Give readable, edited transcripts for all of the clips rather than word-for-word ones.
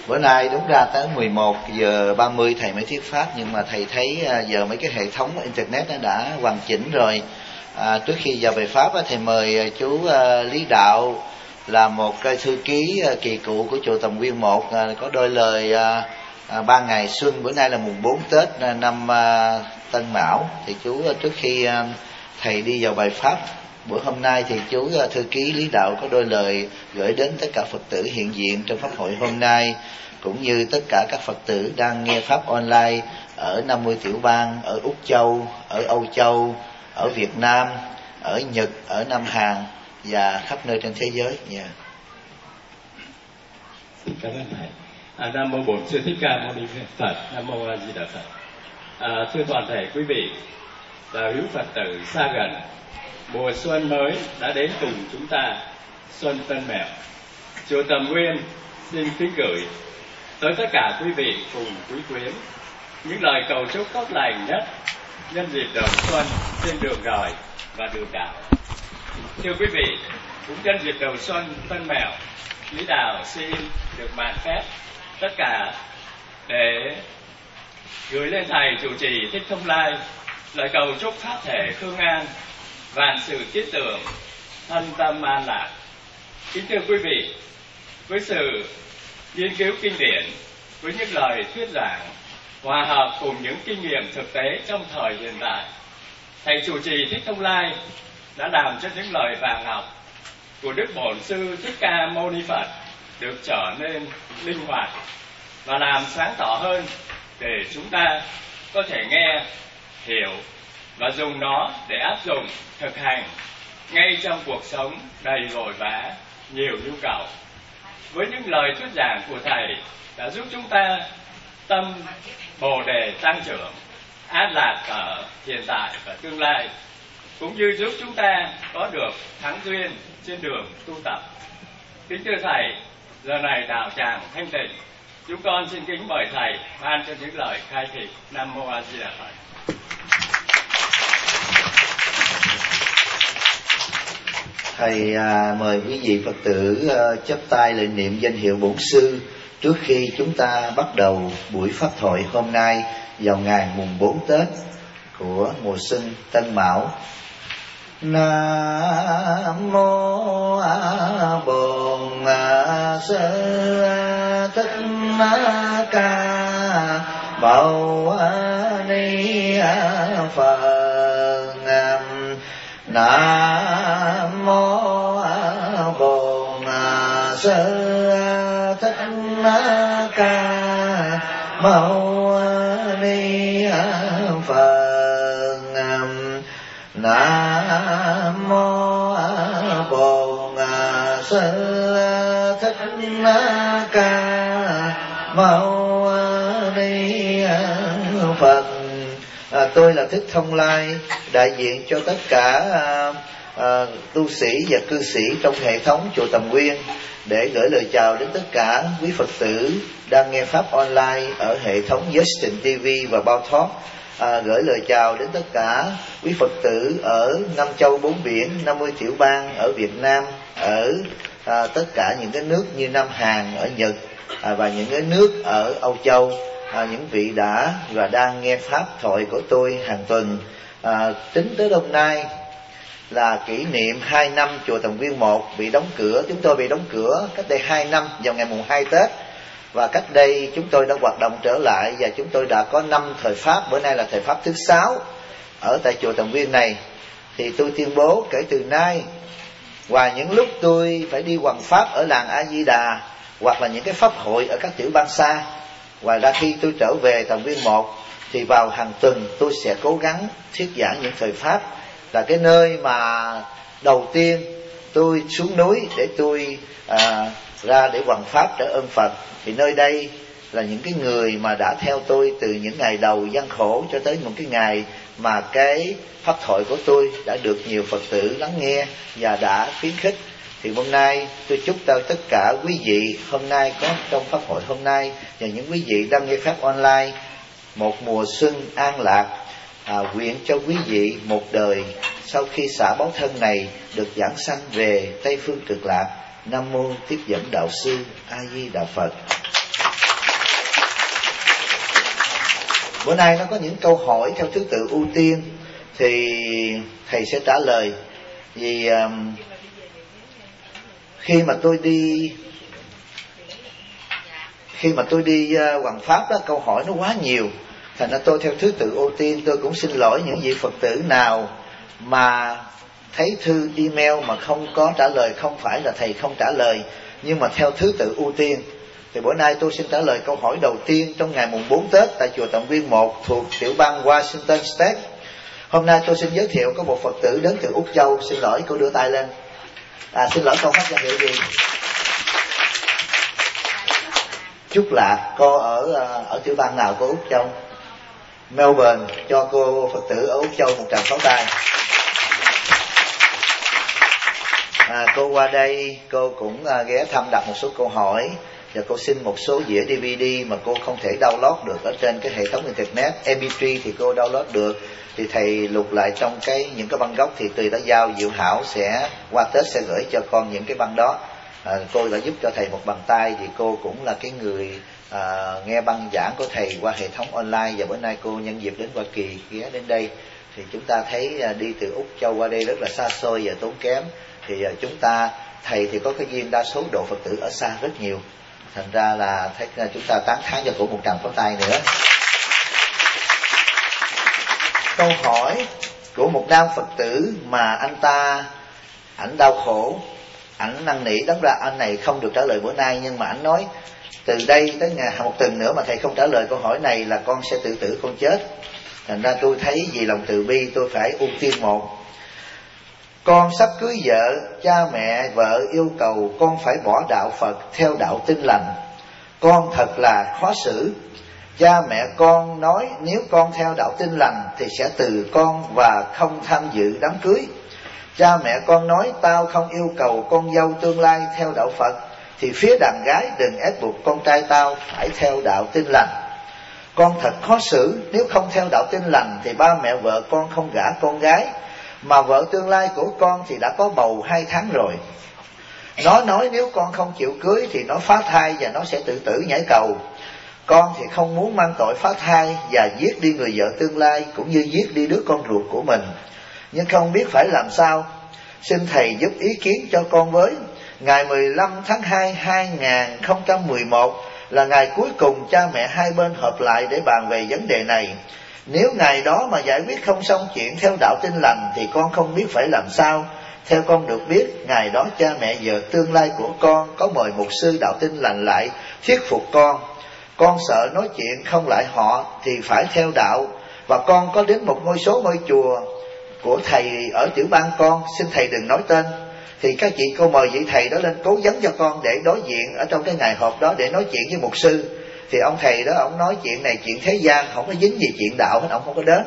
Bữa nay đúng ra tới 11 giờ 30 thầy mới thuyết pháp, nhưng mà thầy thấy giờ mấy cái hệ thống internet nó đã hoàn chỉnh rồi. Trước khi vào bài pháp thầy mời chú Lý Đạo là một cái thư ký kỳ cựu của chùa Tầm Quyên 1 có đôi lời 3 ngày xuân. Bữa nay là mùng 4 Tết năm Tân Mão. Thì chú trước khi thầy đi vào bài pháp bữa hôm nay thì chú thư ký Lý Đạo có đôi lời gửi đến tất cả Phật tử hiện diện trong pháp hội hôm nay, cũng như tất cả các Phật tử đang nghe pháp online ở 50 tiểu bang, ở Úc Châu, ở Âu Châu, ở Việt Nam, ở Nhật, ở Nam Hàn và khắp nơi trên thế giới. Xin cảm ơn thầy. Nam mô Bổn Sư Thích Ca Mâu Ni Phật. Nam mô A Di Đà Phật. Thưa toàn thể quý vị và hữu Phật tử xa gần, mùa xuân mới đã đến cùng chúng ta. Xuân Tân Mẹo, chùa Tầm Nguyên xin kính gửi tới tất cả quý vị cùng quý quyến những lời cầu chúc tốt lành nhất nhân dịp đầu xuân trên đường đời và đường đạo. Thưa quý vị, cũng nhân dịp đầu xuân Tân Mẹo, Lý Đạo xin được mạn phép tất cả để gửi lên thầy trụ trì Thích Thông Lai lời cầu chúc pháp thể khương an, vạn sự kiết tưởng, thân tâm an lạc. Kính thưa quý vị, với sự nghiên cứu kinh điển, với những lời thuyết giảng hòa hợp cùng những kinh nghiệm thực tế trong thời hiện tại, thầy trụ trì Thích Thông Lai đã làm cho những lời vàng ngọc của Đức Bổn Sư Thích Ca Mâu Ni Phật được trở nên linh hoạt và làm sáng tỏ hơn để chúng ta có thể nghe, hiểu và dùng nó để áp dụng, thực hành ngay trong cuộc sống đầy vội vã, nhiều nhu cầu. Với những lời thuyết giảng của thầy đã giúp chúng ta tâm Bồ đề tăng trưởng, an lạc ở hiện tại và tương lai, cũng như giúp chúng ta có được thắng duyên trên đường tu tập. Kính thưa thầy, giờ này đạo tràng thanh tịnh, chúng con xin kính mời thầy ban cho những lời khai thị. Nam mô A Di Đà Phật. Thầy mời quý vị Phật tử chắp tay lại niệm danh hiệu Bổn Sư trước khi chúng ta bắt đầu buổi pháp thoại hôm nay vào ngày mùng 4 Tết của mùa xuân Tân Mão. Nam mô A Bổn Sư Thích Ca Mâu Ni Phật. Nam mô A Bổn Sư Thích Ca Mâu Ni Phật. Nam mô A Bổn Sư Thích Ca Mâu Ni Phật. Tôi là Thích Thông Lai, đại diện cho tất cả tu sĩ và cư sĩ trong hệ thống chùa Tầm Quyên, để gửi lời chào đến tất cả quý Phật tử đang nghe pháp online ở hệ thống Justin TV và Bao Thoát. Gửi lời chào đến tất cả quý Phật tử ở 5 châu 4 biển, 50 tiểu bang ở Việt Nam, ở tất cả những cái nước như Nam Hàn, ở Nhật và những cái nước ở Âu Châu. Những vị đã và đang nghe pháp thoại của tôi hàng tuần. Tính tới hôm nay là kỷ niệm 2 năm chùa Tầm Quyên 1 bị đóng cửa. Chúng tôi bị đóng cửa cách đây 2 năm vào ngày mùng 2 Tết. Và cách đây chúng tôi đã hoạt động trở lại, và chúng tôi đã có 5 thời pháp. Bữa nay là thời pháp thứ 6 ở tại chùa Tầm Quyên này. Thì tôi tuyên bố kể từ nay, ngoài những lúc tôi phải đi hoằng pháp ở làng A Di Đà hoặc là những cái pháp hội ở các tiểu bang xa, ngoài ra khi tôi trở về Tầm Quyên 1 thì vào hàng tuần tôi sẽ cố gắng thuyết giảng những thời pháp. Là cái nơi mà đầu tiên tôi xuống núi để tôi ra để hoằng pháp trả ơn Phật. Thì nơi đây là những cái người mà đã theo tôi từ những ngày đầu gian khổ cho tới một cái ngày mà cái pháp thoại của tôi đã được nhiều Phật tử lắng nghe và đã khuyến khích. Thì hôm nay tôi chúc cho tất cả quý vị hôm nay có trong pháp hội hôm nay và những quý vị đang nghe pháp online một mùa xuân an lạc. Nguyện cho quý vị một đời sau khi xả báo thân này được giảng sanh về Tây Phương Cực Lạc. Nam mô Tiếp Dẫn Đạo Sư A Di Đà Phật. Bữa nay nó có những câu hỏi theo thứ tự ưu tiên, thì thầy sẽ trả lời. Vì khi mà tôi đi hoằng pháp đó, câu hỏi nó quá nhiều, thành ra tôi theo thứ tự ưu tiên. Tôi cũng xin lỗi những vị Phật tử nào mà thấy thư email mà không có trả lời, không phải là thầy không trả lời, nhưng mà theo thứ tự ưu tiên. Thì bữa nay tôi xin trả lời câu hỏi đầu tiên trong ngày mùng 4 Tết tại chùa Tận Viên 1 thuộc tiểu bang Washington State. Hôm nay tôi xin giới thiệu có một Phật tử đến từ Úc Châu. Xin lỗi, cô đưa tay lên. Xin lỗi, con phát danh hiệu gì? Chúc Lạc. Cô ở tiểu bang nào của Úc Châu? Melbourne. Cho cô Phật tử ở Úc Châu một tràng pháo tay. Cô qua đây, cô cũng ghé thăm đặt một số câu hỏi, và cô xin một số đĩa DVD mà cô không thể download được ở trên cái hệ thống internet. MP3 thì cô download được, thì thầy lục lại trong những cái băng gốc, thì Tùy đã giao Diệu Hảo sẽ qua Tết sẽ gửi cho con những cái băng đó. Cô đã giúp cho thầy một bàn tay, thì cô cũng là cái người nghe băng giảng của thầy qua hệ thống online, và bữa nay cô nhân dịp đến Hoa Kỳ ghé đến đây. Thì chúng ta thấy đi từ Úc Châu qua đây rất là xa xôi và tốn kém, thì thầy thì có cái duyên đa số độ Phật tử ở xa rất nhiều, thành ra là chúng ta tán thán cho cổ một tràng pháo tay nữa. Câu hỏi của một nam Phật tử mà ảnh đau khổ, ảnh năn nỉ. Đâm ra anh này không được trả lời bữa nay, nhưng mà ảnh nói từ đây tới ngày một tuần nữa mà thầy không trả lời câu hỏi này là con sẽ tự tử con chết. Thành ra tôi thấy vì lòng từ bi tôi phải ưu tiên một. Con sắp cưới vợ, cha mẹ vợ yêu cầu con phải bỏ đạo Phật theo đạo Tin Lành. Con thật là khó xử. Cha mẹ con nói nếu con theo đạo Tin Lành thì sẽ từ con và không tham dự đám cưới. Cha mẹ con nói tao không yêu cầu con dâu tương lai theo đạo Phật, thì phía đàn gái đừng ép buộc con trai tao phải theo đạo Tin Lành. Con thật khó xử, nếu không theo đạo Tin Lành thì ba mẹ vợ con không gả con gái, mà vợ tương lai của con thì đã có bầu 2 tháng rồi. Nó nói nếu con không chịu cưới thì nó phá thai và nó sẽ tự tử nhảy cầu. Con thì không muốn mang tội phá thai và giết đi người vợ tương lai, cũng như giết đi đứa con ruột của mình, nhưng không biết phải làm sao. Xin thầy giúp ý kiến cho con với. Ngày 15 tháng 2 2011 là ngày cuối cùng cha mẹ hai bên họp lại để bàn về vấn đề này. Nếu ngày đó mà giải quyết không xong chuyện theo đạo Tin Lành thì con không biết phải làm sao. Theo con được biết, ngày đó cha mẹ vợ tương lai của con có mời mục sư đạo Tin Lành lại thuyết phục con. Con sợ nói chuyện không lại họ thì phải theo đạo, và con có đến một ngôi chùa của thầy ở tiểu bang con, xin thầy đừng nói tên. Thì các chị cô mời vị thầy đó lên cố vấn cho con để đối diện ở trong cái ngày họp đó để nói chuyện với mục sư. Thì ông thầy đó, ông nói chuyện này chuyện thế gian, không có dính gì chuyện đạo hết, ông không có đến.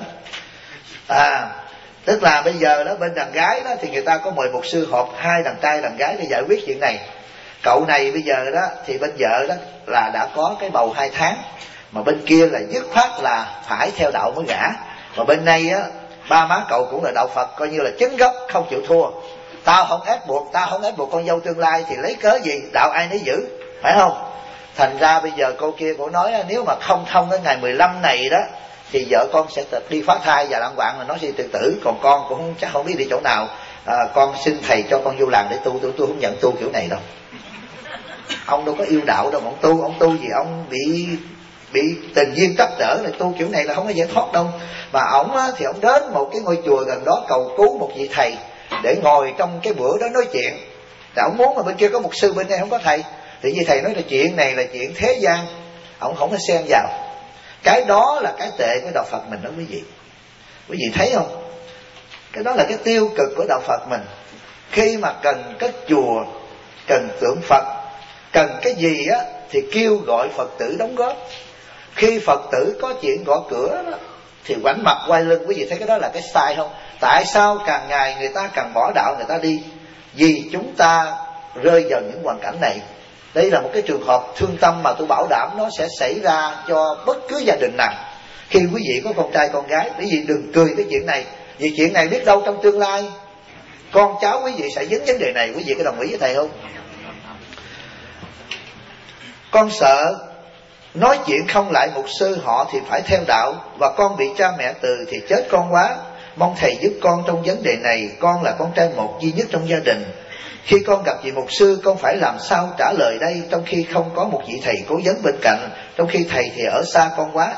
Tức là bây giờ đó bên đàn gái đó thì người ta có mời mục sư họp hai đàn trai đàn gái để giải quyết chuyện này. Cậu này bây giờ đó thì bên vợ đó là đã có cái bầu 2 tháng, mà bên kia là dứt khoát là phải theo đạo mới gả. Mà bên này á, ba má cậu cũng là đạo Phật, coi như là chứng gốc không chịu thua. Tao không ép buộc con dâu tương lai thì lấy cớ gì, đạo ai nấy giữ, phải không? Thành ra bây giờ cô kia cô nói nếu mà không thông tới ngày 15 này đó thì vợ con sẽ đi phá thai và lạng quạng, là nó sẽ tự tử. Còn con cũng chắc không biết đi chỗ nào. Con xin thầy cho con vô làng để tu. Tôi không nhận tu kiểu này đâu. Ông đâu có yêu đạo đâu, ông tu gì ông bị tình duyên trắc trở này, tu kiểu này là không có giải thoát đâu. Mà ổng thì ổng đến một cái ngôi chùa gần đó cầu cứu một vị thầy để ngồi trong cái bữa đó nói chuyện. Thì ổng muốn mà bên kia có mục sư, bên đây không có thầy. Thì vì thầy nói là chuyện này là chuyện thế gian, ổng không có xen vào. Cái đó là cái tệ của đạo Phật mình đó quý vị. Quý vị thấy không? Cái đó là cái tiêu cực của đạo Phật mình. Khi mà cần cái chùa, cần tượng Phật, cần cái gì á thì kêu gọi Phật tử đóng góp. Khi Phật tử có chuyện gõ cửa đó thì ngoảnh mặt quay lưng. Quý vị thấy cái đó là cái sai không? Tại sao càng ngày người ta càng bỏ đạo người ta đi? Vì chúng ta rơi vào những hoàn cảnh này. Đây là một cái trường hợp thương tâm mà tôi bảo đảm nó sẽ xảy ra cho bất cứ gia đình nào khi quý vị có con trai con gái. Quý vị đừng cười cái chuyện này, vì chuyện này biết đâu trong tương lai con cháu quý vị sẽ dính vấn đề này. Quý vị có đồng ý với thầy không? Con sợ nói chuyện không lại mục sư họ thì phải theo đạo, và con bị cha mẹ từ thì chết con quá. Mong thầy giúp con trong vấn đề này, con là con trai một duy nhất trong gia đình. Khi con gặp vị mục sư, con phải làm sao trả lời đây, trong khi không có một vị thầy cố vấn bên cạnh, trong khi thầy thì ở xa con quá.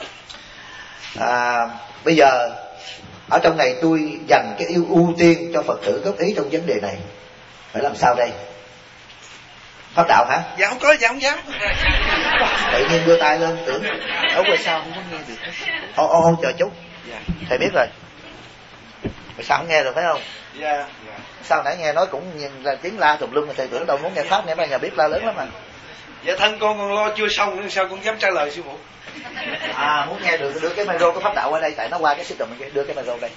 Bây giờ ở trong này tôi dành cái ưu tiên cho Phật tử góp ý trong vấn đề này. Phải làm sao đây? Pháp đạo hả? Dạ không có, dạ không dám. Tự nhiên đưa tay lên, tưởng ở quay sao không có nghe được. Chờ chút. Dạ. Thầy biết rồi. Mà sao không nghe được phải không? Dạ. Sao nãy nghe nói cũng là tiếng la tùm lum, mà thầy tưởng đâu muốn nghe pháp, nghe bây giờ biết la lớn lắm mà. Dạ thân con còn lo chưa xong nên sao con dám trả lời sư phụ. Muốn nghe được đưa cái micro của pháp đạo qua đây, tại nó qua cái system này, đưa cái micro đây.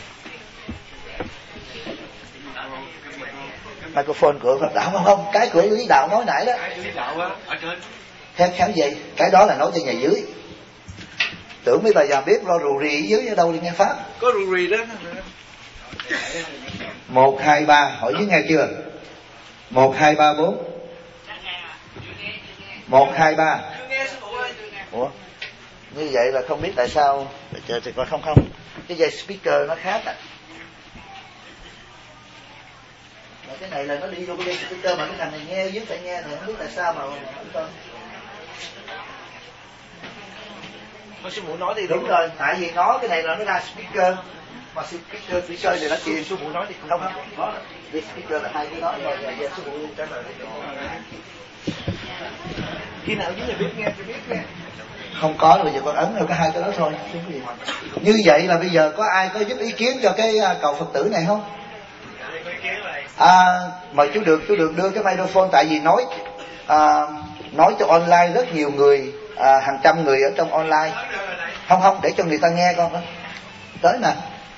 Microphone của pháp đạo không? Cái của lý đạo nói nãy đó. Lý đạo á, ở trên. Khéo gì? Cái đó là nói cho nhà dưới. Tưởng mấy bà già biết lo rù rì ở dưới ở đâu đi nghe pháp. Có rù rì đó. 1, 2, 3, hỏi dưới nghe chưa? 1, 2, 3, 4. 1, 2, 3. Ủa? Như vậy là không biết tại sao. Chờ thì còn không. Cái dây speaker nó khác à. Mà cái này là nó đi vô cái dây speaker, mà cái thằng này nghe dưới phải nghe, thì không biết tại sao mà con. Sư phụ nói đi. Đúng rồi, tại vì nó cái này là nó ra speaker. Mà speaker thì nó kìm. Sư phụ nói đi. Không. Đó. Cái speaker là hai cái đó rồi, giờ sư phụ trả lời. Khi nào dưới này biết nghe, biết nghe. Không có, bây giờ con ấn rồi có hai cái đó thôi. Như vậy là bây giờ có ai có giúp ý kiến cho cái cầu Phật tử này không? Mời chú được đưa cái microphone, tại vì nói cho online rất nhiều người, hàng trăm người ở trong online. Không, để cho người ta nghe con. Tới nè.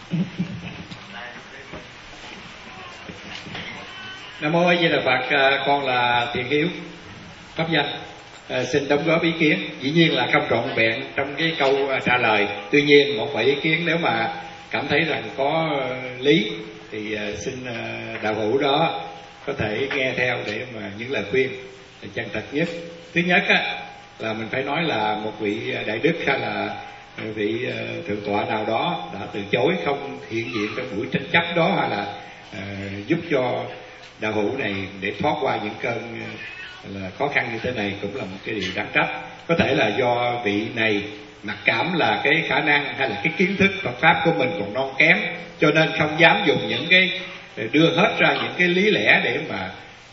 Nam mô A Di Đà Phật. Con là Thiện Hiếu, pháp danh. Xin đóng góp ý kiến. Dĩ nhiên là không trọn vẹn trong cái câu trả lời, tuy nhiên một vài ý kiến nếu mà cảm thấy rằng có lý thì xin đạo hữu đó có thể nghe theo để mà những lời khuyên chân thật nhất. Thứ nhất là mình phải nói là một vị đại đức hay là vị thượng tọa nào đó đã từ chối không hiện diện trong buổi tranh chấp đó, hay là giúp cho đạo hữu này để thoát qua những cơn là khó khăn như thế này, cũng là một cái điều đáng trách. Có thể là do vị này mặc cảm là cái khả năng hay là cái kiến thức Phật pháp của mình còn non kém, cho nên không dám dùng những cái đưa hết ra những cái lý lẽ để mà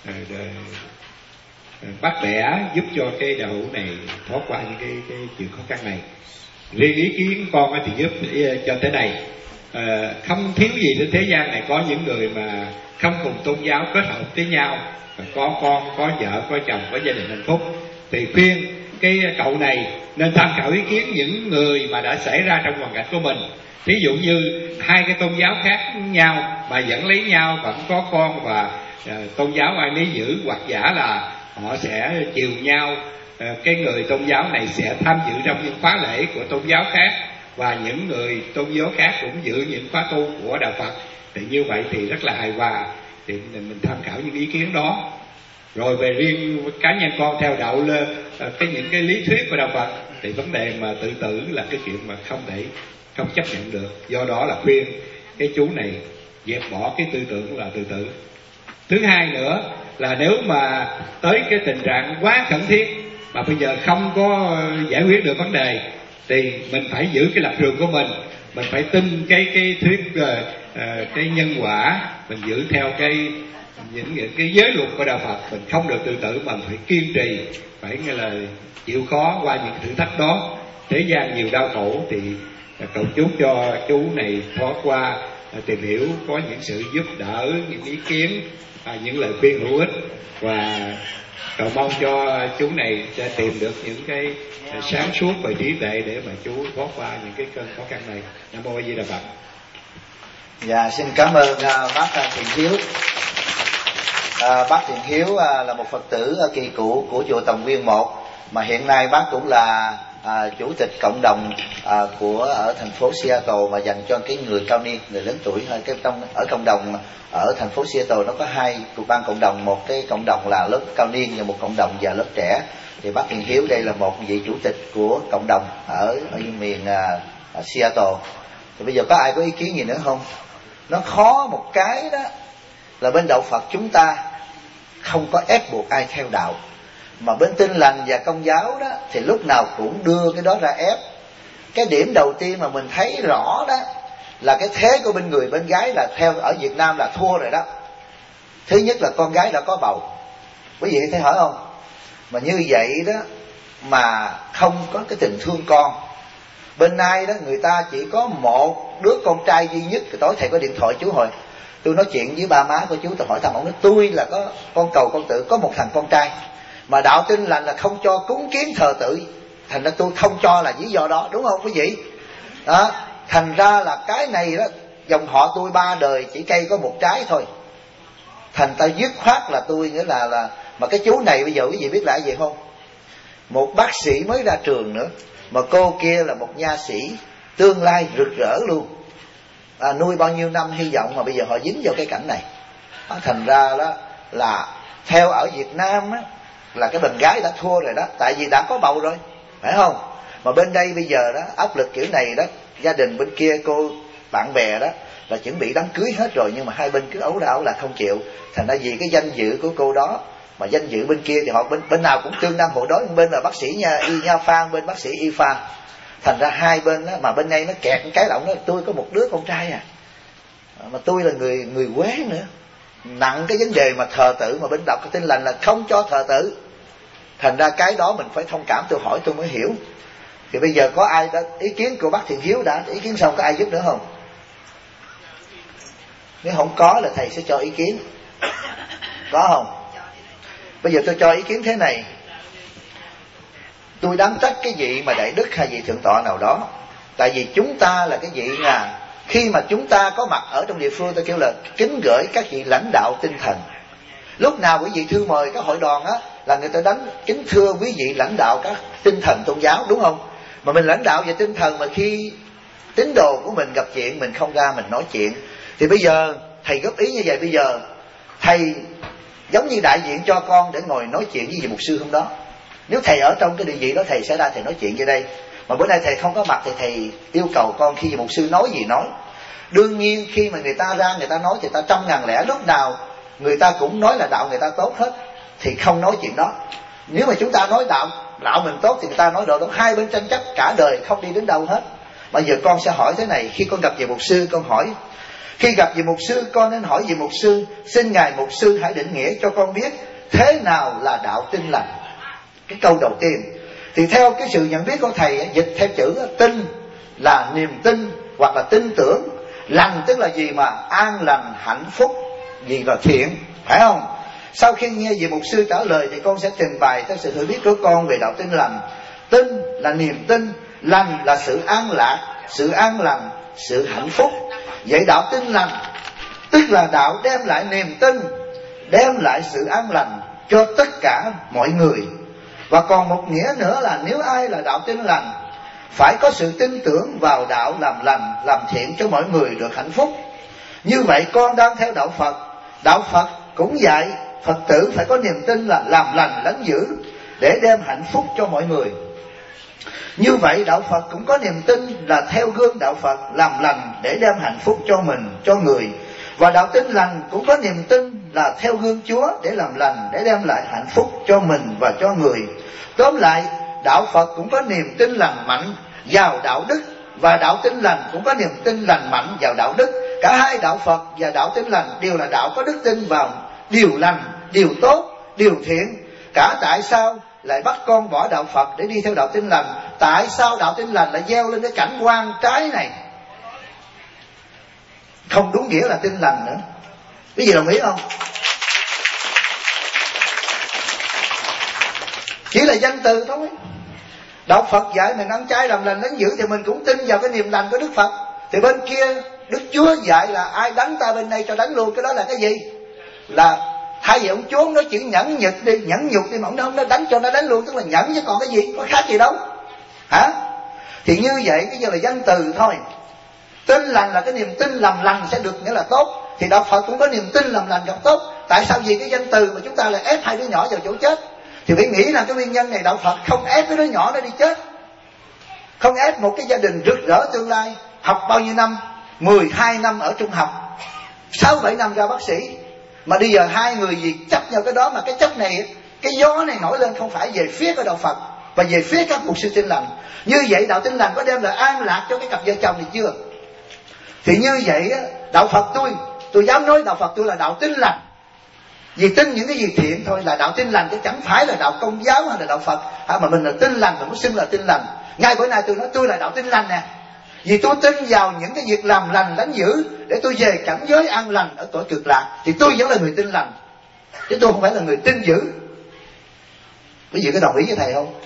bắt bẻ giúp cho cái đạo hữu này thoát qua những cái chuyện khó khăn này. Riêng ý kiến con thì giúp cho thế này, không thiếu gì trên thế gian này có những người mà không cùng tôn giáo kết hợp với nhau, có con, có vợ, có chồng, có gia đình hạnh phúc, thì khuyên cái cậu này nên tham khảo ý kiến những người mà đã xảy ra trong hoàn cảnh của mình. Thí dụ như hai cái tôn giáo khác nhau mà vẫn lấy nhau, vẫn có con, và tôn giáo ai nấy giữ, hoặc giả là họ sẽ chiều nhau, cái người tôn giáo này sẽ tham dự trong những khóa lễ của tôn giáo khác, và những người tôn giáo khác cũng giữ những khóa tu của đạo Phật, thì như vậy thì rất là hài hòa. Thì mình tham khảo những ý kiến đó. Rồi về riêng cá nhân con theo đạo những cái lý thuyết của đạo Phật, thì vấn đề mà tự tử là cái chuyện mà không chấp nhận được. Do đó là khuyên cái chú này dẹp bỏ cái tư tưởng là tự tử. Thứ hai nữa là nếu mà tới cái tình trạng quá khẩn thiết mà bây giờ không có giải quyết được vấn đề, thì mình phải giữ cái lập trường của mình phải tin cái thuyết cái nhân quả, mình giữ theo những cái giới luật của đạo Phật, mình không được tự tử mà mình phải kiên trì, phải nghe là chịu khó qua những thử thách đó. Thế gian nhiều đau khổ thì cầu chúc cho chú này thoát qua, tìm hiểu, có những sự giúp đỡ, những ý kiến, những lời khuyên hữu ích, và cầu mong cho chú này sẽ tìm được những cái sáng suốt và trí tuệ để mà chú thoát qua những cái cơn khó khăn này. Nam mô A Di Đà Phật. Dạ, xin cảm ơn bác Thiện Hiếu. Bác Thiện Hiếu là một Phật tử kỳ cựu của chùa Tòng Nguyên 1, mà hiện nay bác cũng là chủ tịch cộng đồng của ở thành phố Seattle mà dành cho cái người cao niên, người lớn tuổi hơn. Cái ở cộng đồng ở thành phố Seattle nó có hai ban cộng đồng, một cái cộng đồng là lớp cao niên và một cộng đồng và lớp trẻ. Thì bác Thiện Hiếu đây là một vị chủ tịch của cộng đồng ở miền Seattle. Thì bây giờ có ai có ý kiến gì nữa không? Nó khó một cái đó là bên đạo Phật chúng ta không có ép buộc ai theo đạo, mà bên Tin Lành và Công giáo đó thì lúc nào cũng đưa cái đó ra ép. Cái điểm đầu tiên mà mình thấy rõ đó là cái thế của bên người bên gái là theo ở Việt Nam là thua rồi đó. Thứ nhất là con gái đã có bầu, quý vị thấy hỏi không? Mà như vậy đó mà không có cái tình thương con. Bên này đó người ta chỉ có một đứa con trai duy nhất. Tối thầy có điện thoại chú hồi, tôi nói chuyện với ba má của chú, tôi hỏi thằng ông nói tôi là có con cầu con tự có một thằng con trai, mà đạo Tin Lành là không cho cúng kiến thờ tự, thành ra tôi không cho là lý do đó, đúng không quý vị? Đó, thành ra là cái này đó, dòng họ tôi 3 đời chỉ cây có một trái thôi, thành ta dứt khoát là tôi nghĩa là mà cái chú này bây giờ quý vị biết là gì không? Một bác sĩ mới ra trường nữa, mà cô kia là một nha sĩ tương lai rực rỡ luôn, nuôi bao nhiêu năm hy vọng mà bây giờ họ dính vào cái cảnh này. Thành ra đó là theo ở Việt Nam á, là cái bạn gái đã thua rồi đó, tại vì đã có bầu rồi, phải không? Mà bên đây bây giờ đó áp lực kiểu này đó, gia đình bên kia cô bạn bè đó là chuẩn bị đám cưới hết rồi, nhưng mà hai bên cứ ấu đảo là không chịu. Thành ra vì cái danh dự của cô đó mà danh dự bên kia thì họ bên nào cũng tương đương hộ đối, bên là bác sĩ Nha Phan, bên bác sĩ Y Phan. Thành ra hai bên đó, mà bên đây nó kẹt cái động đó, tôi có một đứa con trai mà tôi là người Quế nữa, nặng cái vấn đề mà thờ tự, mà bên đạo Tin Lành là không cho thờ tự. Thành ra cái đó mình phải thông cảm, tôi hỏi tôi mới hiểu. Thì bây giờ có ai đã ý kiến của bác Thiện Hiếu đã ý kiến xong, có ai giúp nữa không? Nếu không có là thầy sẽ cho ý kiến. Có không? Bây giờ tôi cho ý kiến thế này. Tôi đáng trách cái vị mà đại đức hay vị thượng tọa nào đó. Tại vì chúng ta là cái vị khi mà chúng ta có mặt ở trong địa phương, tôi kêu là kính gửi các vị lãnh đạo tinh thần. Lúc nào quý vị thư mời các hội đoàn á, là người ta đánh kính thưa quý vị lãnh đạo các tinh thần tôn giáo, đúng không? Mà mình lãnh đạo về tinh thần mà khi tín đồ của mình gặp chuyện mình không ra mình nói chuyện. Thì bây giờ thầy góp ý như vậy, bây giờ thầy giống như đại diện cho con để ngồi nói chuyện với vị mục sư hôm đó. Nếu thầy ở trong cái địa vị đó thầy sẽ ra thầy nói chuyện dưới đây, mà bữa nay thầy không có mặt thì thầy yêu cầu con khi vị mục sư nói gì nói. Đương nhiên khi mà người ta ra người ta nói thì ta trăm ngàn lẻ lúc nào người ta cũng nói là đạo người ta tốt hết, thì không nói chuyện đó. Nếu mà chúng ta nói đạo mình tốt thì người ta nói đạo tốt, hai bên tranh chấp cả đời không đi đến đâu hết. Bây giờ con sẽ hỏi thế này, khi con gặp vị mục sư con hỏi, khi gặp vị mục sư con nên hỏi vị mục sư, xin ngài mục sư hãy định nghĩa cho con biết thế nào là đạo Tin Lành. Cái câu đầu tiên thì theo cái sự nhận biết của thầy, dịch theo chữ tin là niềm tin hoặc là tin tưởng, lành tức là gì mà an lành hạnh phúc, gì là thiện, phải không? Sau khi nghe vị mục sư trả lời thì con sẽ trình bày theo sự hiểu biết của con về đạo Tin Lành. Tin là niềm tin, lành là sự an lạc, sự an lành, sự hạnh phúc. Vậy đạo Tin Lành tức là đạo đem lại niềm tin, đem lại sự an lành cho tất cả mọi người. Và còn một nghĩa nữa là nếu ai là đạo Tin Lành phải có sự tin tưởng vào đạo làm lành, làm thiện cho mọi người được hạnh phúc. Như vậy con đang theo đạo Phật, đạo Phật cũng dạy Phật tử phải có niềm tin là làm lành lánh dữ để đem hạnh phúc cho mọi người. Như vậy đạo Phật cũng có niềm tin là theo gương đạo Phật làm lành để đem hạnh phúc cho mình, cho người. Và đạo Tin Lành cũng có niềm tin là theo gương Chúa để làm lành, để đem lại hạnh phúc cho mình và cho người. Tóm lại, đạo Phật cũng có niềm tin lành mạnh vào đạo đức, và đạo Tin Lành cũng có niềm tin lành mạnh vào đạo đức. Cả hai đạo Phật và đạo Tin Lành đều là đạo có đức tin vào điều lành, điều tốt, điều thiện. Cả tại sao lại bắt con bỏ đạo Phật để đi theo đạo Tin Lành? Tại sao đạo Tin Lành lại gieo lên cái cảnh quan trái này? Không đúng nghĩa là tin lành nữa. Cái gì đồng ý không? Chỉ là danh từ thôi. Đạo Phật dạy mình ăn chay làm lành đánh dữ thì mình cũng tin vào cái niềm lành của Đức Phật. Thì bên kia Đức Chúa dạy là ai đánh ta bên đây cho đánh luôn. Cái đó là cái gì? Là thay vì ông Chúa nói chuyện nhẫn nhục đi mà ông nói đánh cho nó đánh luôn, tức là nhẫn chứ còn cái gì, có khác gì đâu. hả? Thì như vậy cái giờ là danh từ thôi. Tin lành là cái niềm tin làm lành sẽ được nghĩa là tốt. Thì đạo Phật cũng có niềm tin làm lành gặp tốt. Tại sao vì cái danh từ mà chúng ta lại ép hai đứa nhỏ vào chỗ chết? Thì phải nghĩ là cái nguyên nhân này đạo Phật không ép cái đứa nhỏ nó đi chết, không ép một cái gia đình rực rỡ tương lai, học bao nhiêu năm, 12 năm ở trung học, 6-7 năm ra bác sĩ, mà bây giờ hai người gì chấp nhau cái đó. Mà cái chấp này, cái gió này nổi lên không phải về phía của đạo Phật và về phía các mục sư Tin Lành. Như vậy đạo Tin Lành có đem lại an lạc cho cái cặp vợ chồng này chưa? Thì như vậy đạo Phật tôi dám nói đạo Phật tôi là đạo Tin Lành, vì tin những cái gì thiện thôi là đạo Tin Lành, chứ chẳng phải là đạo Công giáo hay là đạo Phật. Mà mình là Tin Lành, mình muốn xưng là Tin Lành. Ngay bữa nay tôi nói tôi là đạo Tin Lành nè, vì tôi tin vào những cái việc làm lành lánh dữ để tôi về cảnh giới an lành ở cõi cực lạc, thì tôi vẫn là người tin lành, chứ tôi không phải là người tin dữ. Quý vị có đồng ý với thầy không?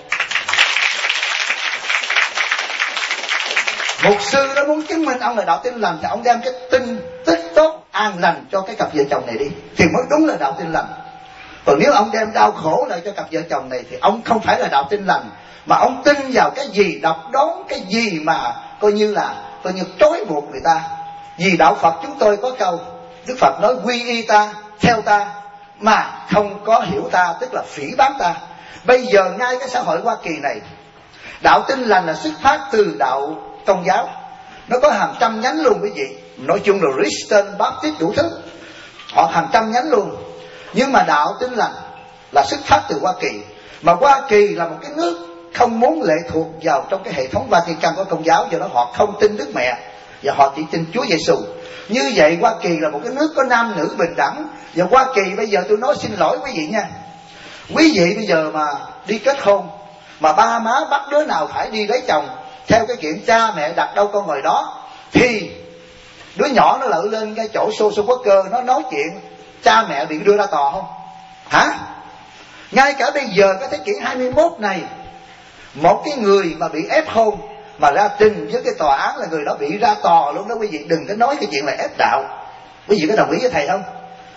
Mục sư nó muốn chứng minh ông là đạo Tin Lành thì ông đem cái tin tích tốt an lành cho cái cặp vợ chồng này đi, thì mới đúng là đạo Tin Lành. Còn nếu ông đem đau khổ lại cho cặp vợ chồng này thì ông không phải là đạo Tin Lành, mà ông tin vào cái gì độc đoán, cái gì mà coi như trói buộc người ta. Vì đạo Phật chúng tôi có câu Đức Phật nói quy y ta, theo ta, mà không có hiểu ta, tức là phỉ báng ta. Bây giờ ngay cái xã hội Hoa Kỳ này, đạo Tin Lành là xuất phát từ đạo Công giáo, nó có hàng trăm nhánh luôn quý vị. Nói chung là Christian, Baptist đủ thứ, họ hàng trăm nhánh luôn. Nhưng mà đạo Tin Lành là xuất phát từ Hoa Kỳ, mà Hoa Kỳ là một cái nước không muốn lệ thuộc vào trong cái hệ thống Vatican của Công giáo, do đó họ không tin Đức Mẹ và họ chỉ tin Chúa Giêsu. Như vậy Hoa Kỳ là một cái nước có nam nữ bình đẳng. Và Hoa Kỳ bây giờ tôi nói xin lỗi quý vị nha, quý vị bây giờ mà đi kết hôn mà ba má bắt đứa nào phải đi lấy chồng theo cái chuyện cha mẹ đặt đâu con ngồi đó, thì đứa nhỏ nó lỡ lên cái chỗ social worker nó nói chuyện cha mẹ bị đưa ra tòa không? Hả? Ngay cả bây giờ cái thế kỷ 21 này, một cái người mà bị ép hôn mà ra trình với cái tòa án là người đó bị ra tòa luôn đó quý vị. Đừng có nói cái chuyện là ép đạo. Quý vị có đồng ý với thầy không?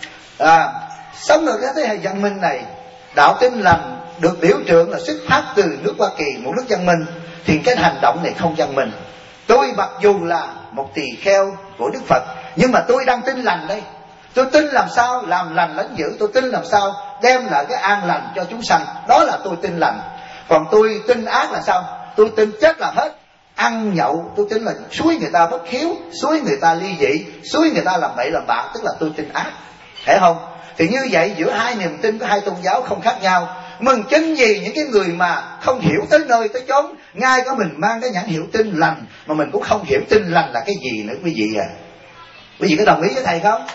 Sống ở cái thế hệ văn minh này, đạo Tin Lành được biểu tượng là xuất phát từ nước Hoa Kỳ, một nước văn minh, thì cái hành động này không văn minh. Tôi mặc dù là một tỳ kheo của Đức Phật, nhưng mà tôi đang tin lành đây. Tôi tin làm sao làm lành lánh dữ, tôi tin làm sao đem lại cái an lành cho chúng sanh. Đó là tôi tin lành. Còn tôi tin ác là sao? Tôi tin chết là hết. Ăn nhậu tôi tin là xúi người ta bất hiếu, xúi người ta ly dị, xúi người ta làm bậy làm bạ, tức là tôi tin ác. Hiểu không? Thì như vậy giữa hai niềm tin của hai tôn giáo không khác nhau. Mừng chính vì những cái người mà không hiểu tới nơi tới chốn, ngay cả mình mang cái nhãn hiệu tin lành mà mình cũng không hiểu tin lành là cái gì nữa quý vị à. Quý vị có đồng ý với thầy không?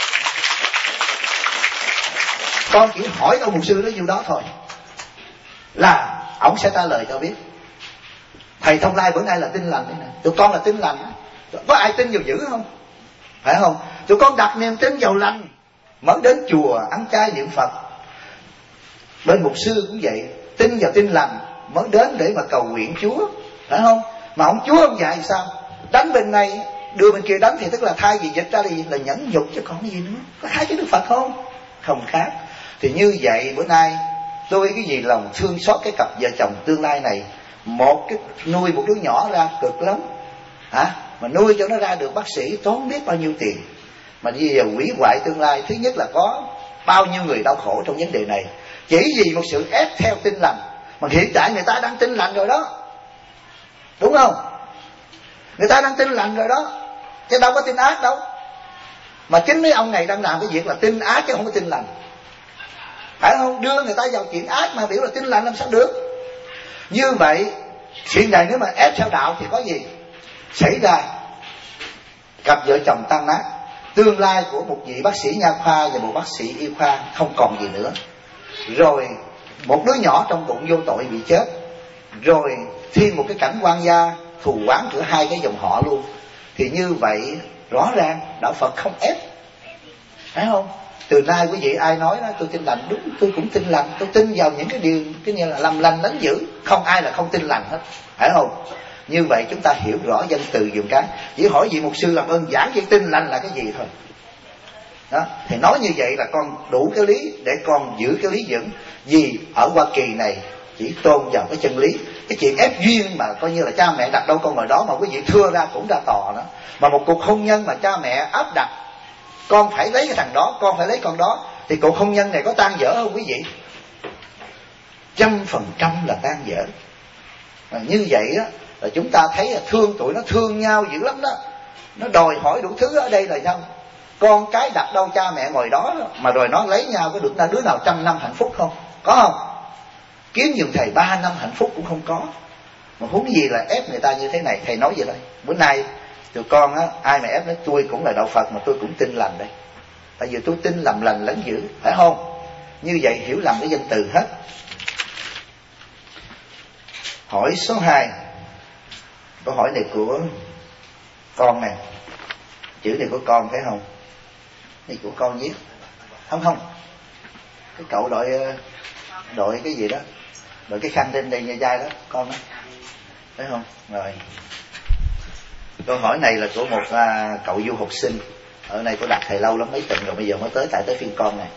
Con chỉ hỏi ông mục sư đó nhiêu đó thôi là ổng sẽ trả lời cho biết. Thầy Thông Lai bữa nay là tin lành đấy nè, tụi con là tin lành. Có ai tin vào dữ không? Phải không? Tụi con đặt niềm tin vào lành mới đến chùa ăn chay niệm Phật. Bên mục sư cũng vậy, tin vào tin lành mới đến để mà cầu nguyện Chúa, phải không? Mà ông Chúa ông dạy sao? Đánh bên này đưa bên kia đánh, thì tức là thay vì dịch ra là nhẫn nhục chứ còn cái gì nữa. Có khác với Đức Phật không? Không khác. Thì như vậy bữa nay tôi cái gì lòng thương xót cái cặp vợ chồng tương lai này. Một cái nuôi một đứa nhỏ ra cực lắm, mà nuôi cho nó ra được bác sĩ tốn biết bao nhiêu tiền, mà bây giờ hủy hoại tương lai. Thứ nhất là có bao nhiêu người đau khổ trong vấn đề này, chỉ vì một sự ép theo tin lành. Mà hiện tại người ta đang tin lành rồi đó, đúng không? Người ta đang tin lành rồi đó, chứ đâu có tin ác đâu. Mà chính mấy ông này đang làm cái việc là tin ác chứ không có tin lành, phải không? Đưa người ta vào chuyện ác mà biểu là tin lành làm sao được? Như vậy chuyện này nếu mà ép theo đạo thì có gì xảy ra? Cặp vợ chồng tan nát, tương lai của một vị bác sĩ nha khoa và một bác sĩ y khoa không còn gì nữa. Rồi một đứa nhỏ trong bụng vô tội bị chết. Rồi thêm một cái cảnh quan gia thù oán giữa hai cái dòng họ luôn. Thì như vậy rõ ràng đạo Phật không ép, phải không? Từ nay quý vị ai nói đó tôi tin lành, đúng, tôi cũng tin lành. Tôi tin vào những cái điều cái như là làm lành đánh dữ, không ai là không tin lành hết, phải không? Như vậy chúng ta hiểu rõ danh từ dùm cái. Chỉ hỏi vị mục sư làm ơn giảng với tin lành là cái gì thôi đó. Thì nói như vậy là con đủ cái lý để con giữ cái lý vững. Vì ở Hoa Kỳ này chỉ tôn vào cái chân lý, Cái chuyện ép duyên mà coi như là cha mẹ đặt đâu con ngồi đó, mà quý vị thưa ra cũng ra tòa đó. Mà một cuộc hôn nhân mà cha mẹ áp đặt con phải lấy cái thằng đó, con phải lấy con đó, thì cuộc hôn nhân này có tan vỡ không quý vị? 100% là tan vỡ. Mà như vậy đó là chúng ta thấy là thương tụi nó thương nhau dữ lắm đó. Nó đòi hỏi đủ thứ. Ở đây là sao? Con cái đặt đâu cha mẹ ngồi đó, mà rồi nó lấy nhau có được đứa nào 100 năm hạnh phúc không? Có không? Kiếm giùm thầy 3 năm hạnh phúc cũng không có. Mà huống gì là ép người ta như thế này. Thầy nói vậy đây, bữa nay tụi con á, ai mà ép nói tôi cũng là đạo Phật mà tôi cũng tin lành đây, tại vì tôi tin làm lành lẫn dữ, phải không? Như vậy hiểu lầm cái danh từ hết. Hỏi số 2. Câu hỏi này của con nè. Chữ này của con phải không? Này của con viết. Không. Cái cậu đội cái gì đó, đội cái khăn trên đây nha dai đó, con đó. Phải không? Rồi. Câu hỏi này là của một cậu du học sinh. Ở đây có đặt thầy lâu lắm, mấy tuần rồi, bây giờ mới tới phiên con này.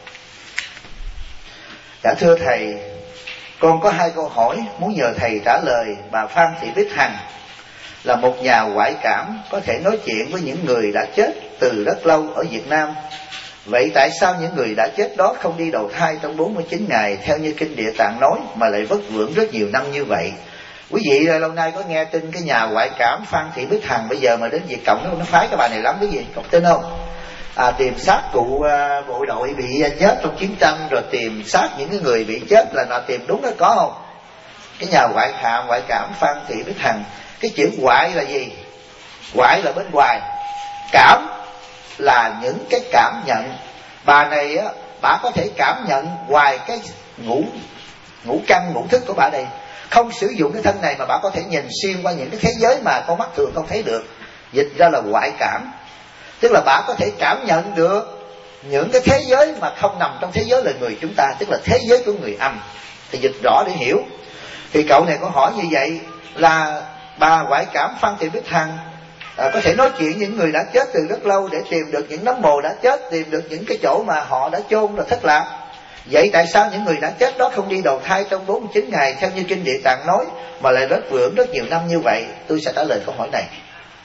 Dạ thưa thầy, con có 2 câu hỏi muốn nhờ thầy trả lời. Bà Phan Thị Bích Hằng là một nhà ngoại cảm, có thể nói chuyện với những người đã chết từ rất lâu ở Việt Nam. Vậy tại sao những người đã chết đó không đi đầu thai trong 49 ngày theo như Kinh Địa Tạng nói, mà lại vất vưởng rất nhiều năm như vậy? Quý vị lâu nay có nghe tin cái nhà ngoại cảm Phan Thị Bích Hằng bây giờ mà đến Việt Cộng nó phái cái bà này lắm, cái gì còn tin không? Tìm xác cụ bộ đội bị chết trong chiến tranh, rồi tìm xác những cái người bị chết là tìm đúng đó, có không? Cái nhà ngoại cảm Phan Thị Bích Hằng. Cái chữ ngoại là gì? Ngoại là bên ngoài, cảm là những cái cảm nhận. Bà này á, bà có thể cảm nhận ngoài cái ngũ căn ngũ thức của bà đây, không sử dụng cái thân này mà bà có thể nhìn xuyên qua những cái thế giới mà con mắt thường không thấy được. Dịch ra là ngoại cảm, tức là bà có thể cảm nhận được những cái thế giới mà không nằm trong thế giới là người chúng ta, tức là thế giới của người âm. Thì dịch rõ để hiểu. Thì cậu này có hỏi như vậy là bà ngoại cảm Phan Thị Bích Hằng có thể nói chuyện với những người đã chết từ rất lâu để tìm được những nấm mồ đã chết, tìm được những cái chỗ mà họ đã chôn rồi thất lạc. Vậy tại sao những người đã chết đó không đi đầu thai trong 49 ngày theo như Kinh Địa Tạng nói, mà lại rất vượng rất nhiều năm như vậy? Tôi sẽ trả lời câu hỏi này.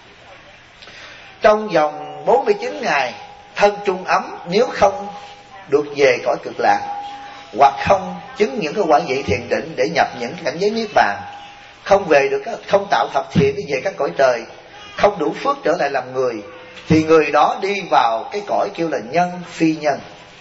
Trong vòng 49 ngày thân trung ấm, nếu không được về cõi cực lạc, hoặc không chứng những cái quả vị thiền định để nhập những cảnh giới niết bàn, không về được, không tạo thập thiện để về các cõi trời, không đủ phước trở lại làm người, thì người đó đi vào cái cõi kêu là nhân phi nhân.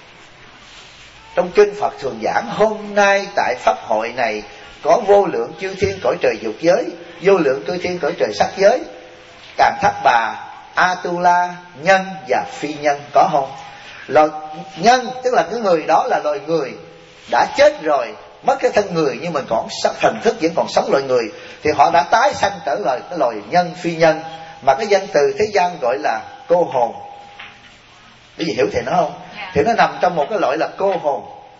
Trong kinh Phật thường giảng hôm nay tại pháp hội này có vô lượng chư thiên cõi trời dục giới, vô lượng chư thiên cõi trời sắc giới, Càn Thác Bà, Atula, nhân và phi nhân, có không? Loài nhân tức là cái người đó là loài người đã chết rồi, mất cái thân người nhưng mình còn thần thức vẫn còn sống loài người, thì họ đã tái sanh trở lại cái loài nhân phi nhân, mà cái danh từ thế gian gọi là cô hồn. Cái gì hiểu thầy nói không? Thì nó nằm trong một cái loại là cô hồn,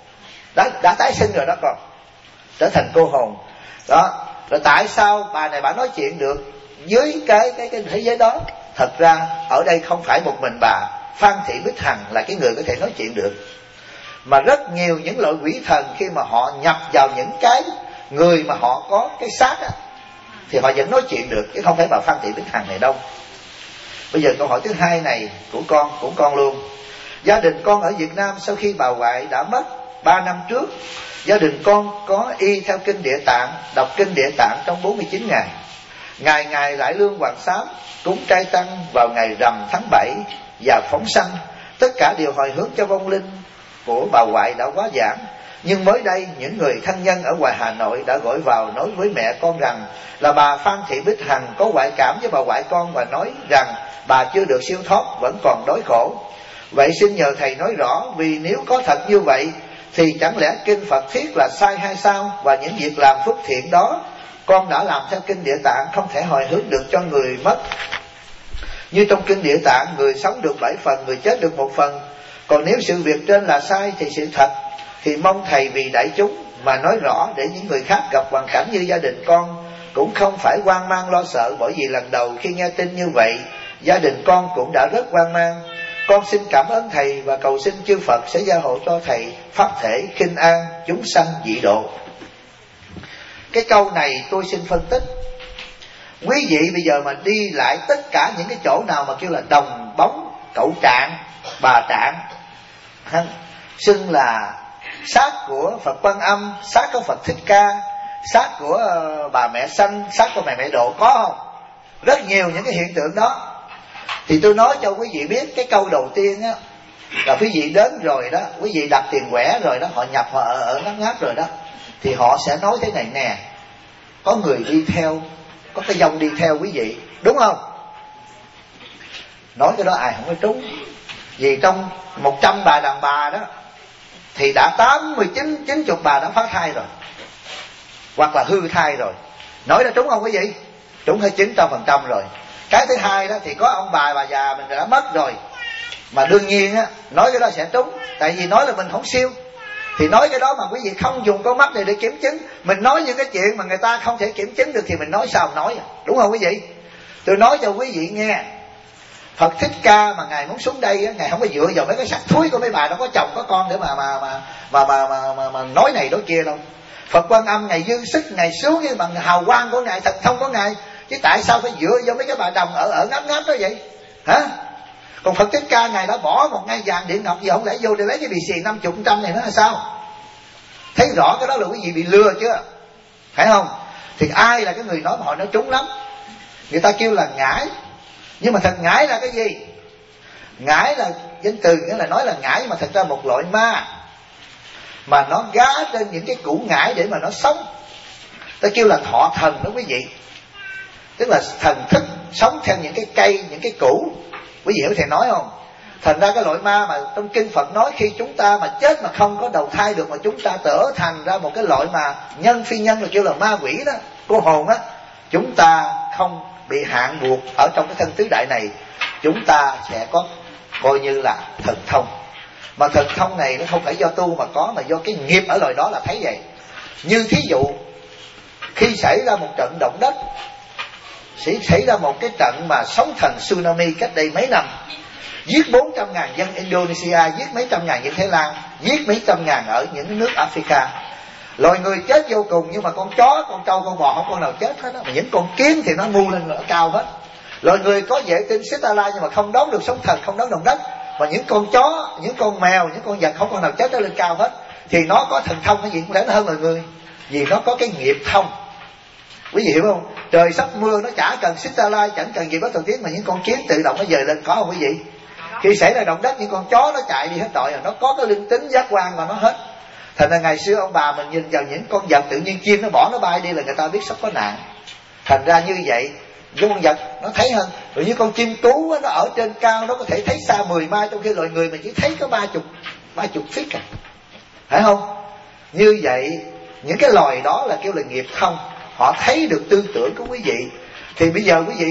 đã tái sinh rồi đó, còn trở thành cô hồn đó. Rồi tại sao bà này bà nói chuyện được với cái thế giới đó? Thật ra ở đây không phải một mình bà Phan Thị Bích Hằng là cái người có thể nói chuyện được, mà rất nhiều những loại quỷ thần khi mà họ nhập vào những cái người mà họ có cái xác á, thì họ vẫn nói chuyện được, chứ không phải bà Phan Thị Bích Hằng này đâu. Bây giờ câu hỏi thứ 2 này của con luôn. Gia đình con ở Việt Nam sau khi bà ngoại đã mất 3 năm trước, gia đình con có y theo Kinh Địa Tạng, đọc Kinh Địa Tạng trong 49 ngày. Ngày lại lương hoàng sám, cúng trai tăng vào ngày rằm tháng 7 và phóng sanh. Tất cả đều hồi hướng cho vong linh của bà ngoại đã quá giảng. Nhưng mới đây những người thân nhân ở ngoài Hà Nội đã gọi vào nói với mẹ con rằng là bà Phan Thị Bích Hằng có ngoại cảm với bà ngoại con, và nói rằng bà chưa được siêu thoát, vẫn còn đói khổ. Vậy xin nhờ thầy nói rõ, vì nếu có thật như vậy thì chẳng lẽ kinh Phật thiết là sai hay sao? Và những việc làm phước thiện đó con đã làm theo Kinh Địa Tạng không thể hồi hướng được cho người mất. Như trong Kinh Địa Tạng, người sống được 7 phần, người chết được 1 phần. Còn nếu sự việc trên là sai thì sự thật, thì mong thầy vì đại chúng mà nói rõ, để những người khác gặp hoàn cảnh như gia đình con cũng không phải hoang mang lo sợ. Bởi vì lần đầu khi nghe tin như vậy, gia đình con cũng đã rất hoang mang. Con xin cảm ơn thầy và cầu xin chư Phật sẽ gia hộ cho thầy pháp thể khinh an chúng sanh dị độ. Cái câu này tôi xin phân tích. Quý vị bây giờ mà đi lại tất cả những cái chỗ nào mà kêu là Đồng Bóng, Cậu Trạng, Bà Trạng, xưng là xác của Phật Quan Âm, xác của Phật Thích Ca, xác của bà mẹ Sanh, xác của mẹ Độ, có không? Rất nhiều những cái hiện tượng đó. Thì tôi nói cho quý vị biết, cái câu đầu tiên á là quý vị đến rồi đó, quý vị đặt tiền quẻ rồi đó, họ nhập họ ở ngáp rồi đó, thì họ sẽ nói thế này nè: có người đi theo, có cái dòng đi theo quý vị, đúng không? Nói cái đó ai không có trúng. Vì trong 100 bà đàn bà đó thì đã 89, 90 bà đã phá thai rồi, hoặc là hư thai rồi. Nói ra trúng không quý vị? Trúng hết 900% rồi. Cái thứ hai đó thì có ông bà già mình đã mất rồi, mà đương nhiên á, nói cái đó sẽ trúng. Tại vì nói là mình không siêu, thì nói cái đó mà quý vị không dùng con mắt này để kiểm chứng. Mình nói những cái chuyện mà người ta không thể kiểm chứng được thì mình nói sao nói, đúng không quý vị? Tôi nói cho quý vị nghe, Phật Thích Ca mà ngài muốn xuống đây á, ngài không có dựa vào mấy cái sặc thúi của mấy bà đó có chồng có con để mà nói này nói kia đâu. Phật Quan Âm ngài dư sức, ngài xuống với bằng hào quang của ngài, thần thông của ngài, chứ tại sao phải dựa vào mấy cái bà đồng ở ngáp đó vậy hả? Còn Phật Thích Ca ngài đã bỏ một ngai vàng điện ngọc gì, không lẽ vô để lấy cái bì xì 50% này nó là sao? Thấy rõ cái đó là quý vị bị lừa chưa, phải không? Thì ai là cái người nói mà họ nói trúng lắm? Người ta kêu là ngải, nhưng mà thật ngải là cái gì? Ngải là danh từ, nghĩa là nói là ngải, mà thật ra một loại ma mà nó gá trên những cái củ ngải để mà nó sống. Ta kêu là thọ thần đó quý vị, tức là thần thức sống theo những cái cây, những cái củ. Quý vị hiểu thầy nói không? Thành ra cái loại ma mà trong kinh Phật nói khi chúng ta mà chết mà không có đầu thai được, mà chúng ta trở thành ra một cái loại mà nhân phi nhân, là kêu là ma quỷ đó, cô hồn á, chúng ta không bị hạn buộc ở trong cái thân tứ đại này, chúng ta sẽ có coi như là thần thông. Mà thần thông này nó không phải do tu mà có, mà do cái nghiệp ở loài đó là thấy vậy. Như thí dụ khi xảy ra một trận động đất, xảy ra một cái trận mà sóng thần tsunami cách đây mấy năm, giết 400.000 dân Indonesia, giết mấy trăm ngàn dân Thái Lan, giết mấy trăm ngàn ở những nước Africa. Loài người chết vô cùng, nhưng mà con chó, con trâu, con bò không con nào chết hết đó. Mà những con kiến thì nó mu lên ở cao hết. Loài người có vệ tinh satellite nhưng mà không đón được sóng thần, không đón động đất. Mà những con chó, những con mèo, những con vật không con nào chết nó lên cao hết. Thì nó có thần thông cái gì cũng lớn hơn loài người, vì nó có cái nghiệp thông. Quý vị hiểu không? Trời sắp mưa nó chả cần satellite, chẳng cần gì bất thần tiến, mà những con kiến tự động nó dời lên, có không quý vị? Khi xảy ra động đất, những con chó nó chạy đi hết tội rồi, nó có cái linh tính giác quan mà nó hết. Thành ra ngày xưa ông bà mình nhìn vào những con vật tự nhiên, chim nó bỏ nó bay đi là người ta biết sắp có nạn. Thành ra như vậy, những con vật nó thấy hơn. Rồi như con chim tú nó ở trên cao, nó có thể thấy xa 10 mai, trong khi loài người mình chỉ thấy có 30 feet à, phải không? Như vậy những cái loài đó là kêu là nghiệp thông, họ thấy được tư tưởng của quý vị. Thì bây giờ quý vị,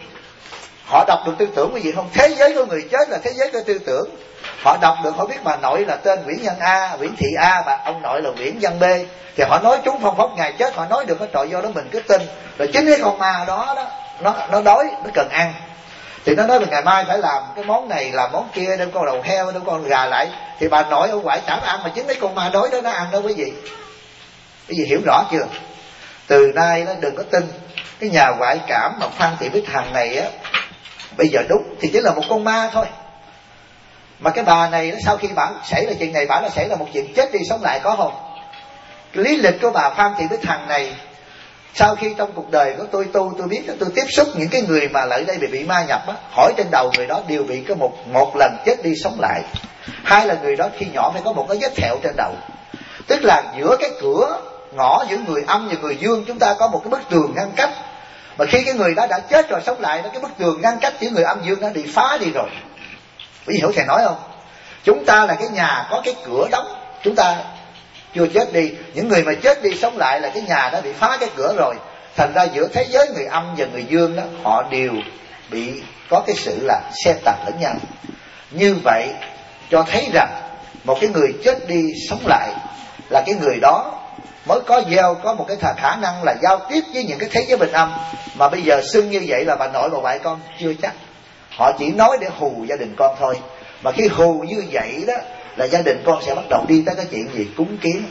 họ đọc được tư tưởng quý vị không? Thế giới của người chết là thế giới của tư tưởng. Họ đọc được, họ biết bà nội là tên Nguyễn Nhân A, Nguyễn Thị A, và ông nội là Nguyễn Văn B. Thì họ nói trúng phong phóc ngày chết, họ nói được hết trọi, do đó mình cứ tin. Rồi chính cái con ma đó nó đói, nó cần ăn, thì nó nói là ngày mai phải làm cái món này, làm món kia, đem con đầu heo, đem con gà lại. Thì bà nội ông ngoại chả ăn, mà chính mấy con ma đói đó nó ăn đó quý vị. Quý vị hiểu rõ chưa? Từ nay nó đừng có tin cái nhà ngoại cảm mà Phan Thị Bích Hằng này á, bây giờ đúng thì chỉ là một con ma thôi. Mà cái bà này đó, sau khi bà xảy ra chuyện này, bà đã xảy ra một chuyện chết đi sống lại, có không? Cái lý lịch của bà Phan Thị Bích Hằng này, sau khi trong cuộc đời của tôi biết, tôi tiếp xúc những cái người mà lại đây bị ma nhập á, hỏi trên đầu người đó đều bị có một lần chết đi sống lại. Hai là người đó khi nhỏ phải có một cái vết thẹo trên đầu, tức là giữa cái cửa ngõ giữa người âm và người dương chúng ta có một cái bức tường ngăn cách. Mà khi cái người đó đã chết rồi sống lại, cái bức tường ngăn cách giữa người âm dương nó bị phá đi rồi. Quý vị hiểu thầy nói không? Chúng ta là cái nhà có cái cửa đóng, chúng ta chưa chết đi. Những người mà chết đi sống lại là cái nhà đã bị phá cái cửa rồi. Thành ra giữa thế giới người âm và người dương đó, họ đều bị có cái sự là xen tạp lẫn nhau. Như vậy cho thấy rằng một cái người chết đi sống lại là cái người đó mới có một cái khả năng là giao tiếp với những cái thế giới bình âm. Mà bây giờ xưng như vậy là bà nội bà ngoại con chưa chắc. Họ chỉ nói để hù gia đình con thôi. Mà khi hù như vậy đó là gia đình con sẽ bắt đầu đi tới cái chuyện gì cúng kiến.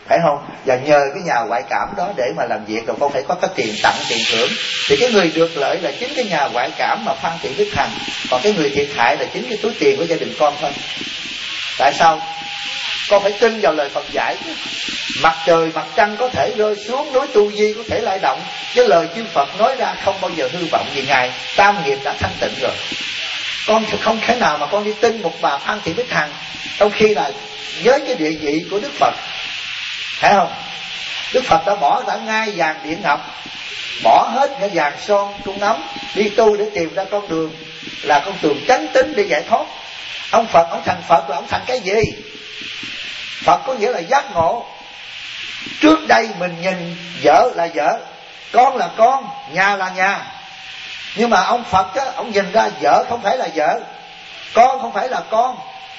phải không? Và nhờ cái nhà ngoại cảm đó để mà làm việc, rồi con phải có cái tiền tặng, tiền thưởng. Thì cái người được lợi là chính cái nhà ngoại cảm mà Phan Thị Bích Hằng, còn cái người thiệt hại là chính cái túi tiền của gia đình con thôi. Tại sao? Con phải tin vào lời Phật dạy chứ. Mặt trời mặt trăng có thể rơi xuống, núi Tu Di có thể lay động, cái lời chư Phật nói ra không bao giờ hư vọng, vì Ngài tam nghiệp đã thanh tịnh rồi. Con không thể nào mà con đi tin một bà Phan Thị Bích Hằng trong khi là với cái địa vị của Đức Phật, phải không? Đức Phật đã bỏ cả ngai vàng điện ngọc, bỏ hết cái vàng son cung ấm, đi tu để tìm ra con đường là con đường chánh tín để giải thoát. Ông Phật, ông thành Phật là ông thành cái gì? Phật có nghĩa là giác ngộ. Trước đây mình nhìn vợ là vợ, con là con, nhà là nhà. Nhưng mà ông Phật á, ông nhìn ra vợ không phải là vợ, con không phải là con.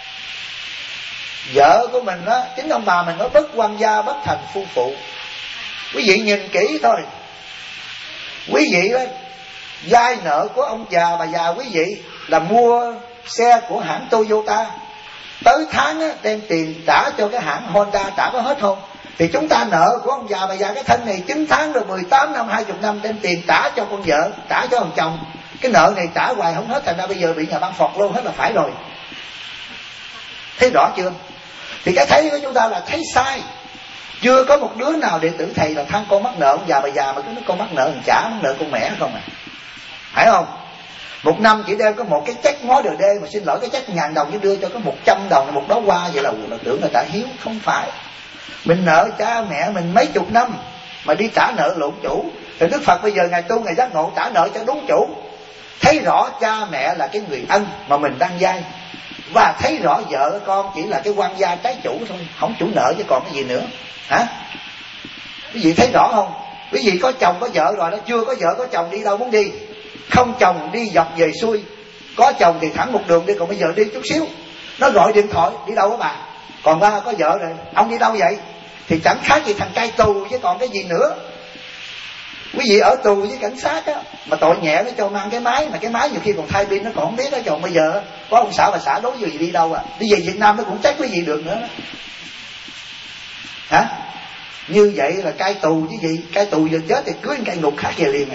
Vợ của mình á, chính ông bà mình nói bất quan gia bất thành phu phụ. Quý vị nhìn kỹ thôi. Quý vị á, vay nợ của ông già bà già quý vị là mua xe của hãng Toyota, tới tháng á, đem tiền trả cho cái hãng Honda, trả có hết không? Thì chúng ta nợ của ông già bà già cái thân này 9 tháng rồi 18 năm 20 năm đem tiền trả cho con vợ, trả cho ông chồng. Cái nợ này trả hoài không hết, thành ra bây giờ bị nhà băng phọt luôn hết là phải rồi. Thấy rõ chưa? Thì cái thấy của chúng ta là thấy sai. Chưa có một đứa nào đệ tử thầy là than con mắc nợ ông già bà già, mà cứ nói con mắc nợ mình trả, mắc nợ con mẹ không à. Phải không? Một năm chỉ đem có một cái check ngó đời đê, mà xin lỗi cái check 1.000 đồng chứ đưa cho có 100 đồng một đó qua, vậy là tưởng người ta hiếu. Không phải. Mình nợ cha mẹ mình mấy chục năm mà đi trả nợ lộn chủ. Thì Đức Phật bây giờ Ngài tu, Ngài giác ngộ trả nợ cho đúng chủ. Thấy rõ cha mẹ là cái người ân mà mình đang vay, và thấy rõ vợ con chỉ là cái quan gia trái chủ thôi, không chủ nợ chứ còn cái gì nữa. Hả? Quý vị thấy rõ không? Quý vị có chồng có vợ rồi đó, chưa có vợ có chồng đi đâu muốn đi. Không chồng đi dọc về xuôi, có chồng thì thẳng một đường đi, còn bây giờ đi chút xíu nó gọi điện thoại đi đâu á bà, còn ba có vợ rồi ông đi đâu vậy? Thì chẳng khác gì thằng cai tù chứ còn cái gì nữa. Quý vị ở tù với cảnh sát á, mà tội nhẹ nó cho mang cái máy, mà cái máy nhiều khi còn thay pin nó còn không biết đó. Còn bây giờ có ông xã bà xã đối gì đi đâu à, đi về Việt Nam nó cũng trách quý vị được nữa đó. Hả? Như vậy là cai tù chứ gì? Cai tù giờ chết thì cưới cai ngục khác về liền à.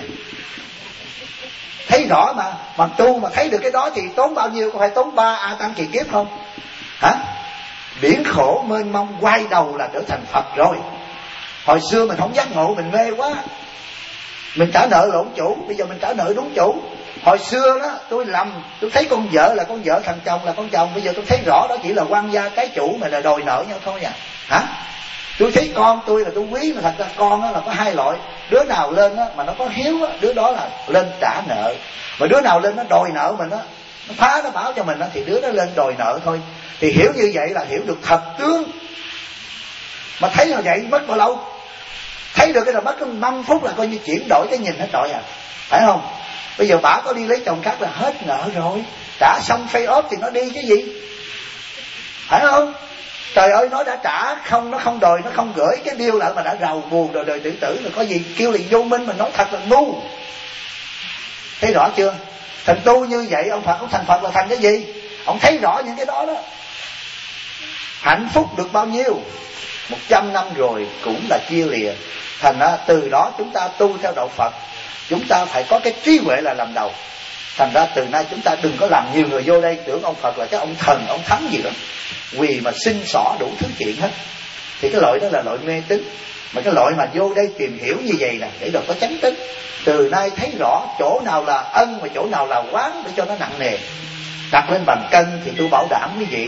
Thấy rõ mà tu mà thấy được cái đó thì tốn bao nhiêu, có phải tốn 3 A Tăng kỳ kiếp không? Hả? Biển khổ mênh mông, quay đầu là trở thành Phật rồi. Hồi xưa mình không giác ngộ, mình mê quá, mình trả nợ lộn chủ. Bây giờ mình trả nợ đúng chủ. Hồi xưa đó tôi lầm, tôi thấy con vợ là con vợ, thằng chồng là con chồng. Bây giờ tôi thấy rõ đó chỉ là quan gia cái chủ mà là đòi nợ nhau thôi à. Hả? Tôi thấy con tôi là tôi quý, mà thật ra con đó là có hai loại. Đứa nào lên đó, mà nó có hiếu đó, đứa đó là lên trả nợ. Mà đứa nào lên nó đòi nợ mình đó, nó phá nó báo cho mình đó, thì đứa đó lên đòi nợ thôi. Thì hiểu như vậy là hiểu được thật tướng. Mà thấy là vậy mất bao lâu? Thấy được cái là mất 5 phút là coi như chuyển đổi cái nhìn hết trọi à. Phải không? Bây giờ bả có đi lấy chồng khác là hết nợ rồi, trả xong pay off thì nó đi chứ gì. Phải không? Trời ơi, nó đã trả không, nó không đòi, nó không gửi cái deal lại mà đã rầu buồn rồi đời tử tử rồi, có gì kêu là vô minh, mình nói thật là ngu. Thấy rõ chưa? Thành tu như vậy, ông Phật, ông thành Phật là thành cái gì? Ông thấy rõ những cái đó đó. Hạnh phúc được bao nhiêu? 100 năm rồi cũng là chia lìa. Thành ra từ đó chúng ta tu theo đạo Phật, chúng ta phải có cái trí huệ là làm đầu. Thành ra từ nay chúng ta đừng có làm nhiều người vô đây tưởng ông Phật là cái ông thần, ông thánh gì đó, quỳ mà xin xỏ đủ thứ chuyện hết. Thì cái loại đó là loại mê tín. Mà cái loại mà vô đây tìm hiểu như vậy nè, để được có chánh tín. Từ nay thấy rõ chỗ nào là ân và chỗ nào là oán để cho nó nặng nề, đặt lên bàn cân. Thì tôi bảo đảm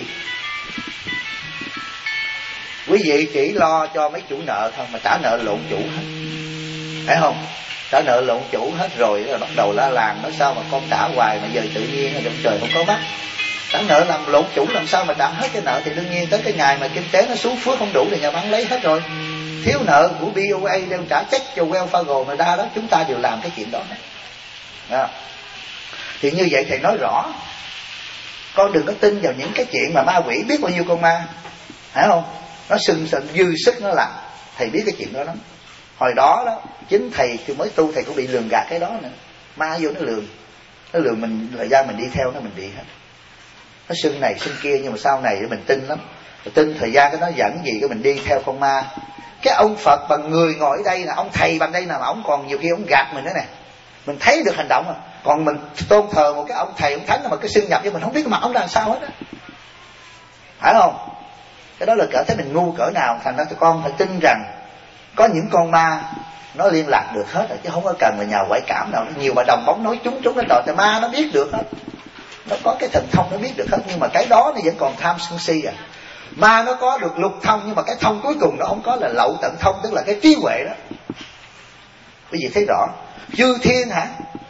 quý vị chỉ lo cho mấy chủ nợ thôi, mà trả nợ lộn chủ hết. Phải không? Trả nợ lộn chủ hết rồi bắt đầu la làng nói sao mà con trả hoài mà giờ tự nhiên ở trong trời không có bắt. Trả nợ làm lộn chủ làm sao mà trả hết cái nợ, thì đương nhiên tới cái ngày mà kinh tế nó xuống phước không đủ thì nhà bán lấy hết rồi. Thiếu nợ của BOA đem trả check cho Wells Fargo mà ra đó, chúng ta đều làm cái chuyện đó. Thì như vậy thầy nói rõ, con đừng có tin vào những cái chuyện mà ma quỷ biết bao nhiêu con ma, phải không? Nó sừng sừng dư sức nó làm. Thầy biết cái chuyện đó lắm. Hồi đó đó chính thầy khi mới tu thầy cũng bị lường gạt cái đó nữa. Ma vô nó lường mình, thời gian mình đi theo nó mình bị hết. Nó xưng này xưng kia, nhưng mà sau này mình tin lắm. Rồi tin thời gian cái nó dẫn gì cái mình đi theo con ma. Cái ông Phật bằng người ngồi ở đây là ông thầy bằng đây là mà ông còn nhiều khi ông gạt mình nữa nè. Mình thấy được hành động mà. Còn mình tôn thờ một cái ông thầy ông thánh mà cái xưng nhập cho mình không biết cái mặt ông là làm sao hết á. Phải không? Cái đó là cỡ thấy mình ngu cỡ nào. Thành ra tụi con phải tin rằng có những con ma nó liên lạc được hết rồi, chứ không có cần là nhờ ngoại cảm nào. Nhiều mà đồng bóng nói chúng nó đòi, thì ma nó biết được hết, nó có cái thần thông nó biết được hết. Nhưng mà cái đó nó vẫn còn tham sân si à. Ma nó có được lục thông, nhưng mà cái thông cuối cùng nó không có, là lậu tận thông, tức là cái trí huệ đó. Quý vị thấy rõ. Chư thiên hả?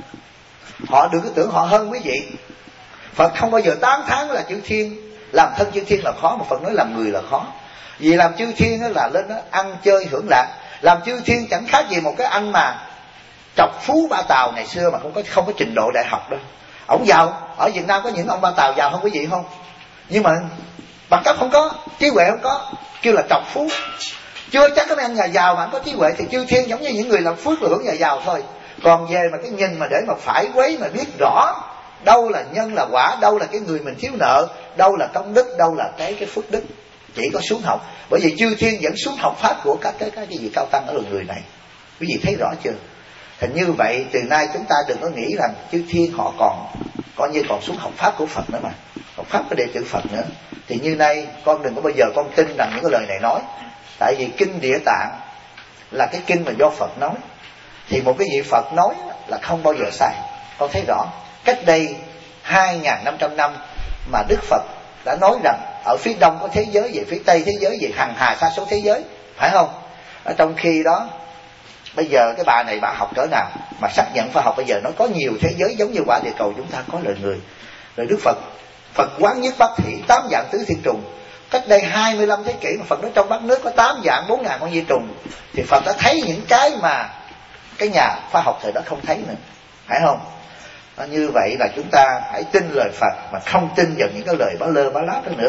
Họ đừng có tưởng họ hơn quý vị. Phật không bao giờ tán thán là chư thiên. Làm thân chư thiên là khó, mà Phật nói làm người là khó. Vì làm chư thiên đó là lên đó ăn chơi hưởng lạc. Làm chư thiên chẳng khác gì một cái anh mà trọc phú Ba Tàu ngày xưa mà không có trình độ đại học đâu. Ông giàu. Ở Việt Nam có những ông Ba Tàu giàu không quý vị không? Nhưng mà bằng cấp không có, trí huệ không có, kêu là trọc phú. Chưa chắc cái anh nhà giàu mà anh có trí huệ. Thì chư thiên giống như những người làm phước là hưởng nhà giàu thôi. Còn về mà cái nhìn mà để mà phải quấy mà biết rõ đâu là nhân là quả, đâu là cái người mình thiếu nợ, đâu là công đức, đâu là cái phước đức, chỉ có xuống học. Bởi vì chư thiên vẫn xuống học pháp của các cái gì cao tăng ở loài người này. Quý vị thấy rõ chưa? Thành như vậy từ nay chúng ta đừng có nghĩ rằng chư thiên họ còn coi như còn xuống học pháp của Phật nữa mà, học pháp của đệ tử Phật nữa. Thì như nay con đừng có bao giờ con tin rằng những cái lời này nói. Tại vì kinh Địa Tạng là cái kinh mà do Phật nói, thì một cái vị Phật nói là không bao giờ sai. Con thấy rõ. Cách đây 2.500 năm mà Đức Phật đã nói rằng ở phía đông có thế giới, về phía tây thế giới, về hằng hà sa số thế giới, phải không? Ở trong khi đó bây giờ cái bà này bà học cỡ nào mà xác nhận khoa học bây giờ nó có nhiều thế giới giống như quả địa cầu chúng ta có loài người. Rồi Đức Phật quán nhất bát thủy 8 dạng tứ thiên trùng. Cách đây 25 thế kỷ mà Phật nói trong bát nước có 8 dạng 4.000 con vi trùng. Thì Phật đã thấy những cái mà cái nhà khoa học thời đó không thấy nữa, phải không? Như vậy là chúng ta hãy tin lời Phật mà không tin vào những cái lời bá lơ bá láp đó nữa.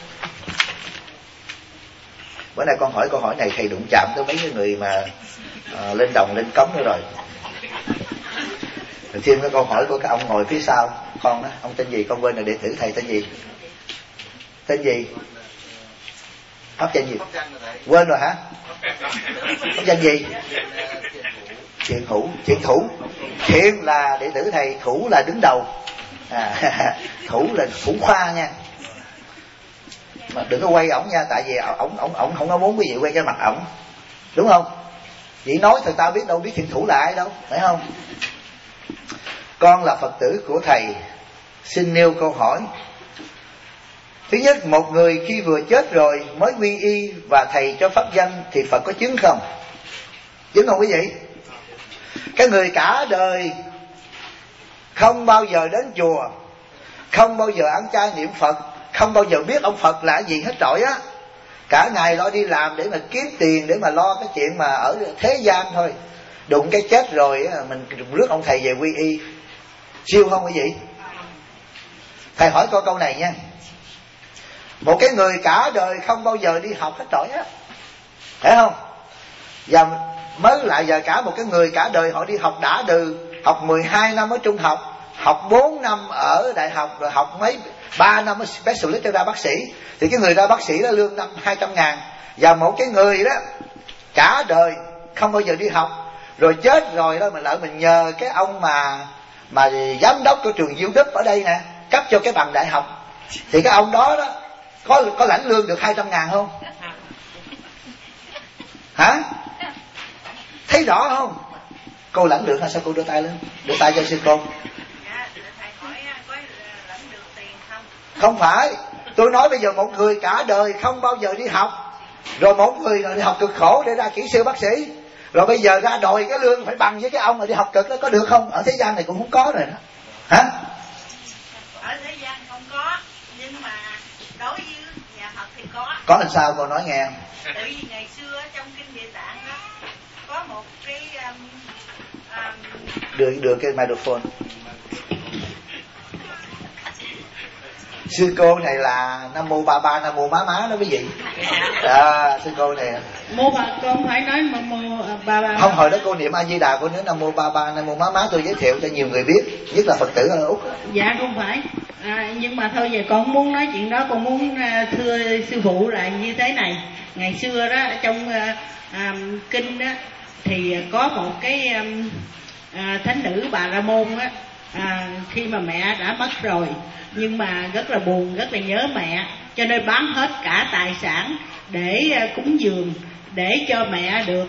Bữa nay con hỏi câu hỏi này thầy đụng chạm tới mấy cái người mà lên đồng lên cống nữa rồi. Rồi thêm cái câu hỏi của cái ông ngồi phía sau con đó, ông tên gì con quên rồi, đệ tử thầy tên gì? Tên gì? Pháp danh gì? Quên rồi hả? Pháp danh gì? Thiện Hữu. Thiện là đệ tử thầy, Hữu là đứng đầu. Hữu là Hữu Khoa nha. Mà đừng có quay ổng nha, tại vì ổng không có muốn quý vị quay cái mặt ổng, đúng không? Chỉ nói thôi tao biết đâu biết Thiện Hữu là ai đâu, phải không? Con là Phật tử của thầy, xin nêu câu hỏi. Thứ nhất, một người khi vừa chết rồi mới quy y và thầy cho pháp danh thì Phật có chứng không? Chứng không quý vị? Cái người cả đời không bao giờ đến chùa, không bao giờ ăn chay niệm Phật, không bao giờ biết ông Phật là gì hết trọi á, cả ngày lo đi làm để mà kiếm tiền, để mà lo cái chuyện mà ở thế gian thôi, đụng cái chết rồi mình rước ông thầy về quy y, siêu không quý vị? Thầy hỏi câu này nha. Một cái người cả đời không bao giờ đi học hết trọi á, phải không? Và mới lại giờ cả một cái người cả đời họ đi học đã đừ, học 12 năm ở trung học, học 4 năm ở đại học, rồi học 3 năm ở specialist cho ra bác sĩ. Thì cái người ra bác sĩ đó lương năm 200.000. Và một cái người đó cả đời không bao giờ đi học, rồi chết rồi đó mình lại mình nhờ cái ông mà giám đốc của trường Diệu Đức ở đây nè cấp cho cái bằng đại học, thì cái ông đó có lãnh lương được 200.000 không? Hả? Thấy rõ không? Cô lãnh được hay sao? Cô đưa tay lên, đưa tay cho sư cô. Không phải, tôi nói bây giờ một người cả đời không bao giờ đi học, rồi một người đi học cực khổ để ra kỹ sư bác sĩ, rồi bây giờ ra đòi cái lương phải bằng với cái ông mà đi học cực đó, có được không? Ở thế gian này cũng không có rồi đó. Hả? Ở thế gian không có, nhưng mà đối với nhà Phật thì có. Có làm sao cô nói nghe? Tại vì ngày xưa trong kinh Địa Tạng đó có một cái đưa cái microphone. Sư cô này là Nam Mô Ba Ba Nam Mô Má Má đó quý vị. Sư cô này Mô Bà, con phải nói Nam Mô Ba Ba. Không, hồi đó cô niệm A Di Đà cô nói Nam Mô Ba Ba Nam Mô Má Má, tôi giới thiệu cho nhiều người biết, nhất là Phật tử ở Úc. Dạ không phải. Nhưng mà thôi giờ con không muốn nói chuyện đó, con muốn thưa sư phụ là như thế này. Ngày xưa đó trong kinh á, thì có một cái thánh nữ Bà La Môn á, khi mà mẹ đã mất rồi nhưng mà rất là buồn, rất là nhớ mẹ, cho nên bán hết cả tài sản để cúng dường, để cho mẹ được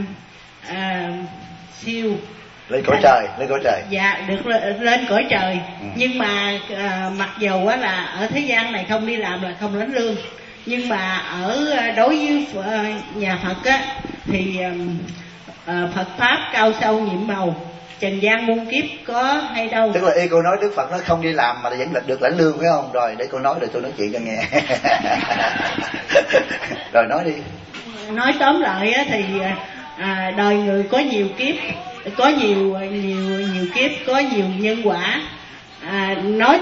siêu lên cõi trời, lên cõi trời. Dạ, được lên cõi trời. Nhưng mà mặc dầu á là ở thế gian này không đi làm là không lãnh lương, nhưng mà ở đối với nhà Phật á thì Phật pháp cao sâu nhiệm màu, trần gian muôn kiếp có hay đâu. Tức là y cô nói Đức Phật nó không đi làm mà vẫn được lãnh lương phải không? Rồi để cô nói rồi tôi nói chuyện cho nghe. Rồi nói đi. Nói tóm lại á thì đời người có nhiều kiếp, có nhiều kiếp, có nhiều nhân quả. Nói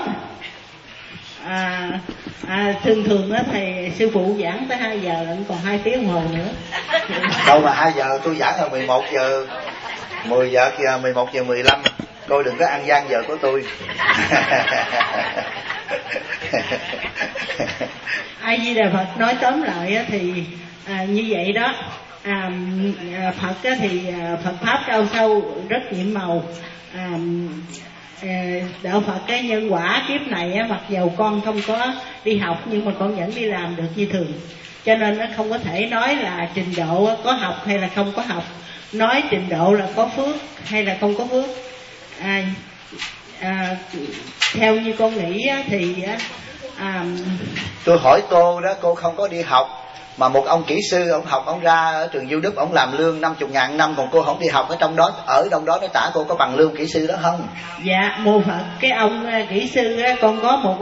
thường á thầy sư phụ giảng tới 2 giờ lận, còn 2 tiếng đồng hồ nữa. Đâu mà 2 giờ tôi giảng là 11 giờ 10 giờ kìa, 11 giờ 15. Cô đừng có ăn gian giờ của tôi. A Di Đà Phật. Nói tóm lại thì như vậy đó. Phật thì Phật pháp cao sâu rất nhiệm màu. Đạo Phật cái nhân quả kiếp này mặc dầu con không có đi học nhưng mà con vẫn đi làm được như thường, cho nên nó không có thể nói là trình độ có học hay là không có học, nói trình độ là có phước hay là không có phước. Theo như con nghĩ thì tôi hỏi cô đó, cô không có đi học mà một ông kỹ sư ông học, ông ra ở trường Du Đức ông làm lương 50.000 năm, còn cô không đi học ở trong đó nó trả cô có bằng lương kỹ sư đó không? Dạ mô Phật. Cái ông kỹ sư con có một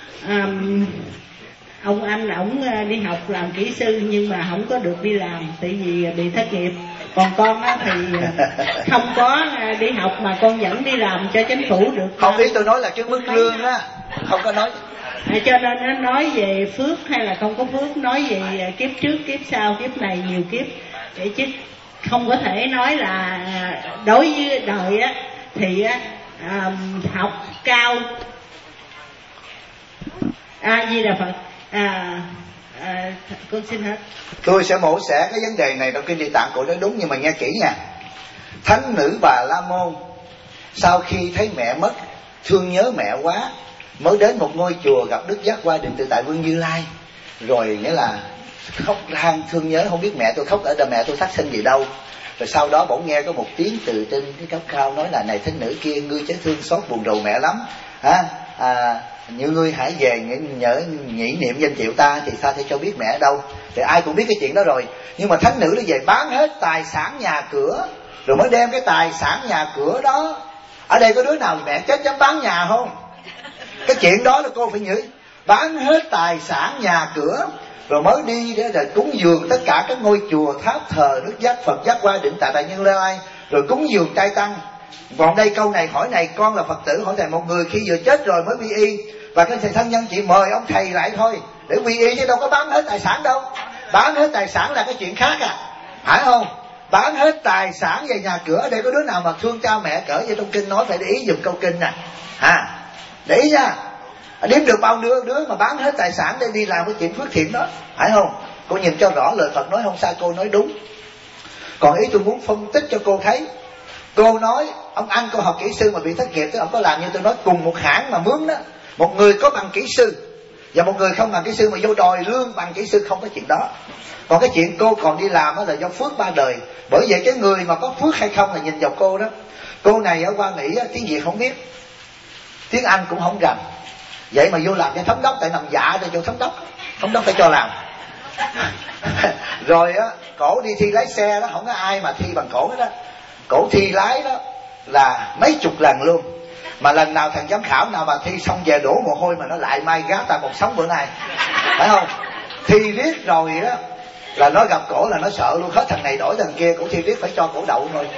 ông anh, ổng đi học làm kỹ sư nhưng mà không có được đi làm tại vì bị thất nghiệp. Còn con thì không có đi học mà con vẫn đi làm cho chính phủ được. Không, ý tôi nói là cái mức lương á, không có nói. Cho nên nó nói về phước hay là không có phước, nói về kiếp trước kiếp sau, kiếp này nhiều kiếp, để chứ không có thể nói là đối với đời á thì học cao. A Di Đà Phật. Con xin hết. Tôi sẽ mổ xẻ cái vấn đề này trong kinh Địa Tạng, cô nói đúng nhưng mà nghe kỹ nha. Thánh nữ Bà La Môn sau khi thấy mẹ mất, thương nhớ mẹ quá, mới đến một ngôi chùa gặp Đức Giác Qua Định Tự Tại Vương Như Lai, rồi nghĩa là khóc than thương nhớ, không biết mẹ tôi khóc ở đâu, mẹ tôi phát sinh gì đâu. Rồi sau đó bỗng nghe có một tiếng từ trên cái cấp cao nói là: này thánh nữ kia, ngươi chớ thương xót buồn rầu mẹ lắm như ngươi hãy về nhĩ niệm danh hiệu ta thì ta sẽ cho biết mẹ ở đâu. Thì ai cũng biết cái chuyện đó rồi, nhưng mà thánh nữ nó về bán hết tài sản nhà cửa rồi mới đem cái tài sản nhà cửa đó. Ở đây có đứa nào mẹ chết dám bán nhà không? Cái chuyện đó là cô phải nhớ. Bán hết tài sản nhà cửa rồi mới đi để là cúng dường tất cả các ngôi chùa tháp thờ Đức Giác Phật Giác Qua Định Tại Như Lai, rồi cúng dường trai tăng. Còn đây câu này hỏi này, con là Phật tử hỏi thầy, một người khi vừa chết rồi mới quy y, và cái thầy thân nhân chỉ mời ông thầy lại thôi để quy y, chứ đâu có bán hết tài sản đâu. Bán hết tài sản là cái chuyện khác phải không? Bán hết tài sản về nhà cửa. Ở đây có đứa nào mà thương cha mẹ cỡ như trong kinh nói, phải để ý dùm câu kinh nè, để ý nha. Đếm được bao đứa mà bán hết tài sản để đi làm cái chuyện phước thiện đó, phải không? Cô nhìn cho rõ, lời Phật nói không sai, cô nói đúng. Còn ý tôi muốn phân tích cho cô thấy. Cô nói ông anh cô học kỹ sư mà bị thất nghiệp, tức ông có làm như tôi nói, cùng một hãng mà mướn đó, một người có bằng kỹ sư và một người không bằng kỹ sư mà vô đòi lương bằng kỹ sư, không có chuyện đó. Còn cái chuyện cô còn đi làm đó là do phước ba đời. Bởi vậy cái người mà có phước hay không là nhìn vào cô đó. Cô này ở qua Mỹ tiếng Việt không biết, tiếng Anh cũng không rành, vậy mà vô làm cho thống đốc, tại nằm dạ cho thống đốc phải cho làm. Rồi cổ đi thi lái xe đó, không có ai mà thi bằng cổ hết đó. Cổ thi lái đó là mấy chục lần luôn, mà lần nào thằng giám khảo nào mà thi xong về đổ mồ hôi mà nó lại mai gác ta còn sống bữa nay, phải không? Thi riết rồi đó là nó gặp cổ là nó sợ luôn, hết thằng này đổi thằng kia, cổ thi riết phải cho cổ đậu thôi.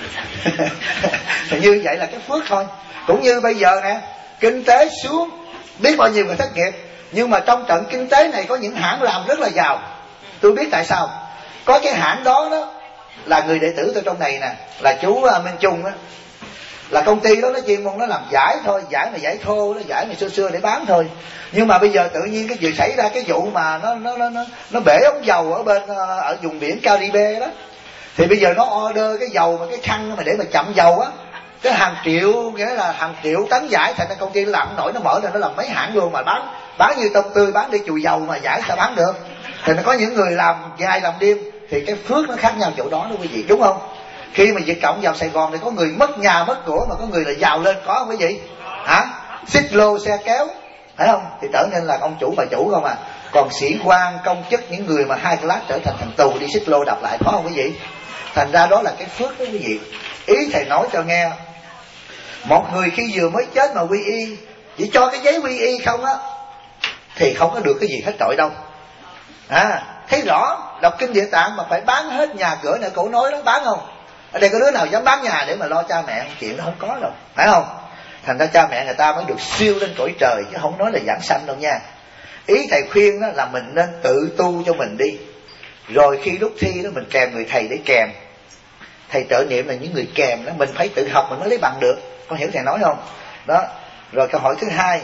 Như vậy là cái phước thôi. Cũng như bây giờ nè, kinh tế xuống, biết bao nhiêu người thất nghiệp, nhưng mà trong trận kinh tế này có những hãng làm rất là giàu. Tôi biết tại sao. Có cái hãng đó là người đệ tử tôi trong này nè, là chú Minh Trung á. là công ty đó nó chuyên môn nó làm giải thôi, giải mà giải thô, nó giải mà xưa để bán thôi. Nhưng mà bây giờ tự nhiên cái vừa xảy ra cái vụ mà nó bể ống dầu ở bên ở vùng biển Caribe đó, thì bây giờ nó order cái dầu mà cái khăn mà để mà chậm dầu á, cái hàng triệu, nghĩa là hàng triệu tấn giải, thành ra công ty nó làm không nổi, nó mở ra nó làm mấy hãng luôn mà bán như tôm tươi, bán đi chùi dầu mà giải sao bán được. Thì nó có những người làm ngày làm đêm, thì cái phước nó khác nhau chỗ đó đó quý vị, đúng không? Khi mà Việt Cộng vào Sài Gòn thì có người mất nhà mất của, mà có người là giàu lên, có không quý vị? Hả? Xích lô xe kéo, phải không? Thì trở nên là ông chủ bà chủ không à. Còn sĩ quan công chức, những người mà high class trở thành thằng tù đi xích lô đập lại, có không quý vị? Thành ra đó là cái phước đó quý vị. Ý thầy nói cho nghe, một người khi vừa mới chết mà quy y, chỉ cho cái giấy quy y không á, thì không có được cái gì hết trọi đâu. Thấy rõ, đọc kinh Địa Tạng mà phải bán hết nhà cửa này, cổ nói đó, bán không? Ở đây có đứa nào dám bán nhà để mà lo cha mẹ? Chuyện đó không có đâu, phải không? Thành ra cha mẹ người ta mới được siêu lên cõi trời, chứ không nói là giảng sanh đâu nha. Ý thầy khuyên đó là mình nên tự tu cho mình đi, rồi khi lúc thi đó mình kèm người thầy để kèm. Thầy trợ niệm là những người kèm đó, mình phải tự học mình mới lấy bằng được. Con hiểu thầy nói không? Đó. Rồi câu hỏi thứ hai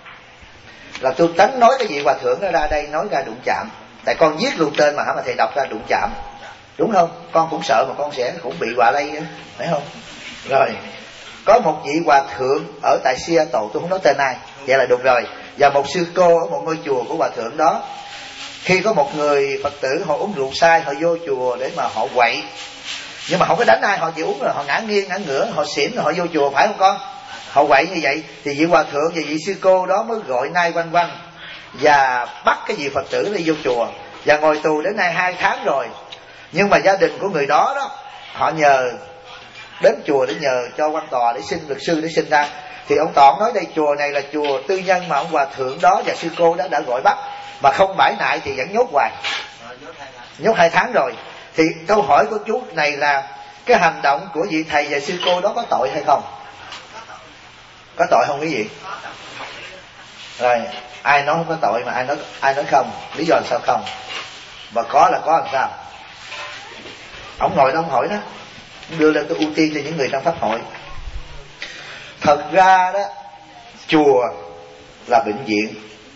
là tôi tránh nói cái vị hòa thượng nó ra đây nói ra đụng chạm, tại con viết luôn tên mà hả, mà thầy đọc ra đụng chạm, đúng không? Con cũng sợ mà con sẽ cũng bị hòa lây nữa, phải không? Rồi có một vị hòa thượng ở tại Seattle, tôi không nói tên ai, vậy là được rồi, và một sư cô ở một ngôi chùa của hòa thượng đó. Khi có một người Phật tử họ uống rượu sai, họ vô chùa để mà họ quậy, nhưng mà không có đánh ai, họ chỉ uống rồi họ ngã nghiêng ngã ngửa, họ xỉn rồi họ vô chùa, phải không con? Họ quậy như vậy thì vị hòa thượng và vị sư cô đó mới gọi nai quanh quanh và bắt cái vị Phật tử đi vô chùa, và ngồi tù đến nay 2 tháng rồi. Nhưng mà gia đình của người đó đó, họ nhờ đến chùa để nhờ cho quan tòa để xin luật sư để xin ra. Thì ông tòa nói đây chùa này là chùa tư nhân mà ông hòa thượng đó và sư cô đó đã gọi bắt, mà không bãi nại thì vẫn nhốt hoài, nhốt 2 tháng rồi. Thì câu hỏi của chú này là cái hành động của vị thầy và sư cô đó có tội hay không? Có tội không quý vị? Rồi ai nói không có tội mà ai nói không? Lý do là sao không? Và có là có làm sao? Ông ngồi đó ông hỏi đó, đưa lên tôi ưu tiên cho những người trong pháp hội. Thật ra đó, chùa là bệnh viện.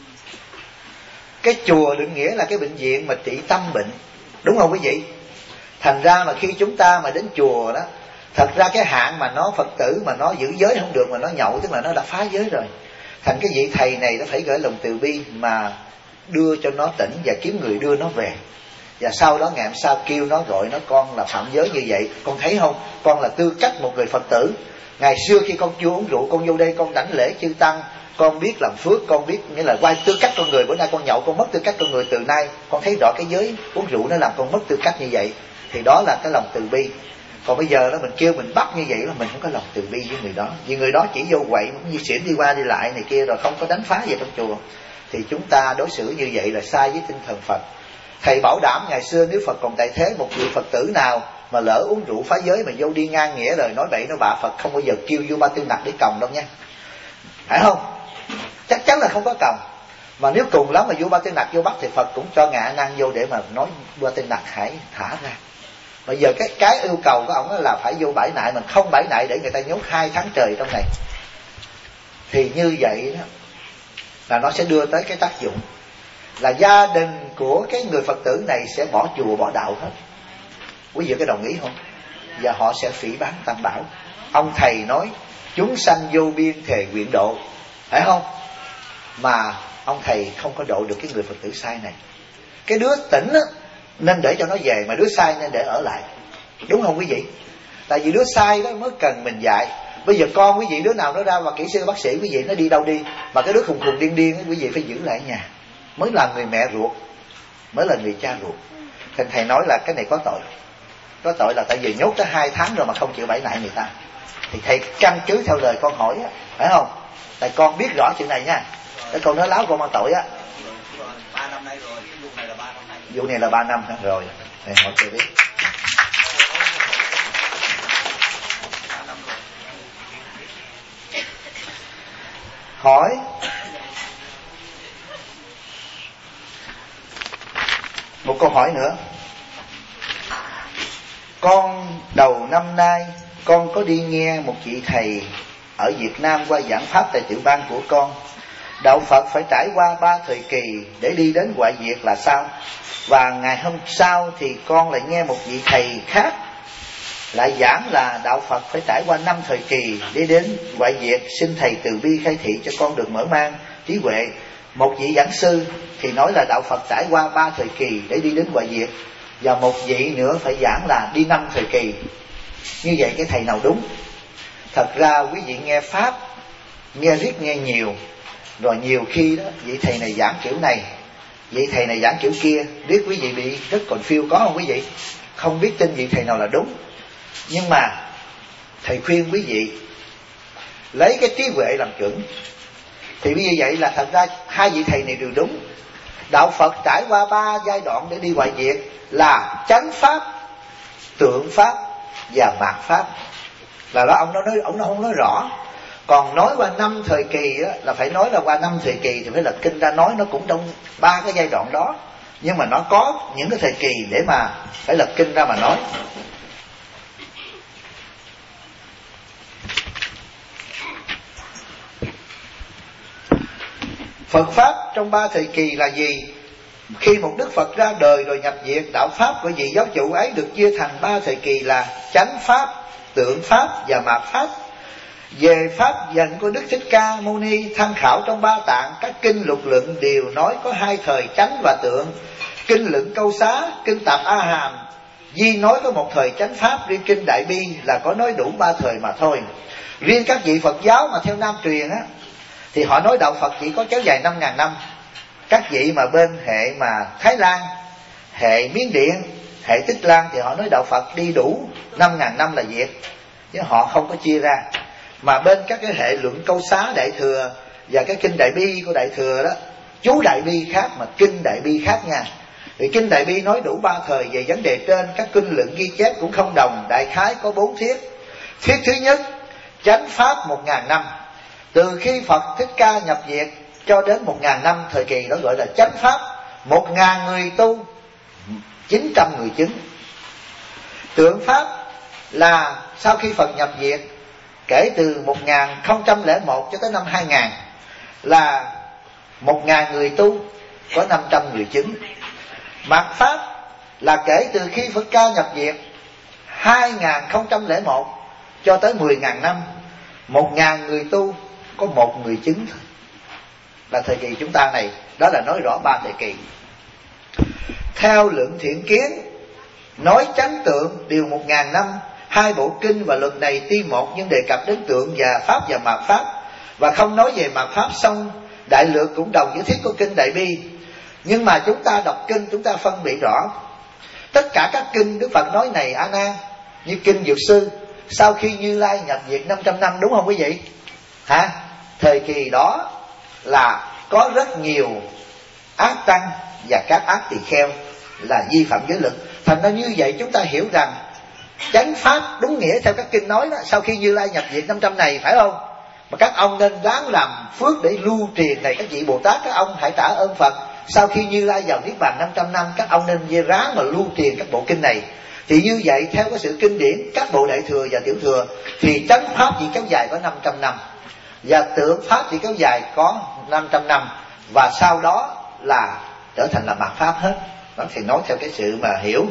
Cái chùa đừng nghĩa là cái bệnh viện mà trị tâm bệnh, đúng không quý vị? Thành ra mà khi chúng ta mà đến chùa đó, thật ra cái hạng mà nó Phật tử mà nó giữ giới không được mà nó nhậu, tức là nó đã phá giới rồi. Thành cái vị thầy này nó phải gửi lòng từ bi mà đưa cho nó tỉnh và kiếm người đưa nó về. Và sau đó ngày hôm sau kêu nó gọi nó con là phạm giới như vậy. Con thấy không? Con là tư cách một người Phật tử. Ngày xưa khi con chưa uống rượu, con vô đây con đảnh lễ chư tăng, con biết làm phước, con biết nghĩa là quay tư cách con người. Bữa nay con nhậu con mất tư cách con người, từ nay con thấy rõ cái giới uống rượu nó làm con mất tư cách như vậy. Thì đó là cái lòng từ bi. Còn bây giờ đó mình kêu mình bắt như vậy là mình không có lòng từ bi với người đó. Vì người đó chỉ vô quậy, như xỉn đi qua đi lại này kia, rồi không có đánh phá về trong chùa. Thì chúng ta đối xử như vậy là sai với tinh thần Phật. Thầy bảo đảm ngày xưa nếu Phật còn tại thế, một vị Phật tử nào mà lỡ uống rượu phá giới mà vô đi ngang nghĩa lời nói bậy nói bạ, Phật không bao giờ kêu vô Ba Tư Nặc để còng đâu nha, phải không? Chắc chắn là không có còng. Mà nếu cùng lắm mà vô Ba Tư Nặc vô bắt thì Phật cũng cho ngạ năng vô để mà nói Ba Tư Nặc hãy thả ra. Bây giờ cái yêu cầu của ông là phải vô bãi nại, mình không bãi nại để người ta nhốt 2 tháng trời trong này. Thì như vậy đó là nó sẽ đưa tới cái tác dụng là gia đình của cái người Phật tử này sẽ bỏ chùa bỏ đạo hết. Quý vị có đồng ý không? Và họ sẽ phỉ báng Tam Bảo. Ông thầy nói chúng sanh vô biên thề nguyện độ, phải không? Mà ông thầy không có độ được cái người Phật tử sai này. Cái đứa tỉnh á, nên để cho nó về, mà đứa sai nên để ở lại, đúng không quý vị? Tại vì đứa sai đó mới cần mình dạy. Bây giờ con quý vị đứa nào nó ra và kỹ sư bác sĩ, quý vị nó đi đâu đi, mà cái đứa khùng khùng điên điên quý vị phải giữ lại ở nhà, mới là người mẹ ruột, mới là người cha ruột. Thì thầy nói là cái này có tội. Có tội là tại vì nhốt tới 2 tháng rồi mà không chịu bãi nại người ta. Thì thầy căn cứ theo lời con hỏi á, phải không? Tại con biết rõ chuyện này nha. Để con nói láo con mang tội á. 3 năm nay rồi, vụ này là 3 năm nay. Vụ này là 3 năm rồi. Thầy hỏi tôi biết. Hỏi một câu hỏi nữa. Con đầu năm nay con có đi nghe một vị thầy ở Việt Nam qua giảng pháp tại tiểu bang của con. Đạo Phật phải trải qua 3 thời kỳ để đi đến hoại diệt là sao? Và ngày hôm sau thì con lại nghe một vị thầy khác lại giảng là đạo Phật phải trải qua 5 thời kỳ để đến hoại diệt. Xin thầy từ bi khai thị cho con được mở mang trí huệ. Một vị giảng sư thì nói là đạo Phật trải qua 3 thời kỳ để đi đến hoại diệt, và một vị nữa phải giảng là đi 5 thời kỳ. Như vậy cái thầy nào đúng? Thật ra quý vị nghe pháp, nghe riết nghe nhiều, rồi nhiều khi đó vị thầy này giảng kiểu này, vị thầy này giảng kiểu kia, biết quý vị bị rất confused, có không quý vị? Không biết tin vị thầy nào là đúng. Nhưng mà thầy khuyên quý vị lấy cái trí huệ làm chuẩn. Thì như vậy là thật ra hai vị thầy này đều đúng. Đạo Phật trải qua 3 giai đoạn để đi hoại diệt là chánh pháp, tượng pháp và mạt pháp. Là đó ông nó không nói rõ. Còn nói qua 5 thời kỳ đó, là phải nói là qua 5 thời kỳ thì phải lật kinh ra nói, nó cũng trong 3 cái giai đoạn đó. Nhưng mà nó có những cái thời kỳ để mà phải lật kinh ra mà nói. Phật Pháp trong 3 thời kỳ là gì? Khi một Đức Phật ra đời rồi nhập diệt, đạo Pháp của vị giáo chủ ấy được chia thành 3 thời kỳ là chánh Pháp, tượng Pháp và mạt Pháp. Về Pháp dần của Đức Thích Ca Mâu Ni tham khảo trong 3 tạng, các kinh lục luận đều nói có 2 thời chánh và tượng. Kinh Luận Câu Xá, kinh Tạp A Hàm duy nói có 1 thời chánh Pháp, riêng kinh Đại Bi là có nói đủ 3 thời mà thôi. Riêng các vị Phật giáo mà theo Nam truyền á, thì họ nói đạo Phật chỉ có kéo dài 5.000 năm. Các vị mà bên hệ mà Thái Lan, hệ Miến Điện, hệ Tích Lan thì họ nói đạo Phật đi đủ 5.000 năm là diệt, chứ họ không có chia ra. Mà bên các cái hệ Luận Câu Xá Đại Thừa và cái kinh Đại Bi của Đại Thừa đó, chú Đại Bi khác mà kinh Đại Bi khác nha. Thì kinh Đại Bi nói đủ 3 thời. Về vấn đề trên, các kinh luận ghi chép cũng không đồng, đại khái có 4 thuyết. Thuyết thứ nhất, chánh Pháp 1.000 năm. Từ khi Phật Thích Ca nhập diệt cho đến 1.000 năm, thời kỳ đó gọi là chánh Pháp. 1.000 người tu, 900 người chứng. Tượng Pháp là sau khi Phật nhập diệt, kể từ 1001 cho tới năm 2000 là 1.000 người tu, có 500 người chứng. Mạt Pháp là kể từ khi Phật Ca nhập diệt 2001 cho tới 10.000 năm, 1.000 người tu, có 1 người chứng thôi. Là thời kỳ chúng ta này. Đó là nói rõ 3 thời kỳ. Theo Luận Thiện Kiến, nói chánh tượng đều 1.000 năm. 2 bộ kinh và luật này tuy một nhưng đề cập đến tượng và Pháp và mạt Pháp, và không nói về mạt Pháp. Xong đại lược cũng đồng với thuyết của kinh Đại Bi. Nhưng mà chúng ta đọc kinh, chúng ta phân biệt rõ. Tất cả các kinh Đức Phật nói này A Nan, như kinh Dược Sư, sau khi Như Lai nhập diệt 500 năm, đúng không quý vị? Hả? Thời kỳ đó là có rất nhiều ác tăng và các ác tỳ kheo là vi phạm giới luật. Thành ra như vậy chúng ta hiểu rằng chánh Pháp đúng nghĩa theo các kinh nói đó, sau khi Như Lai nhập diệt 500 này, phải không? Mà các ông nên ráng làm phước để lưu truyền này. Các vị Bồ Tát, các ông hãy trả ơn Phật. Sau khi Như Lai vào Niết Bàn 500 năm, các ông nên ráng mà lưu truyền các bộ kinh này. Thì như vậy theo cái sự kinh điển, các bộ Đại Thừa và Tiểu Thừa, thì chánh Pháp chỉ kéo dài có 500 năm và tượng Pháp chỉ kéo dài có 500 năm, và sau đó là trở thành là mạt Pháp hết. Đó thì nói theo cái sự mà hiểu.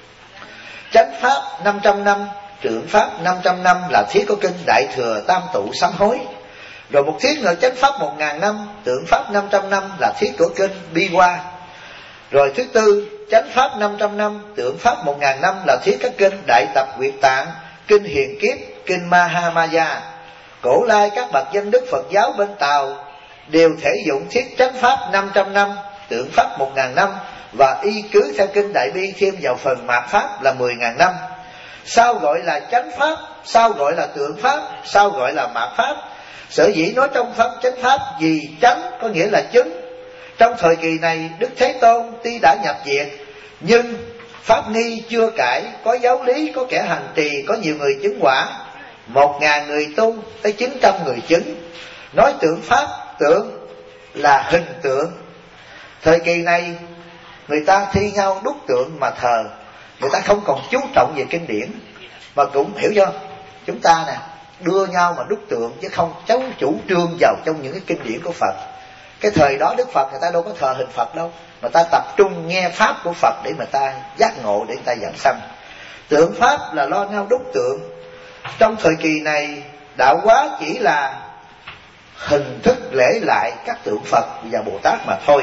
Chánh Pháp 500 năm, tượng Pháp 500 năm là thuyết của kinh Đại Thừa Tam Tụ Sám Hối. Rồi một thuyết nữa chánh Pháp 1.000 năm, tượng Pháp 500 năm là thuyết của kinh Bi Hoa. Rồi thứ tư, chánh Pháp 500 năm, tượng Pháp 1.000 năm là thuyết các kinh Đại Tập Quyệt Tạng, kinh Hiền Kiếp, kinh Mahamaya. Cổ lai các bậc danh đức Phật giáo bên Tàu đều thể dụng thuyết chánh Pháp 500 năm, tượng Pháp 1.000 năm, và y cứ theo kinh Đại Bi thêm vào phần mạt Pháp là 10.000 năm. Sao gọi là chánh Pháp, sao gọi là tượng Pháp, sao gọi là mạt Pháp? Sở dĩ nói trong Pháp chánh Pháp vì chánh có nghĩa là chứng. Trong thời kỳ này Đức Thế Tôn tuy đã nhập diệt, nhưng Pháp nghi chưa cải, có giáo lý, có kẻ hành trì, có nhiều người chứng quả. 1.000 người tu tới 900 người chứng. Nói tượng Pháp, tượng là hình tượng. Thời kỳ này người ta thi nhau đúc tượng mà thờ. Người ta không còn chú trọng về kinh điển, mà cũng hiểu chưa, chúng ta nè đưa nhau mà đúc tượng, chứ không cháu chủ trương vào trong những cái kinh điển của Phật. Cái thời đó Đức Phật người ta đâu có thờ hình Phật đâu, mà ta tập trung nghe pháp của Phật để mà ta giác ngộ, để ta giảng sanh. Tượng pháp là lo nhau đúc tượng. Trong thời kỳ này đạo hóa chỉ là hình thức lễ lại các tượng Phật và Bồ Tát mà thôi.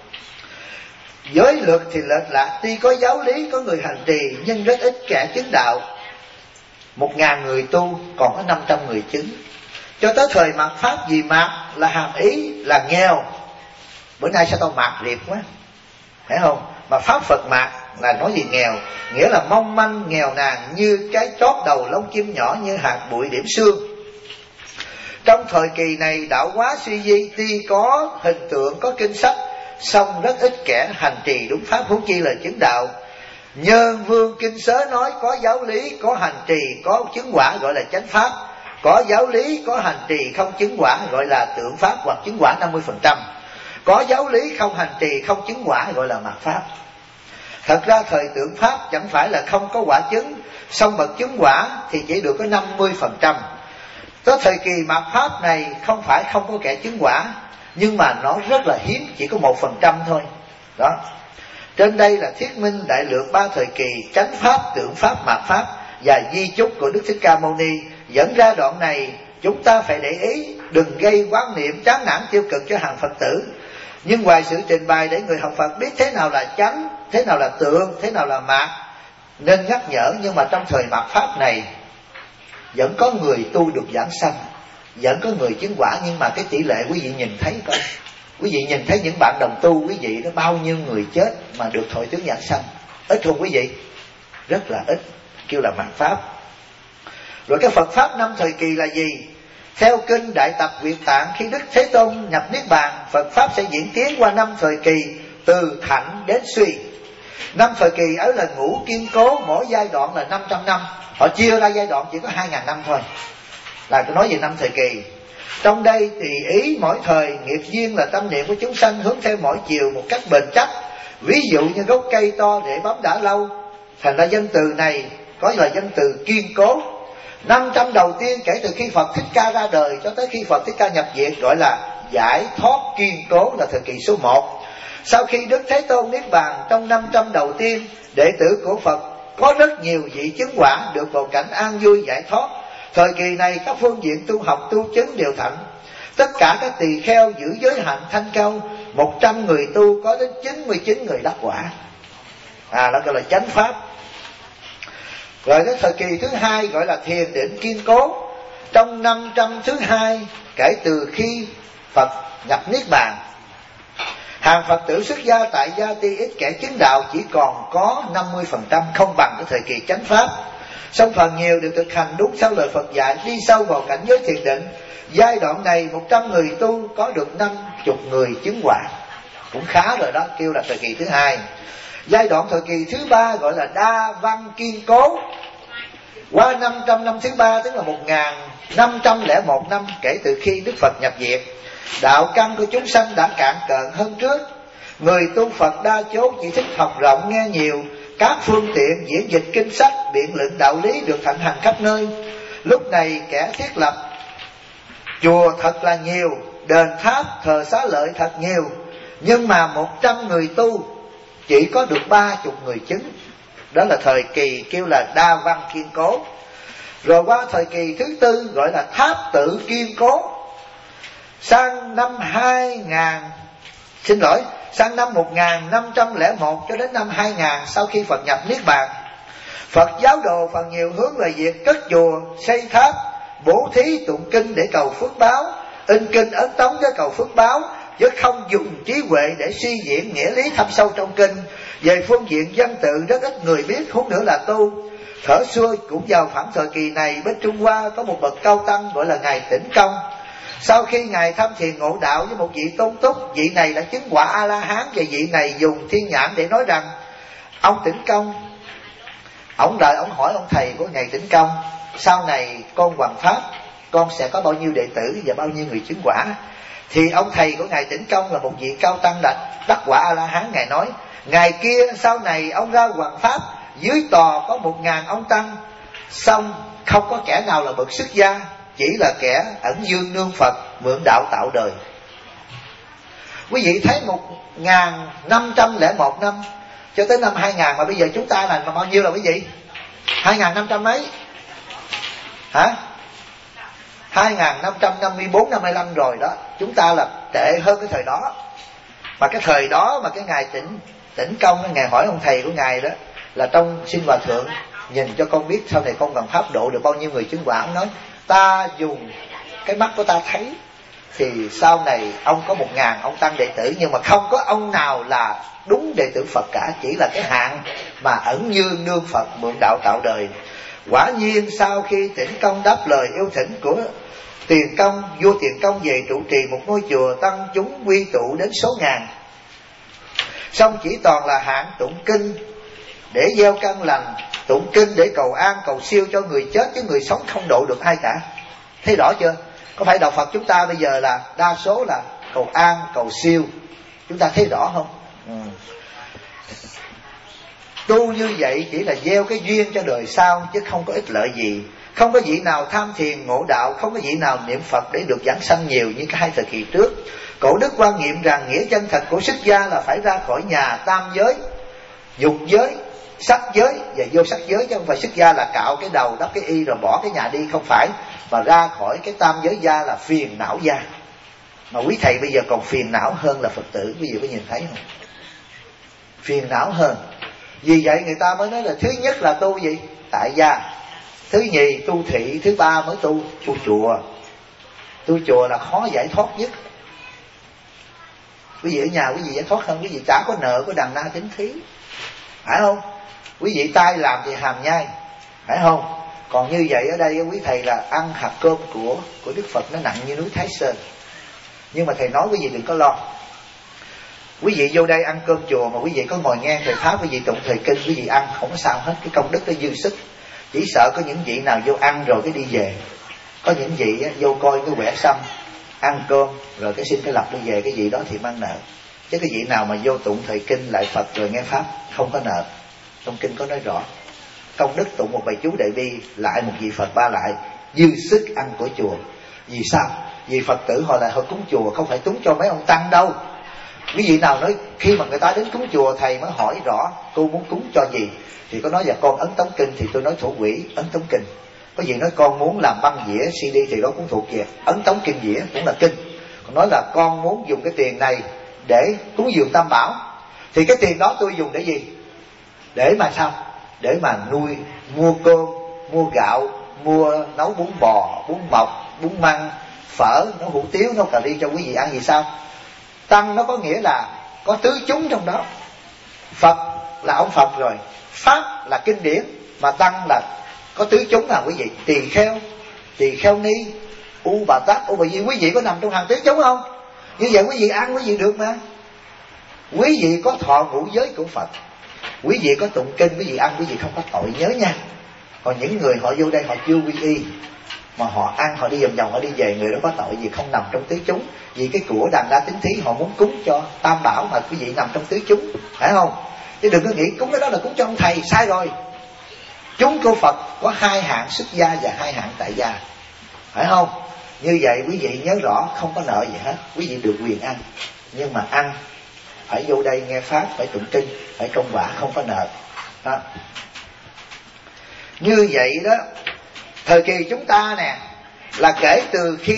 Giới luật thì lệch lạc, tuy có giáo lý, có người hành trì, nhưng rất ít kẻ chứng đạo. 1.000 người tu, còn có 500 người chứng. Cho tới thời mạt Pháp, vì mạt là hàm ý là nghèo. Bữa nay sao tao mạt liệt quá, phải không? Mà Pháp Phật mạt là nói gì nghèo, nghĩa là mong manh, nghèo nàn, như cái chót đầu lông chim nhỏ, như hạt bụi điểm sương. Trong thời kỳ này đạo hóa suy di, tuy có hình tượng, có kinh sách, song rất ít kẻ hành trì đúng pháp, huống chi là chứng đạo. Nhân Vương Kinh Sớ nói có giáo lý, có hành trì, có chứng quả gọi là chánh pháp. Có giáo lý, có hành trì, không chứng quả gọi là tượng pháp hoặc chứng quả 50%. Có giáo lý, không hành trì, không chứng quả gọi là mạt pháp. Thật ra thời tượng pháp chẳng phải là không có quả chứng, song bậc chứng quả thì chỉ được có 50%. Tới thời kỳ mạt pháp này không phải không có kẻ chứng quả, nhưng mà nó rất là hiếm, chỉ có 1% thôi. Đó. Trên đây là thuyết minh đại lược 3 thời kỳ: chánh pháp, tượng pháp, mạt pháp và di chúc của Đức Thích Ca Mâu Ni. Dẫn ra đoạn này chúng ta phải để ý, đừng gây quán niệm chán nản tiêu cực cho hàng Phật tử. Nhưng ngoài sự trình bày để người học Phật biết thế nào là chánh, thế nào là tượng, thế nào là mạt, nên nhắc nhở. Nhưng mà trong thời mạt pháp này vẫn có người tu được giảng sanh, vẫn có người chứng quả. Nhưng mà cái tỷ lệ quý vị nhìn thấy coi, quý vị nhìn thấy những bạn đồng tu quý vị đó, bao nhiêu người chết mà được thọ tướng giảng sanh? Ít không quý vị? Rất là ít, kêu là mạt pháp. Rồi cái Phật pháp 5 thời kỳ là gì? Theo kinh Đại Tập Việt Tạng, khi Đức Thế Tôn nhập Niết Bàn, Phật pháp sẽ diễn tiến qua 5 thời kỳ, từ thạnh đến suy. 5 thời kỳ ấy là ngũ kiên cố, mỗi giai đoạn là 500 năm. Họ chia ra giai đoạn chỉ có 2.000 năm thôi. Là tôi nói về 5 thời kỳ. Trong đây thì ý mỗi thời, nghiệp duyên là tâm niệm của chúng sanh hướng theo mỗi chiều một cách bền chắc. Ví dụ như gốc cây to để bấm đã lâu, thành ra danh từ này có là danh từ kiên cố. 500 đầu tiên kể từ khi Phật Thích Ca ra đời cho tới khi Phật Thích Ca nhập diệt gọi là giải thoát kiên cố, là thời kỳ số 1. Sau khi Đức Thế Tôn Niết Bàn, trong 500 đầu tiên, đệ tử của Phật có rất nhiều vị chứng quả được vào cảnh an vui giải thoát. Thời kỳ này các phương diện tu học tu chứng đều thạnh. Tất cả các tỳ kheo giữ giới hạnh thanh cao, 100 người tu có đến 99 người đắc quả. Nó gọi là chánh pháp. Rồi đến thời kỳ thứ 2 gọi là thiền định kiên cố. Trong 500 thứ 2 kể từ khi Phật nhập Niết Bàn, hàng Phật tử xuất gia tại gia ti ít kẻ chứng đạo chỉ còn có 50%, không bằng cái thời kỳ chánh pháp. Song phần nhiều đều thực hành đúng theo lời Phật dạy, đi sâu vào cảnh giới thiền định. Giai đoạn này 100 người tu có được 50 người chứng quả, cũng khá rồi đó, kêu là thời kỳ thứ 2. Giai đoạn thời kỳ thứ 3 gọi là đa văn kiên cố. Qua 500 năm thứ 3, tức là 1501 năm kể từ khi Đức Phật nhập diệt, đạo căn của chúng sanh đã cạn cợn hơn trước. Người tu Phật đa số chỉ thích học rộng nghe nhiều, các phương tiện diễn dịch kinh sách, biện luận đạo lý được thịnh hành khắp nơi. Lúc này kẻ thiết lập chùa thật là nhiều, đền tháp thờ xá lợi thật nhiều, nhưng mà 100 người tu chỉ có được 30 người chứng. Đó là thời kỳ kêu là đa văn kiên cố. Rồi qua thời kỳ thứ 4 gọi là tháp tự kiên cố. Sang năm 1501 cho đến năm 2000, sau khi Phật nhập Niết Bàn, Phật giáo đồ phần nhiều hướng về việc cất chùa, xây tháp, bố thí tụng kinh để cầu phước báo, in kinh ấn tống để cầu phước báo, chứ không dùng trí huệ để suy diễn nghĩa lý thâm sâu trong kinh. Về phương diện văn tự rất ít người biết, huống nữa là tu. Thở xuôi cũng vào khoảng thời kỳ này, bên Trung Hoa có một bậc cao tăng gọi là Ngài Tĩnh Công. Sau khi Ngài tham thiền ngộ đạo với một vị tôn túc, vị này đã chứng quả A-la-hán, và vị này dùng thiên nhãn để nói rằng ông Tĩnh Công, ông hỏi ông thầy của Ngài Tĩnh Công, sau này con hoằng pháp, con sẽ có bao nhiêu đệ tử và bao nhiêu người chứng quả? Thì ông thầy của Ngài Tĩnh Công là một vị cao tăng đắc quả A-la-hán. Ngài nói, ngày kia sau này ông ra hoằng pháp, dưới tòa có 1000 ông tăng, Xong không có kẻ nào là bậc xuất gia, chỉ là kẻ ẩn dương nương Phật, mượn đạo tạo đời. Quý vị thấy 1501 năm cho tới năm 2000, mà bây giờ chúng ta là bao nhiêu là quý vị? 2500 mấy? Hả? 2554, 55 rồi đó. Chúng ta là tệ hơn cái thời đó. Mà cái thời đó mà cái ngài Tĩnh Công, cái ngài hỏi ông thầy của ngài đó là trong Xin Hòa Thượng, nhìn cho con biết sau này con bằng pháp độ được bao nhiêu người chứng quả. Ông nói ta dùng cái mắt của ta thấy thì sau này ông có 1000 ông tăng đệ tử, nhưng mà không có ông nào là đúng đệ tử Phật cả, chỉ là cái hạng mà ẩn như nương Phật, mượn đạo tạo đời. Quả nhiên sau khi Tĩnh Công đáp lời yêu thỉnh của Tiền Công, vua Tiền Công về trụ trì một ngôi chùa, tăng chúng quy tụ đến số ngàn. Xong chỉ toàn là hạng tụng kinh để gieo căn lành, tụng kinh để cầu an cầu siêu cho người chết, chứ người sống không độ được ai cả. Thấy rõ chưa? Có phải đạo Phật chúng ta bây giờ là đa số là cầu an cầu siêu? Chúng ta thấy rõ không? Tu như vậy chỉ là gieo cái duyên cho đời sau, chứ không có ích lợi gì. Không có vị nào tham thiền ngộ đạo, không có vị nào niệm Phật để được giảng sanh nhiều như cái 2 thời kỳ trước. Cổ đức quan niệm rằng nghĩa chân thật của xuất gia là phải ra khỏi nhà tam giới, dục giới, sắc giới và vô sắc giới, chứ không phải xuất gia là cạo cái đầu, đắp cái y rồi bỏ cái nhà đi, không phải. Mà ra khỏi cái tam giới gia là phiền não gia. Mà quý thầy bây giờ còn phiền não hơn là Phật tử, quý vị có nhìn thấy không? Phiền não hơn. Vì vậy người ta mới nói là thứ nhất là tu gì? Tại gia. Thứ nhì tu thị. Thứ ba mới tu chùa. Tu chùa là khó giải thoát nhất. Quý vị ở nhà quý vị giải thoát hơn, quý vị chả có nợ có đàn na tính thí, phải không? Quý vị tay làm thì hàm nhai, phải không? Còn như vậy ở đây quý thầy là ăn hạt cơm của Đức Phật nó nặng như núi Thái Sơn. Nhưng mà thầy nói quý vị đừng có lo. Quý vị vô đây ăn cơm chùa mà quý vị có ngồi nghe thầy Pháp, quý vị tụng thời kinh, quý vị ăn không có sao hết, cái công đức nó dư sức. Chỉ sợ có những vị nào vô ăn rồi cái đi về, có những vị vô coi cái quẻ xăm, ăn cơm rồi cái xin cái lập đi về, cái vị đó thì mang nợ. Chứ cái vị nào mà vô tụng thời kinh lại Phật rồi nghe Pháp không có nợ. Trong kinh có nói rõ, công đức tụng một bài chú đại bi lại một vị Phật ba lại, dư sức ăn của chùa. Vì sao? Vì Phật tử họ lại họ cúng chùa, không phải cúng cho mấy ông tăng đâu. Quý vị nào nói khi mà người ta đến cúng chùa thầy mới hỏi rõ cô muốn cúng cho gì, thì có nói là con ấn tống kinh thì tôi nói thủ quỹ ấn tống kinh. Có gì nói con muốn làm băng dĩa CD thì đó cũng thuộc về ấn tống kinh dĩa, cũng là kinh. Còn nói là con muốn dùng cái tiền này để cúng dường Tam Bảo, thì cái tiền đó tôi dùng để gì? Để mà sao? Để mà nuôi, mua cơm, mua gạo, mua nấu bún bò, bún mọc, bún măng, phở, nấu hủ tiếu, nấu cà ri cho quý vị ăn. Vì sao? Tăng nó có nghĩa là có tứ chúng trong đó. Phật là ông Phật rồi, Pháp là kinh điển, mà Tăng là có tứ chúng là quý vị. Tỳ kheo ni, U Bà Tát, U Bà Di, quý vị có nằm trong hàng tứ chúng không? Như vậy quý vị ăn quý vị được mà. Quý vị có thọ ngũ giới của Phật, quý vị có tụng kinh, quý vị ăn quý vị không có tội, nhớ nha. Còn những người họ vô đây họ chưa quy y mà họ ăn, họ đi vòng vòng họ đi về, người đó có tội gì? Không nằm trong tứ chúng. Vì cái của đàn đa tín thí họ muốn cúng cho Tam Bảo mà quý vị nằm trong tứ chúng, phải không? Chứ đừng có nghĩ cúng cái đó là cúng cho ông thầy, sai rồi. Chúng của Phật có 2 hạng xuất gia và 2 hạng tại gia, phải không? Như vậy quý vị nhớ rõ, không có nợ gì hết, quý vị được quyền ăn. Nhưng mà ăn phải vô đây nghe Pháp, phải tụng kinh, phải công quả, không có nợ đó. Như vậy đó, thời kỳ chúng ta nè, là kể từ khi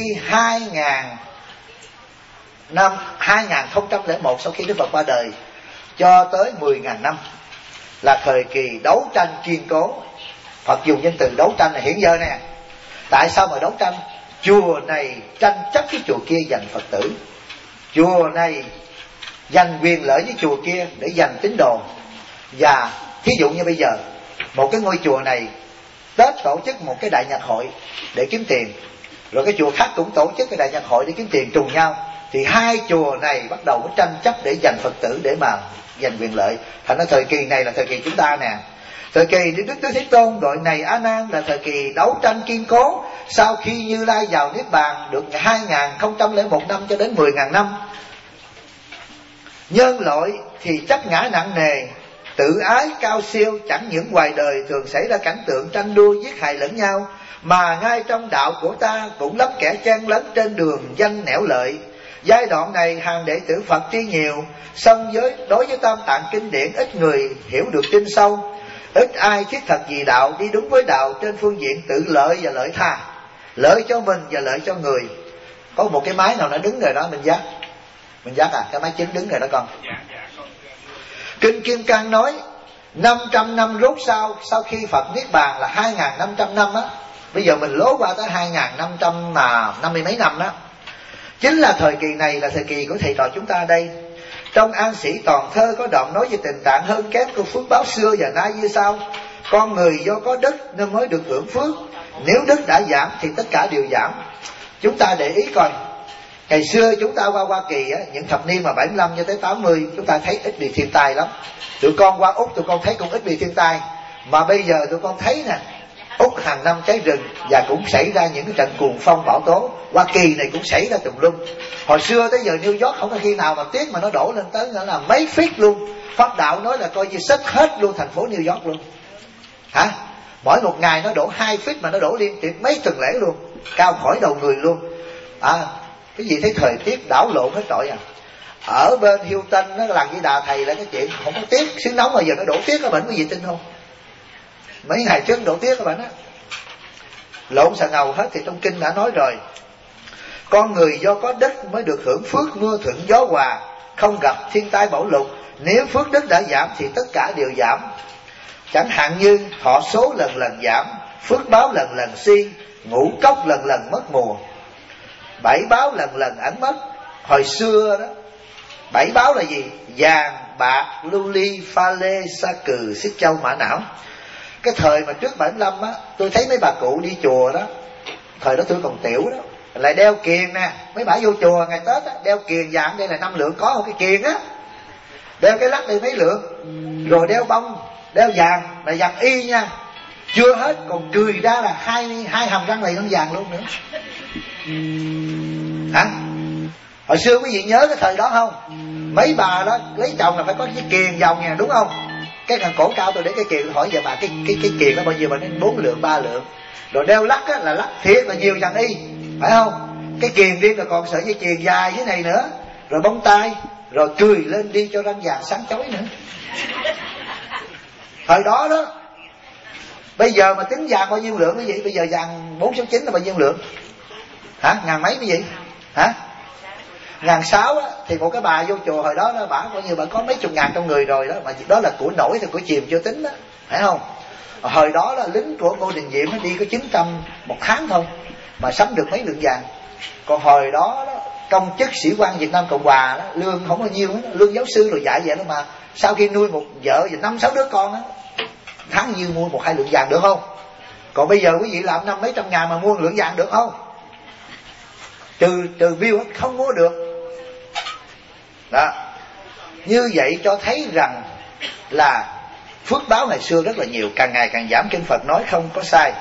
2001 sau khi Đức Phật qua đời cho tới 10.000 năm là thời kỳ đấu tranh kiên cố. Phật dùng danh từ đấu tranh là hiện giờ nè. Tại sao mà đấu tranh? Chùa này tranh chấp với chùa kia giành Phật tử, chùa này giành quyền lợi với chùa kia để giành tín đồ. Và thí dụ như bây giờ một cái ngôi chùa này Tết tổ chức một cái đại nhạc hội để kiếm tiền, rồi cái chùa khác cũng tổ chức cái đại nhạc hội để kiếm tiền trùng nhau, thì 2 chùa này bắt đầu mới tranh chấp để giành Phật tử, để mà giành quyền lợi. Thành ra thời kỳ này là thời kỳ chúng ta nè. Thời kỳ Đức Tứ Thế Tôn gọi này A Nan là thời kỳ đấu tranh kiên cố. Sau khi Như Lai vào Niết Bàn được 2001 năm cho đến 10.000 năm, nhân loại thì chấp ngã nặng nề, Tự ái cao siêu, chẳng những ngoài đời thường xảy ra cảnh tượng tranh đua giết hại lẫn nhau, mà ngay trong đạo của ta cũng lắm kẻ chen lấn trên đường danh nẻo lợi. Giai đoạn này hàng đệ tử Phật tuy nhiều, song đối với Tam Tạng kinh điển ít người hiểu được tin sâu, ít ai thiết thật vì đạo, đi đúng với đạo trên phương diện tự lợi và lợi tha, lợi cho mình và lợi cho người. Có một cái máy nào nó đứng rồi đó, mình dắt cái máy chính đứng rồi đó con. Kinh Kim Cang nói 500 năm rốt sau khi Phật niết bàn là 2.500 năm á. Bây giờ mình lố qua tới 2.500 mà 50 mấy năm đó. Chính là thời kỳ này là thời kỳ của thầy trò chúng ta đây. Trong An Sĩ Toàn Thơ có đoạn nói về tình trạng hơn kém của phước báo xưa và nay như sau: con người do có đức nên mới được hưởng phước, nếu đức đã giảm thì tất cả đều giảm. Chúng ta để ý coi, ngày xưa chúng ta qua Hoa Kỳ á, những thập niên mà 75 cho tới 80, chúng ta thấy ít bị thiên tai lắm. Tụi con qua Úc tụi con thấy cũng ít bị thiên tai. Mà bây giờ tụi con thấy nè, Úc hàng năm cháy rừng và cũng xảy ra những cái trận cuồng phong bão tố. Hoa Kỳ này cũng xảy ra tùm lum. Hồi xưa tới giờ New York không có khi nào mà tuyết mà nó đổ lên tới là mấy feet luôn. Pháp đạo nói là coi như xích hết luôn thành phố New York luôn. Hả? Mỗi một ngày nó đổ 2 feet mà nó đổ liên tiếp mấy tuần lễ luôn, cao khỏi đầu người luôn. Cái gì thấy thời tiết đảo lộn hết trọi à. Ở bên Houston nó làm với Đà thầy là cái chuyện không có tuyết, xứ nóng mà giờ nó đổ tuyết, các bạn có gì tin không? Mấy ngày trước đổ tuyết các bạn á, lộn xà ngầu hết. Thì trong kinh đã nói rồi, con người do có đức mới được hưởng phước mưa thuận gió hòa, không gặp thiên tai bão lụt. Nếu phước đức đã giảm thì tất cả đều giảm. Chẳng hạn như thọ số lần lần giảm, phước báo lần lần suy, ngũ cốc lần lần mất mùa, bảy báo lần lần ẩn mất. Hồi xưa đó, bảy báo là gì? Vàng, bạc, lưu ly, pha lê, sa cừ, xích châu, mã não. Cái thời mà trước 75 á, tôi thấy mấy bà cụ đi chùa đó, thời đó tôi còn tiểu đó, lại đeo kiềng nè. Mấy bà vô chùa ngày Tết á, đeo kiềng vàng, đây là 5 lượng có một cái kiềng á, đeo cái lắc đây mấy lượng, rồi đeo bông, đeo vàng là vàng y nha. Chưa hết còn cười ra là hai hàm răng này nó vàng luôn nữa. Hả? Hồi xưa quý vị nhớ cái thời đó không? Mấy bà đó lấy chồng là phải có cái kiềng vòng nha, đúng không? Cái thằng cổ cao tôi để cái kiềng, hỏi vậy bà cái kiềng nó bao nhiêu? Bà nói 4 lượng 3 lượng. Rồi đeo lắc á, là lắc thiệt là nhiều vàng y, phải không? Cái kiềng riêng là còn sợi dây chuyền dài thế này nữa, rồi bông tai, rồi cười lên đi cho răng vàng sáng chói nữa. Thời đó đó. Bây giờ mà tính vàng bao nhiêu lượng cái gì? Bây giờ vàng 469 là bao nhiêu lượng? Hả? Ngàn mấy cái gì? Hả? 1.600 á, thì một cái bà vô chùa hồi đó bà bao nhiêu, bà có mấy chục ngàn trong người rồi đó, mà đó là của nổi thì của chìm chưa tính đó, phải không? Hồi đó là lính của Ngô Đình Diệm nó đi có 900 một tháng thôi mà sắm được mấy lượng vàng. Còn hồi đó, công chức sĩ quan Việt Nam Cộng Hòa đó, lương không bao nhiêu đó, lương giáo sư rồi dạy vậy đó, mà sau khi nuôi một vợ và 5-6 đứa con đó, tháng như mua 1-2 lượng vàng được không? Còn bây giờ quý vị làm năm mấy trăm ngàn mà mua lượng vàng được không? Trừ bill không mua được đó. Như vậy cho thấy rằng là phước báo ngày xưa rất là nhiều, càng ngày càng giảm. Kinh Phật nói không có sai.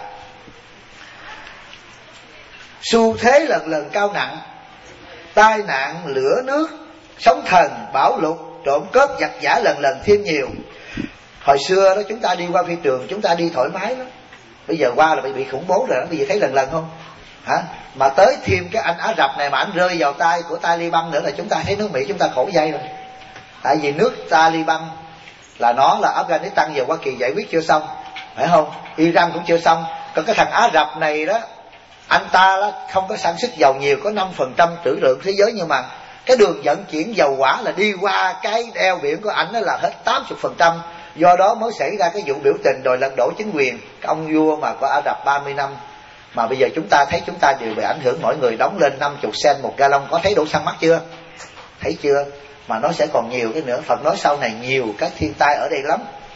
Xu thế lần lần cao nặng, tai nạn, lửa nước, sóng thần, bão lụt, trộm cướp, giặc giả lần lần thêm nhiều. Hồi xưa đó chúng ta đi qua phi trường, chúng ta đi thoải mái lắm. Bây giờ qua là bị khủng bố rồi đó. Bây giờ thấy lần lần không? Hả? Mà tới thêm cái anh Ả Rập này mà anh rơi vào tay của Taliban nữa là chúng ta thấy nước Mỹ chúng ta khổ dây rồi. Tại vì nước Taliban là nó là Afghanistan và Hoa Kỳ giải quyết chưa xong, phải không? Iran cũng chưa xong. Còn cái thằng Ả Rập này đó, anh ta đó không có sản xuất dầu nhiều, có 5% trữ lượng thế giới, nhưng mà cái đường vận chuyển dầu hỏa là đi qua cái eo biển của ảnh đó là hết 80%. Do đó mới xảy ra cái vụ biểu tình đòi lật đổ chính quyền cái ông vua mà có Ả Rập 30 năm. Mà bây giờ chúng ta thấy chúng ta đều bị ảnh hưởng, mỗi người đóng lên 50 cent một gallon. Có thấy đổ xăng mắt chưa? Thấy chưa? Mà nó sẽ còn nhiều cái nữa. Phật nói sau này nhiều các thiên tai ở đây lắm.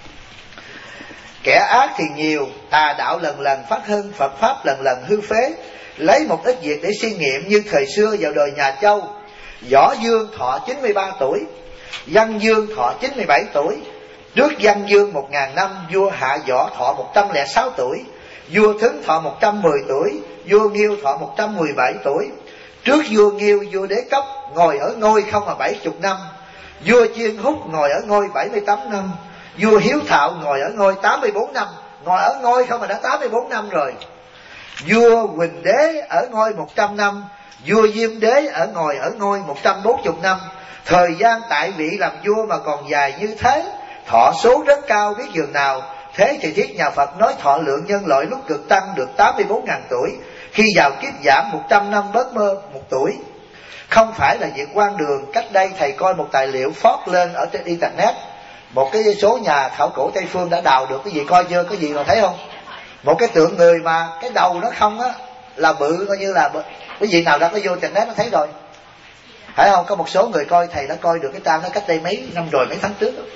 Kẻ ác thì nhiều, tà đạo lần lần phát hưng, Phật pháp lần lần hư phế. Lấy một ít việc để suy nghiệm, như thời xưa vào đời nhà Châu, Võ Dương thọ 93 tuổi, Văn Dương thọ 97 tuổi. Trước Văn Dương 1000 năm, vua Hạ Võ thọ 106 tuổi, vua Thứng thọ 110 tuổi, vua Nghiêu thọ 117 tuổi. Trước vua Nghiêu, vua Đế Cốc ngồi ở ngôi không mà 70 năm, vua Chiên Húc ngồi ở ngôi 78 năm, Vua Hiếu Thạo ngồi ở ngôi 84 năm. Ngồi ở ngôi không mà đã 84 năm rồi. Vua Huỳnh Đế ở ngôi 100 năm. Vua Diêm Đế ngồi ở ngôi 140 năm. Thời gian tại vị làm vua mà còn dài như thế, thọ số rất cao biết dường nào. Thế thì thiết nhà Phật nói thọ lượng nhân loại lúc cực tăng được 84.000 tuổi, khi vào kiếp giảm 100 năm bớt mơ 1 tuổi. Không phải là việc quan đường. Cách đây thầy coi một tài liệu phót lên ở trên internet, một cái số nhà khảo cổ Tây Phương đã đào được cái gì, coi chưa, cái gì mà thấy không? Một cái tượng người mà cái đầu nó không á là bự, coi như là cái gì nào đã có vô internet nó thấy rồi, phải không? Có một số người coi, thầy đã coi được cái trang nó cách đây mấy năm rồi, mấy tháng trước đó.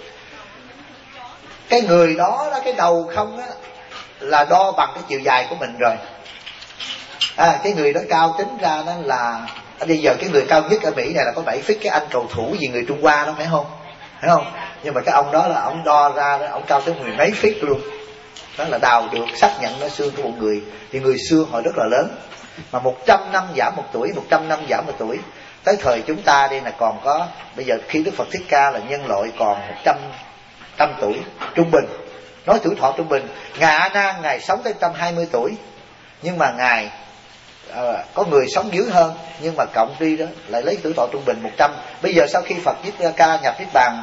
Cái người đó, cái đầu không á là đo bằng cái chiều dài của mình rồi. Cái người đó cao tính ra đó là bây giờ cái người cao nhất ở Mỹ này là có 7 feet, cái anh cầu thủ gì người Trung Hoa đó, phải không? Phải không? Nhưng mà cái ông đó là ông đo ra đó, ông cao tới 10 mấy feet luôn. Đó là đào được, xác nhận nó xương của một người. Thì người xưa họ rất là lớn. Mà 100 năm giảm 1 tuổi, 100 năm giảm 1 tuổi. Tới thời chúng ta đây là còn có, bây giờ khi Đức Phật Thích Ca là nhân loại còn 100 tuổi trung bình. Nói tuổi thọ trung bình, Ngài A Nan Ngài sống tới 120 tuổi. Nhưng mà Ngài có người sống dưới hơn, nhưng mà cộng đi đó lại lấy tuổi thọ trung bình 100. Bây giờ sau khi Phật Thích Ca nhập Niết Bàn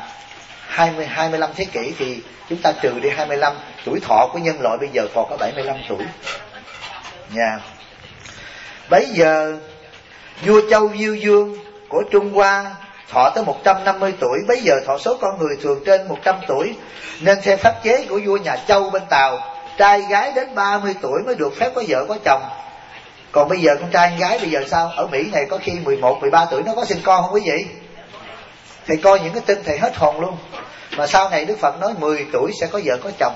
25 thế kỷ thì chúng ta trừ đi 25, tuổi thọ của nhân loại bây giờ còn có 75 tuổi nha. Bấy giờ vua Châu Diêu Dương của Trung Hoa thọ tới 150 tuổi. Bấy giờ thọ số con người thường trên 100 tuổi, nên theo pháp chế của vua nhà Châu bên Tàu, trai gái đến 30 tuổi mới được phép có vợ có chồng. Còn bây giờ con trai con gái bây giờ sao? Ở Mỹ này có khi 11, 13 tuổi nó có sinh con không quý vị? Thầy coi những cái tin thầy hết hồn luôn. Mà sau này Đức Phật nói 10 tuổi sẽ có vợ có chồng.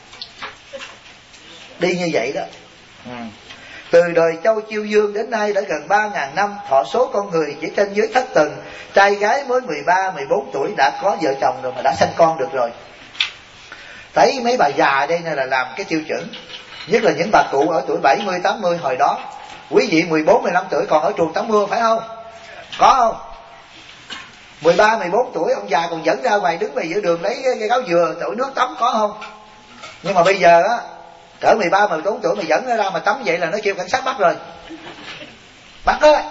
Đi như vậy đó. Từ đời Châu Chiêu Dương đến nay đã gần 3.000 năm, thọ số con người chỉ trên dưới thất tuần. Trai gái mới 13, 14 tuổi đã có vợ chồng rồi, mà đã sanh con được rồi. Thấy mấy bà già đây này là làm cái tiêu chuẩn. Nhất là những bà cụ ở tuổi 70, 80 hồi đó. Quý vị 14, 15 tuổi còn ở chuồng tắm mưa phải không? Có không? 13, 14 tuổi ông già còn dẫn ra ngoài đứng về giữa đường lấy cái gáo dừa đổ nước tắm, có không? Nhưng mà bây giờ á, cỡ 13, 14 tuổi mà dẫn nó ra mà tắm vậy là nó kêu cảnh sát bắt rồi. Bắt đó.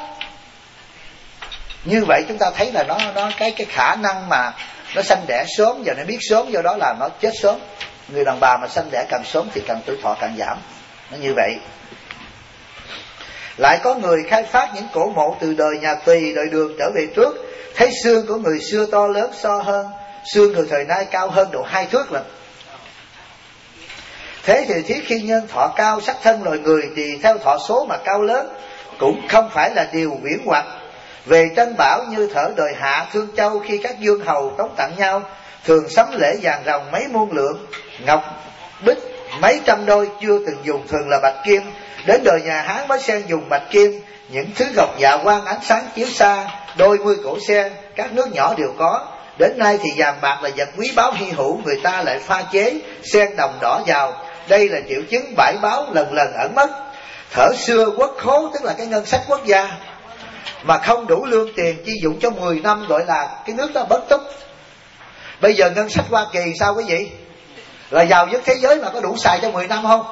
Như vậy chúng ta thấy là nó cái khả năng mà nó sanh đẻ sớm, giờ nó biết sớm, do đó là nó chết sớm. Người đàn bà mà sanh đẻ càng sớm thì càng tuổi thọ càng giảm. Nó như vậy. Lại có người khai phát những cổ mộ từ đời nhà Tùy, đời Đường trở về trước, thấy xương của người xưa to lớn so hơn, xương người thời nay cao hơn độ 2 thước lần. Thế thì thiết khi nhân thọ cao sắc thân loài người thì theo thọ số mà cao lớn cũng không phải là điều viễn hoặc. Về tranh bảo như thở đời Hạ Thương Châu, khi các vương hầu tống tặng nhau, thường sắm lễ vàng ròng mấy muôn lượng, ngọc bích mấy trăm đôi, chưa từng dùng, thường là bạch kim. Đến đời nhà Hán mới sen dùng bạch kim. Những thứ ngọc dạ quang ánh sáng chiếu xa, đôi mươi cổ sen, các nước nhỏ đều có. Đến nay thì vàng bạc là vật quý báu hy hữu, người ta lại pha chế sen đồng đỏ vào. Đây là triệu chứng bãi báo lần lần ẩn mất. Thở xưa quốc khố, tức là cái ngân sách quốc gia, mà không đủ lương tiền chi dụng cho 10 năm gọi là cái nước đó bất túc. Bây giờ ngân sách Hoa Kỳ sao quý vị? Là giàu nhất thế giới mà có đủ xài cho 10 năm không?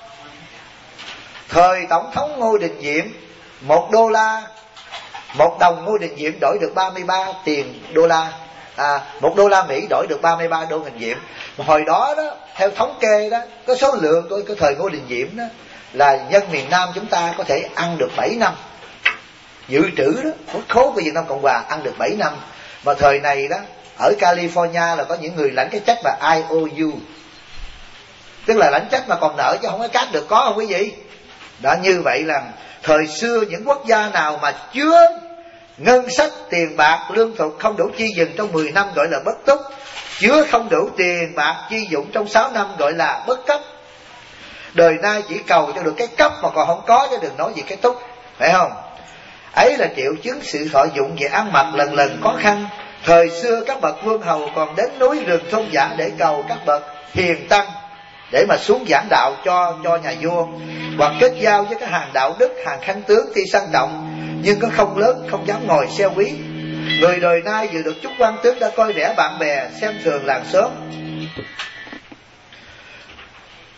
Thời Tổng thống Ngô Đình Diệm, $1, $1 Ngô Đình Diệm đổi được 33 tiền đô la. $1 Mỹ đổi được 33 đô Đình Diệm. Mà hồi đó đó, theo thống kê đó, có số lượng của cái thời Ngô Đình Diệm đó là dân miền Nam chúng ta có thể ăn được 7 năm. Dự trữ đó, quốc khố của Việt Nam Cộng Hòa ăn được 7 năm. Mà thời này đó, ở California là có những người lãnh cái check là IOU, tức là lãnh check mà còn nợ chứ không có cát được, có không quý vị? Đó, như vậy là thời xưa những quốc gia nào mà chứa ngân sách tiền bạc lương thực không đủ chi dùng trong 10 năm gọi là bất túc, chứa không đủ tiền bạc chi dụng trong 6 năm gọi là bất cấp. Đời nay chỉ cầu cho được cái cấp mà còn không có, chứ đừng nói gì cái túc, phải không? Ấy là triệu chứng sự thọ dụng về ăn mặc lần lần khó khăn. Thời xưa các bậc vương hầu còn đến núi rừng thôn giả để cầu các bậc hiền tăng để mà xuống giảng đạo cho nhà vua, hoặc kết giao với các hàng đạo đức, hàng khanh tướng thi sang trọng, nhưng có không lớn, không dám ngồi xe quý. Người đời nay vừa được chút quan tướng đã coi rẻ bạn bè, xem thường làng xóm.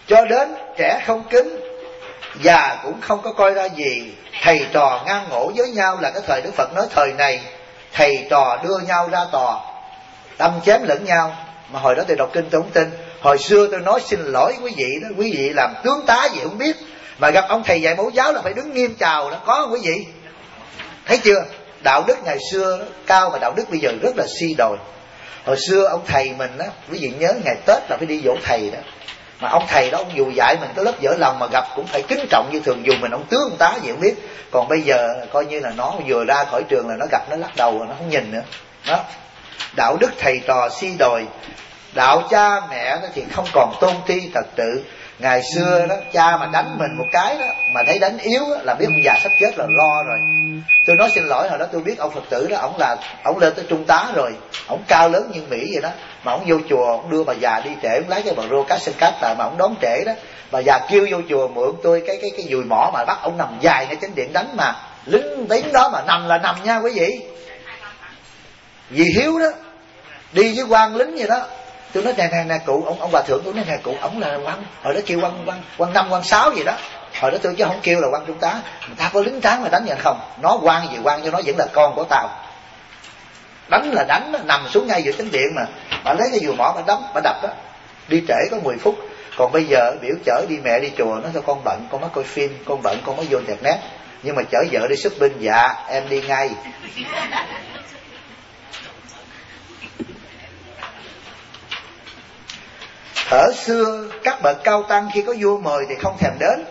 cho đến trẻ không kính, già cũng không có coi ra gì. Thầy trò ngang ngổ với nhau là cái thời Đức Phật nói thời này thầy trò đưa nhau ra tòa, đâm chém lẫn nhau. Mà hồi đó tôi đọc kinh tôi không tin. Hồi xưa tôi nói xin lỗi quý vị đó, quý vị làm tướng tá gì không biết, mà gặp ông thầy dạy mẫu giáo là phải đứng nghiêm chào đó, có không quý vị? Thấy chưa? Đạo đức ngày xưa đó, cao, mà đạo đức bây giờ rất là suy đồi. Hồi xưa ông thầy mình á, quý vị nhớ ngày Tết là phải đi dỗ thầy đó. Mà ông thầy đó ông dù dạy mình cái lớp vỡ lòng mà gặp cũng phải kính trọng như thường, dù mình ông tướng ông tá gì không biết. Còn bây giờ coi như là nó vừa ra khỏi trường là nó gặp nó lắc đầu rồi nó không nhìn nữa đó. Đạo đức thầy trò suy đồi. Đạo cha mẹ đó thì không còn tôn ti trật tự. Ngày xưa đó cha mà đánh mình một cái đó mà thấy đánh yếu đó, là biết ông già sắp chết là lo rồi. Tôi nói xin lỗi, hồi đó tôi biết ông Phật tử đó, ông lên tới trung tá rồi, ông cao lớn như Mỹ vậy đó, mà ông vô chùa ông đưa bà già đi trễ, ông lấy cái bà rô cát sơn cát tại mà ông đón trễ đó, bà già kêu vô chùa mượn tôi cái dùi mỏ mà bắt ông nằm dài ngay trên điện đánh, mà lính đánh đó mà nằm là nằm nha quý vị. Vì hiếu đó, đi với quan lính vậy đó. Tôi nói nè cụ, ông hòa thượng, tôi nói nè cụ, ông là quan, hồi đó kêu quan 5, quan 6 gì đó. Hồi đó tôi chứ không kêu là quan trung tá. Người ta có lính tráng mà đánh vậy không? Nó quan gì quan, cho nó vẫn là con của tao. Đánh là đánh, nằm xuống ngay giữa chánh điện mà. Bà lấy cái dùi mỏ bà đấm, bà đập đó. Đi trễ có 10 phút. Còn bây giờ biểu chở đi mẹ đi chùa, nó cho con bận, con mới coi phim, con bận con mới vô internet. Nhưng mà chở vợ đi shopping, dạ em đi ngay. Ở xưa các bậc cao tăng khi có vua mời thì không thèm đến,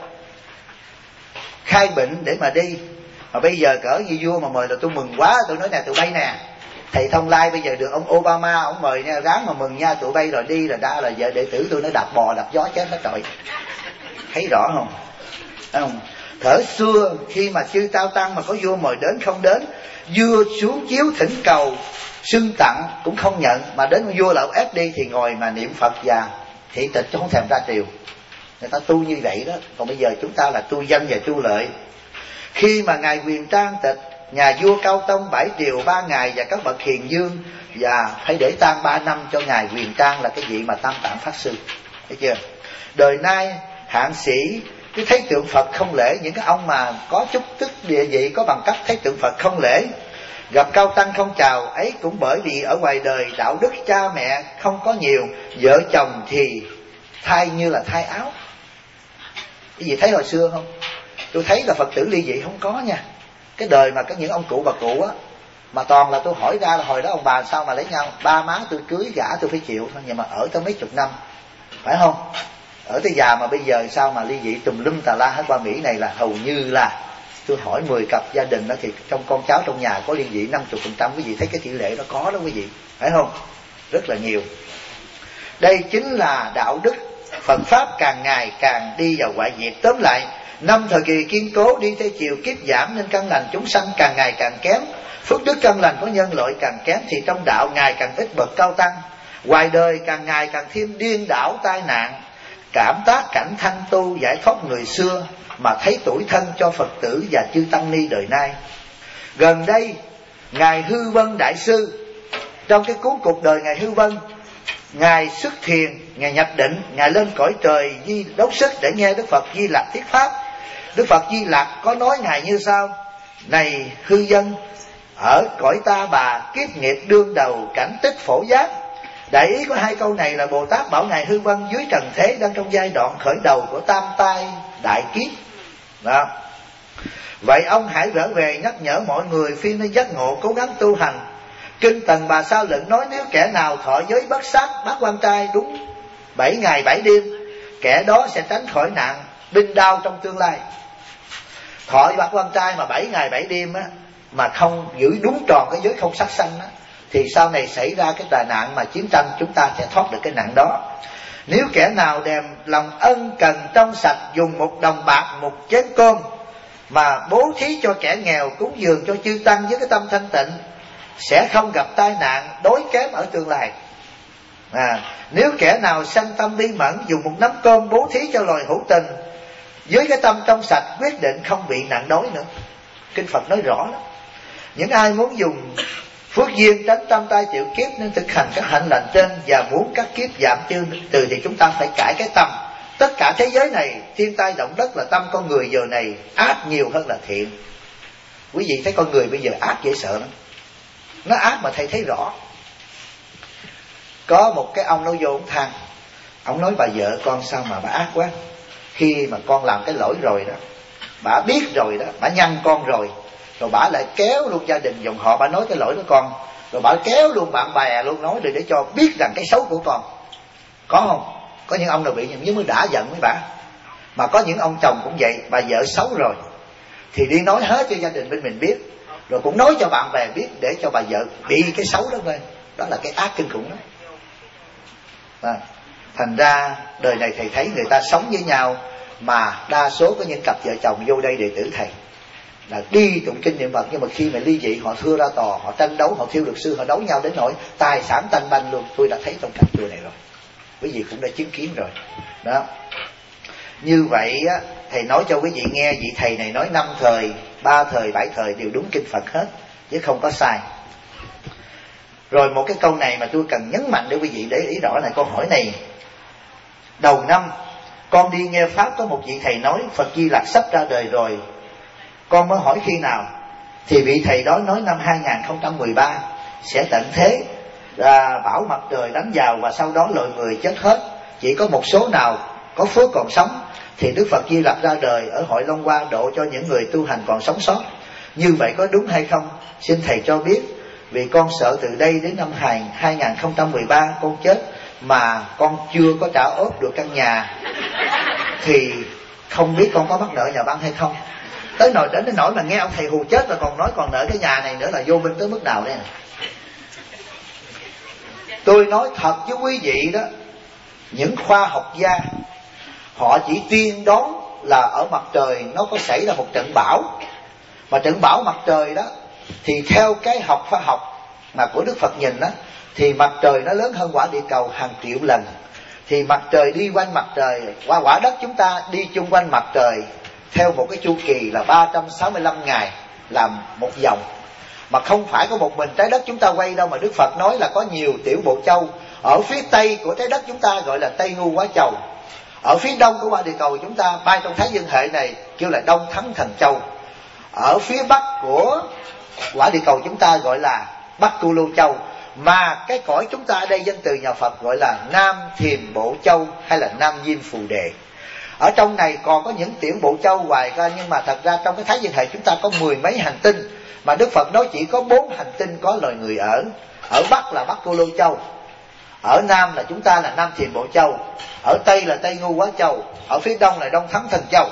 khai bệnh để mà đi. Mà bây giờ cỡ như vua mà mời là tôi mừng quá. Tôi nói nè tụi bay nè, thầy Thông Lai bây giờ được ông Obama ông mời nha, ráng mà mừng nha, tụi bay rồi đi là đã là vợ đệ tử tôi nó đạp bò đạp gió chết hết rồi. Thấy rõ không? Thấy không? Thở xưa khi mà chư cao tăng mà có vua mời đến không đến, vua xuống chiếu thỉnh cầu xưng tặng cũng không nhận, mà đến vua là ông ép đi thì ngồi mà niệm Phật và thị tịch chứ không thèm ra triều. Người ta tu như vậy đó. Còn bây giờ chúng ta là tu danh và tu lợi. Khi mà ngài Quyền Trang tịch, nhà vua Cao Tông bãi triều 3 ngày và các bậc hiền dương, và phải để tang 3 năm cho ngài Quyền Trang là cái vị mà Tam Tạng Pháp Sư. Thấy chưa? Đời nay hạng sĩ cứ thấy tượng Phật không lễ. Những cái ông mà có chút tức địa vị có bằng cấp thấy tượng Phật không lễ, gặp cao tăng không chào, ấy cũng bởi vì ở ngoài đời đạo đức cha mẹ không có nhiều, vợ chồng thì thay như là thay áo. Cái gì thấy hồi xưa không? Tôi thấy là Phật tử ly dị không có nha. Cái đời mà có những ông cụ bà cụ á, mà toàn là tôi hỏi ra là hồi đó ông bà sao mà lấy nhau. Ba má tôi cưới gả tôi phải chịu thôi, nhưng mà ở tới mấy chục năm, phải không? Ở tới già mà bây giờ sao mà ly dị tùm lum tà la hết. Qua Mỹ này là hầu như là tôi hỏi 10 cặp gia đình đó thì trong con cháu trong nhà có ly dị 50%. Quý vị thấy cái tỷ lệ đó có đó quý vị, phải không? Rất là nhiều. Đây chính là đạo đức Phật Pháp càng ngày càng đi vào hoại diệt. Tóm lại, 5 thời kỳ kiên cố đi theo chiều kiếp giảm, nên căn lành chúng sanh càng ngày càng kém. Phước đức căn lành của nhân loại càng kém, thì trong đạo ngày càng ít bậc cao tăng. Ngoài đời càng ngày càng thêm điên đảo tai nạn. Cảm tác cảnh thanh tu giải thoát người xưa, mà thấy tủi thân cho Phật tử và chư tăng ni đời nay. Gần đây ngài Hư Vân Đại Sư, trong cái cuốn Cuộc Đời ngài Hư Vân, ngài xuất thiền, ngài nhập định, ngài lên cõi trời Di Đốc Sức để nghe Đức Phật Di Lặc thuyết pháp. Đức Phật Di Lặc có nói ngài như sau: này hư dân, ở cõi ta bà kiếp nghiệp đương đầu cảnh tích phổ giác. Đại ý có 2 câu này là Bồ Tát bảo ngài Hư Vân dưới trần thế đang trong giai đoạn khởi đầu của tam tai đại kiếp đó. Vậy ông hãy trở về nhắc nhở mọi người phi nên giác ngộ, cố gắng tu hành. Kinh Tần Bà Sa Luận nói nếu kẻ nào thọ giới bất sát bát quan trai đúng 7 ngày 7 đêm, kẻ đó sẽ tránh khỏi nạn binh đao trong tương lai. Thọ bát quan trai mà 7 ngày 7 đêm á, mà không giữ đúng tròn cái giới không sát sanh á, thì sau này xảy ra cái tai nạn mà chiến tranh, chúng ta sẽ thoát được cái nạn đó. Nếu kẻ nào đem lòng ân cần trong sạch, dùng 1 đồng bạc 1 chén cơm mà bố thí cho kẻ nghèo, cúng dường cho chư tăng với cái tâm thanh tịnh, sẽ không gặp tai nạn đói kém ở tương lai. Nếu kẻ nào sanh tâm bi mẫn, dùng 1 nắm cơm bố thí cho loài hữu tình, với cái tâm trong sạch, quyết định không bị nạn đói nữa. Kinh Phật nói rõ đó. Những ai muốn dùng phước duyên tránh tam tai chịu kiếp nên thực hành các hạnh lành trên, và muốn các kiếp giảm từ thì chúng ta phải cải cái tâm, Tất cả thế giới này, thiên tai động đất là tâm con người giờ này ác nhiều hơn là thiện. Quý vị thấy con người bây giờ ác dễ sợ lắm. Nó ác mà thầy thấy rõ. Có một cái ông nói vô ông than, ông nói bà vợ con sao mà bà ác quá. Khi mà con làm cái lỗi rồi đó, bà biết rồi đó, bà nhăn con rồi bà lại kéo luôn gia đình dòng họ, bà nói cái lỗi của con, rồi bà kéo luôn bạn bè luôn, nói để cho biết rằng cái xấu của con. Có không? Có những ông nào bị nhưng mới đã giận với bà. Mà có những ông chồng cũng vậy, bà vợ xấu rồi thì đi nói hết cho gia đình bên mình biết, rồi cũng nói cho bạn bè biết để cho bà vợ bị cái xấu đó thôi. Đó là cái ác kinh khủng đó. Thành ra đời này thầy thấy người ta sống với nhau, mà đa số có những cặp vợ chồng vô đây đệ tử thầy là đi tụng kinh niệm Phật, nhưng mà khi mà ly dị họ thưa ra tòa, họ tranh đấu, họ thiêu luật sư, họ đấu nhau đến nỗi tài sản tanh banh luôn. Tôi đã thấy trong cặp chùa này rồi, quý vị cũng đã chứng kiến rồi đó. Như vậy á, thầy nói cho quý vị nghe, vị thầy này nói 5 thời, 3 thời, 7 thời đều đúng kinh Phật hết, chứ không có sai. Rồi một cái câu này mà tôi cần nhấn mạnh để quý vị để ý rõ là câu hỏi này. Đầu năm con đi nghe pháp, có một vị thầy nói Phật Di Lặc sắp ra đời rồi. Con mới hỏi khi nào, thì vị thầy đó nói năm 2013 sẽ tận thế, bão mặt trời đánh vào và sau đó loài người chết hết, chỉ có một số nào có phước còn sống thì Đức Phật Di Lặc ra đời ở hội Long Hoa độ cho những người tu hành còn sống sót. Như vậy có đúng hay không? Xin thầy cho biết, vì con sợ từ đây đến năm 2013 con chết mà con chưa có trả ốp được căn nhà, thì không biết con có mắc nợ nhà băng hay không. Tới nỗi mà nghe ông thầy hù chết rồi còn nói còn nợ cái nhà này nữa là vô minh tới mức nào đây này. Tôi nói thật với quý vị đó, những khoa học gia họ chỉ tiên đoán là ở mặt trời nó có xảy ra một trận bão, mà trận bão mặt trời đó thì theo cái khoa học mà của Đức Phật nhìn đó, thì mặt trời nó lớn hơn quả địa cầu hàng triệu lần. Thì mặt trời đi quanh mặt trời, qua quả đất chúng ta đi chung quanh mặt trời theo một cái chu kỳ là 365 ngày làm một vòng. Mà không phải có một mình trái đất chúng ta quay đâu, mà Đức Phật nói là có nhiều tiểu bộ châu. Ở phía tây của trái đất chúng ta gọi là Tây Ngu Quá Châu, ở phía đông của quả địa cầu chúng ta bay trong Thái Dương hệ này kêu là Đông Thắng Thần Châu, ở phía bắc của quả địa cầu chúng ta gọi là Bắc Tu Lô Châu. Mà cái cõi chúng ta ở đây danh từ nhà Phật gọi là Nam Thiềm Bộ Châu hay là Nam Diêm Phù Đề. Ở trong này còn có những tiểu bộ châu hoài ra, nhưng mà thật ra trong cái Thái Dương hệ chúng ta có 10 mấy hành tinh, mà Đức Phật nói chỉ có 4 hành tinh có loài người ở. Ở Bắc là Bắc Tu Lô Châu, ở Nam là chúng ta là Nam Thiềm Bộ Châu, ở Tây là Tây Ngu Quá Châu, ở phía Đông là Đông Thắng Thần Châu.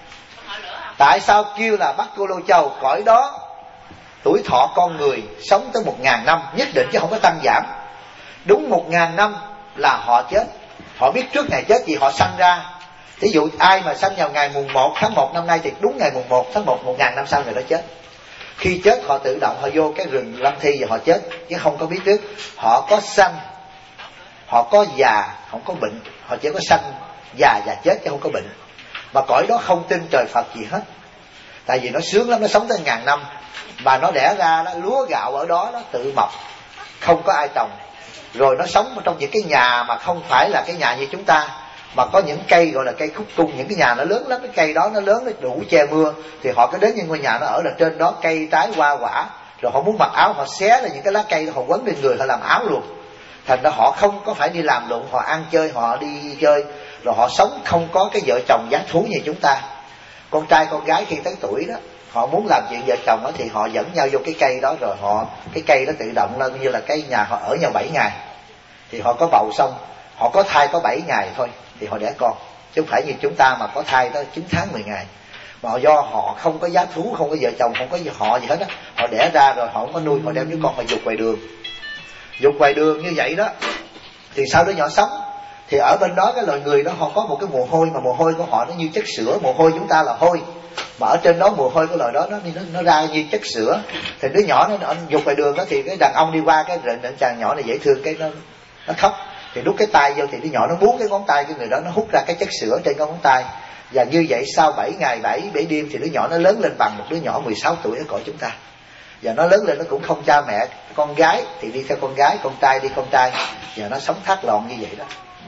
Tại sao kêu là Bắc Tu Lô Châu? Cõi đó tuổi thọ con người sống tới 1000 năm nhất định, chứ không có tăng giảm. Đúng 1000 năm là họ chết. Họ biết trước ngày chết vì họ sanh ra. Thí dụ ai mà sanh vào ngày mùng 1 tháng 1 năm nay thì đúng ngày mùng 1 tháng 1 1000 năm sau người đó chết. Khi chết họ tự động họ vô cái rừng lâm thi và họ chết, chứ không có biết trước. Họ có sanh, họ có già, không có bệnh. Họ chỉ có sanh, già và chết chứ không có bệnh. Mà cõi đó không tin trời Phật gì hết. Tại vì nó sướng lắm, nó sống tới 1000 năm. Mà nó đẻ ra đó, lúa gạo ở đó nó tự mọc, không có ai trồng. Rồi nó sống trong những cái nhà mà không phải là cái nhà như chúng ta, mà có những cây gọi là cây khúc cung. Những cái nhà nó lớn lắm, cái cây đó nó lớn, nó đủ che mưa. Thì họ cứ đến những ngôi nhà nó ở là trên đó cây trái hoa quả. Rồi họ muốn mặc áo, họ xé là những cái lá cây đó, họ quấn lên người, họ làm áo luôn. Thành ra họ không có phải đi làm lụng, họ ăn chơi, họ đi chơi. Rồi họ sống không có cái vợ chồng giá thú như chúng ta. Con trai con gái khi tới tuổi đó, họ muốn làm chuyện vợ chồng đó, thì họ dẫn nhau vô cái cây đó, rồi cái cây đó tự động lên như là cái nhà họ ở nhau 7 ngày. Thì họ có bầu xong, họ có thai có 7 ngày thôi thì họ đẻ con, chứ không phải như chúng ta mà có thai tới 9 tháng 10 ngày. Mà do họ không có giá thú, không có vợ chồng, không có họ gì hết á, họ đẻ ra rồi họ không có nuôi, họ đem đứa con họ dục ngoài đường. Dục ngoài đường như vậy đó thì sao đứa nhỏ sống? Thì ở bên đó cái loài người đó họ có một cái mồ hôi, mà mồ hôi của họ nó như chất sữa. Mồ hôi chúng ta là hôi, mà ở trên đó mồ hôi của loài đó nó ra như chất sữa. Thì đứa nhỏ nó dục ngoài đường đó, thì cái đàn ông đi qua cái rịnh chàng nhỏ này dễ thương, cái nó khóc. Thì đút cái tay vô thì đứa nhỏ nó muốn cái ngón tay cái người đó, nó hút ra cái chất sữa trên cái ngón tay. Và như vậy sau 7 ngày 7 đêm thì đứa nhỏ nó lớn lên bằng một đứa nhỏ 16 tuổi ở cõi chúng ta. Và nó lớn lên nó cũng không cha mẹ. Con gái thì đi theo con gái, con trai đi con trai, và nó sống thác loạn như vậy đó. Mà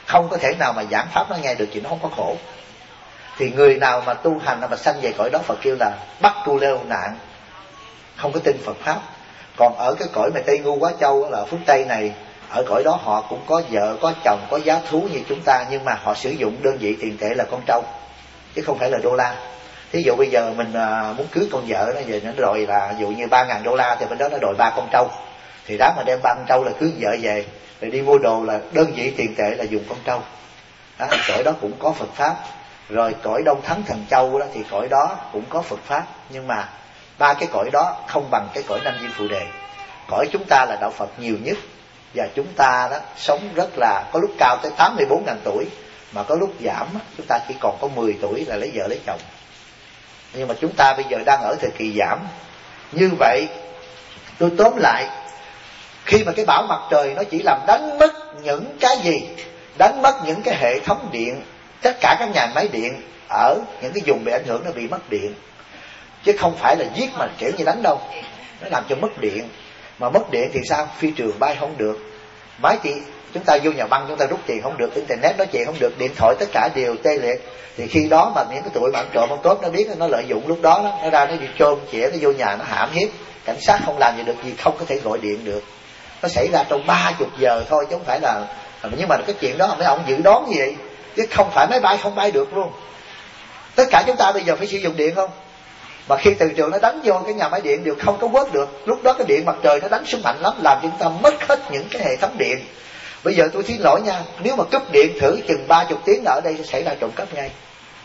không có thể nào mà giảng pháp nó nghe được thì nó không có khổ. Thì người nào mà tu hành mà sanh về cõi đó, Phật kêu là bắt tu lêu nạn, không có tin Phật pháp. Còn ở cái cõi mà Tây Ngu Quá Châu là ở phương Tây này, ở cõi đó họ cũng có vợ, có chồng, có giá thú như chúng ta, nhưng mà họ sử dụng đơn vị tiền tệ là con trâu, chứ không phải là đô la. Thí dụ bây giờ mình muốn cưới con vợ nó về nó đòi là ví dụ như 3.000 đô la, thì bên đó nó đòi 3 con trâu, thì đáng mà đem 3 con trâu là cưới vợ về, rồi đi mua đồ là đơn vị tiền tệ là dùng con trâu. Cõi đó cũng có Phật pháp. Rồi cõi Đông Thắng Thần Châu đó thì cõi đó cũng có Phật pháp, nhưng mà 3 cái cõi đó không bằng cái cõi Nam Diêm Phù Đề. Cõi chúng ta là đạo Phật nhiều nhất, và chúng ta đó sống rất là, có lúc cao tới 84.000 tuổi, mà có lúc giảm chúng ta chỉ còn có 10 tuổi là lấy vợ lấy chồng. Nhưng mà chúng ta bây giờ đang ở thời kỳ giảm. Như vậy tôi tóm lại, khi mà cái bão mặt trời nó chỉ làm đánh mất những cái gì? Đánh mất những cái hệ thống điện, tất cả các nhà máy điện ở những cái vùng bị ảnh hưởng nó bị mất điện, chứ không phải là giết mà kiểu như đánh đâu. Nó làm cho mất điện. Mà mất điện thì sao? Phi trường bay không được, máy thì chúng ta vô nhà băng chúng ta rút tiền không được, internet nói chuyện không được, điện thoại tất cả đều tê liệt. Thì khi đó mà những cái tụi bạn trộm không tốt nó biết, nó lợi dụng lúc đó, nó ra nó đi trộm chĩa, nó vô nhà nó hãm hiếp, cảnh sát không làm gì được gì, không có thể gọi điện được. Nó xảy ra trong 30 giờ thôi chứ không phải là. Nhưng mà cái chuyện đó mấy ông dự đoán gì vậy? Chứ không phải máy bay không bay được luôn. Tất cả chúng ta bây giờ phải sử dụng điện không? Mà khi từ trường nó đánh vô cái nhà máy điện đều không có quớt được. Lúc đó cái điện mặt trời nó đánh xuống mạnh lắm, làm cho chúng ta mất hết những cái hệ thống điện. Bây giờ tôi xin lỗi nha, nếu mà cúp điện thử chừng 30 tiếng ở đây sẽ xảy ra trộm cắp ngay.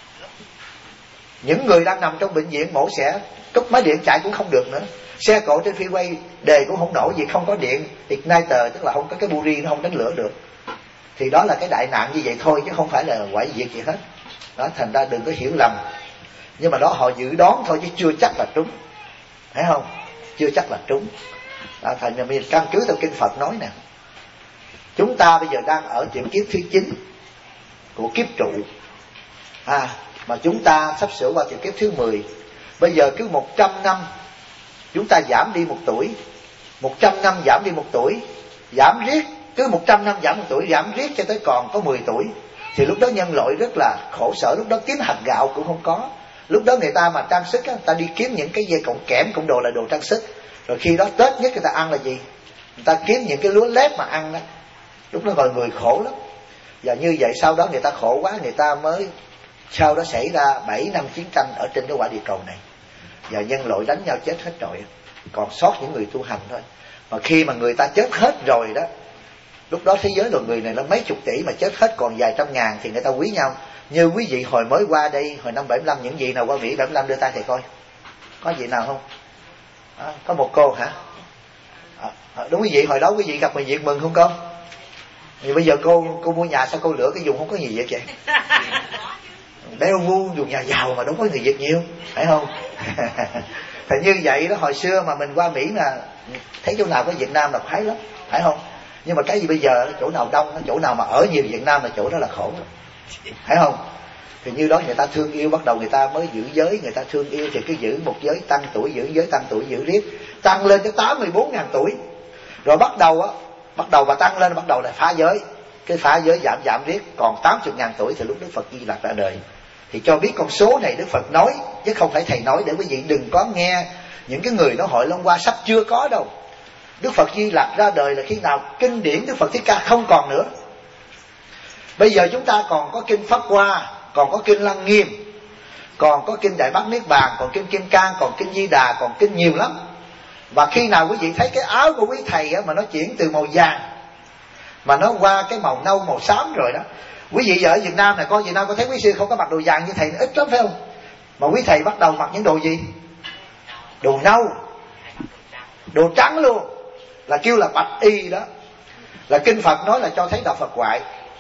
Những người đang nằm trong bệnh viện mổ xẻ, cúp máy điện chạy cũng không được nữa. Xe cộ trên freeway đề cũng không nổi vì không có điện igniter, tức là không có cái buri, nó không đánh lửa được. Thì đó là cái đại nạn như vậy thôi, chứ không phải là hoại diệt gì hết. Đó, thành ra đừng có hiểu lầm. Nhưng mà đó họ dự đoán thôi chứ chưa chắc là trúng, thấy không? Chưa chắc là trúng. Đó, thành ra mình căn cứ theo kinh Phật nói nè, chúng ta bây giờ đang ở chuyển kiếp thứ 9 của kiếp trụ, mà chúng ta sắp sửa qua chuyển kiếp thứ 10. Bây giờ cứ 100 năm chúng ta giảm đi 1 tuổi, 100 năm giảm đi 1 tuổi, giảm riết, cứ 100 năm giảm 1 tuổi, giảm riết cho tới còn có 10 tuổi. Thì lúc đó nhân loại rất là khổ sở, lúc đó kiếm hạt gạo cũng không có. Lúc đó người ta mà trang sức á, người ta đi kiếm những cái dây cọng kẽm cọng đồ là đồ trang sức. Rồi khi đó Tết nhất người ta ăn là gì? Người ta kiếm những cái lúa lép mà ăn đó. Lúc đó người khổ lắm. Và như vậy sau đó người ta khổ quá, người ta mới sau đó xảy ra 7 năm chiến tranh ở trên cái quả địa cầu này. Và nhân loại đánh nhau chết hết rồi, còn sót những người tu hành thôi. Mà khi mà người ta chết hết rồi đó, lúc đó thế giới loài người này nó mấy chục tỷ mà chết hết còn vài trăm ngàn, thì người ta quý nhau. Như quý vị hồi mới qua đây, hồi năm 75, những vị nào qua Mỹ 75 đưa tay thầy coi. Có vị nào không? Có một cô hả? Đúng quý vị, hồi đó quý vị gặp người Việt mừng không con? Thì bây giờ cô mua nhà sao cô lựa cái vùng không có người Việt vậy? Bé mua vùng nhà giàu mà đâu có người Việt nhiều, phải không? Thì như vậy đó, hồi xưa mà mình qua Mỹ mà thấy chỗ nào có Việt Nam là khoái lắm, phải không? Nhưng mà cái gì bây giờ chỗ nào đông, chỗ nào mà ở nhiều Việt Nam là chỗ đó là khổ, phải không? Thì như đó người ta thương yêu, bắt đầu người ta mới giữ giới, người ta thương yêu thì cứ giữ một giới tăng tuổi, giữ giới tăng tuổi, giữ riết tăng lên tới 84.000 tuổi. Rồi bắt đầu mà tăng lên, bắt đầu là phá giới. Cái phá giới giảm riết còn 80.000 tuổi thì lúc Đức Phật Di Lặc ra đời. Thì cho biết con số này Đức Phật nói, chứ không phải thầy nói, để quý vị đừng có nghe những cái người nói hội Long Hoa sắp chưa có đâu. Đức Phật Di Lặc ra đời là khi nào kinh điển Đức Phật Thích Ca không còn nữa. Bây giờ chúng ta còn có kinh Pháp Hoa, còn có kinh Lăng Nghiêm, còn có kinh Đại Bát Niết Bàn, còn kinh Kim Cang, còn kinh Di Đà, còn kinh nhiều lắm. Và khi nào quý vị thấy cái áo của quý thầy á, mà nó chuyển từ màu vàng mà nó qua cái màu nâu, màu xám rồi đó. Quý vị ở Việt Nam này, coi Việt Nam có thấy quý sư không có mặc đồ vàng như thầy ít lắm phải không? Mà quý thầy bắt đầu mặc những đồ gì? Đồ nâu, đồ trắng luôn, là kêu là bạch y đó. Là kinh Phật nói là cho thấy đạo Phật ngoại,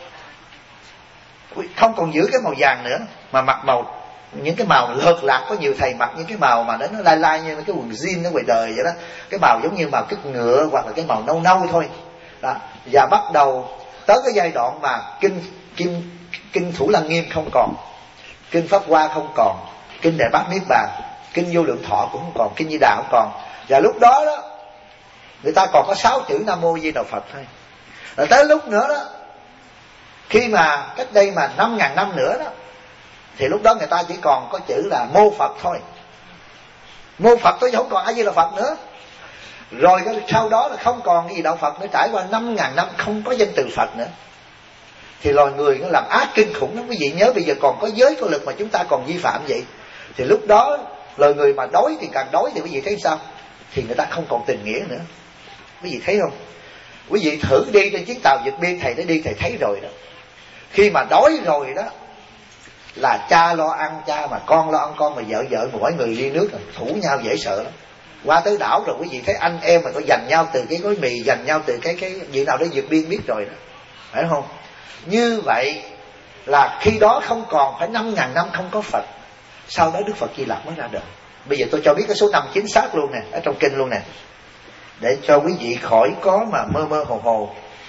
không còn giữ cái màu vàng nữa, mà mặc màu, những cái màu lợt lạc. Có nhiều thầy mặc những cái màu mà nó lai lai như cái quần jean nó ngoài đời vậy đó, cái màu giống như màu cứt ngựa hoặc là cái màu nâu nâu thôi đó. Và bắt đầu tới cái giai đoạn mà kinh Thủ Lăng Nghiêm không còn, kinh Pháp Hoa không còn, kinh Đại Bát Niết Bàn, kinh Vô Lượng Thọ cũng không còn, kinh Di Đà không còn. Và lúc đó đó người ta còn có 6 chữ Nam Mô Di Đà Phật thôi. Rồi tới lúc nữa đó, Khi mà cách đây mà 5.000 năm nữa đó, thì lúc đó người ta chỉ còn có chữ là mô Phật thôi. Mô Phật thôi chứ không còn ai gì là Phật nữa. Rồi sau đó là không còn cái gì đạo Phật nữa, trải qua 5.000 năm không có danh từ Phật nữa. Thì loài người nó làm ác kinh khủng lắm. Quý vị nhớ bây giờ còn có giới có lực mà chúng ta còn vi phạm vậy. Thì lúc đó loài người mà đói thì càng đói, thì quý vị thấy sao? Thì người ta không còn tình nghĩa nữa. Quý vị thấy không? Quý vị thử đi trên chuyến tàu vượt biên, thầy đã đi thầy thấy rồi đó. Khi mà đói rồi đó là cha lo ăn cha, mà con lo ăn con, mà vợ mà mỗi người đi nước thủ nhau dễ sợ lắm. Qua tới đảo rồi quý vị thấy anh em mà có giành nhau từ cái gói mì, giành nhau từ cái gì nào để vượt biên biết rồi đó, phải không? Như vậy là khi đó không còn phải 5.000 năm không có Phật. Sau đó Đức Phật Di Lặc mới ra đời. Bây giờ tôi cho biết cái số năm chính xác luôn nè, ở trong kinh luôn nè, để cho quý vị khỏi có mà mơ mơ hồ hồ.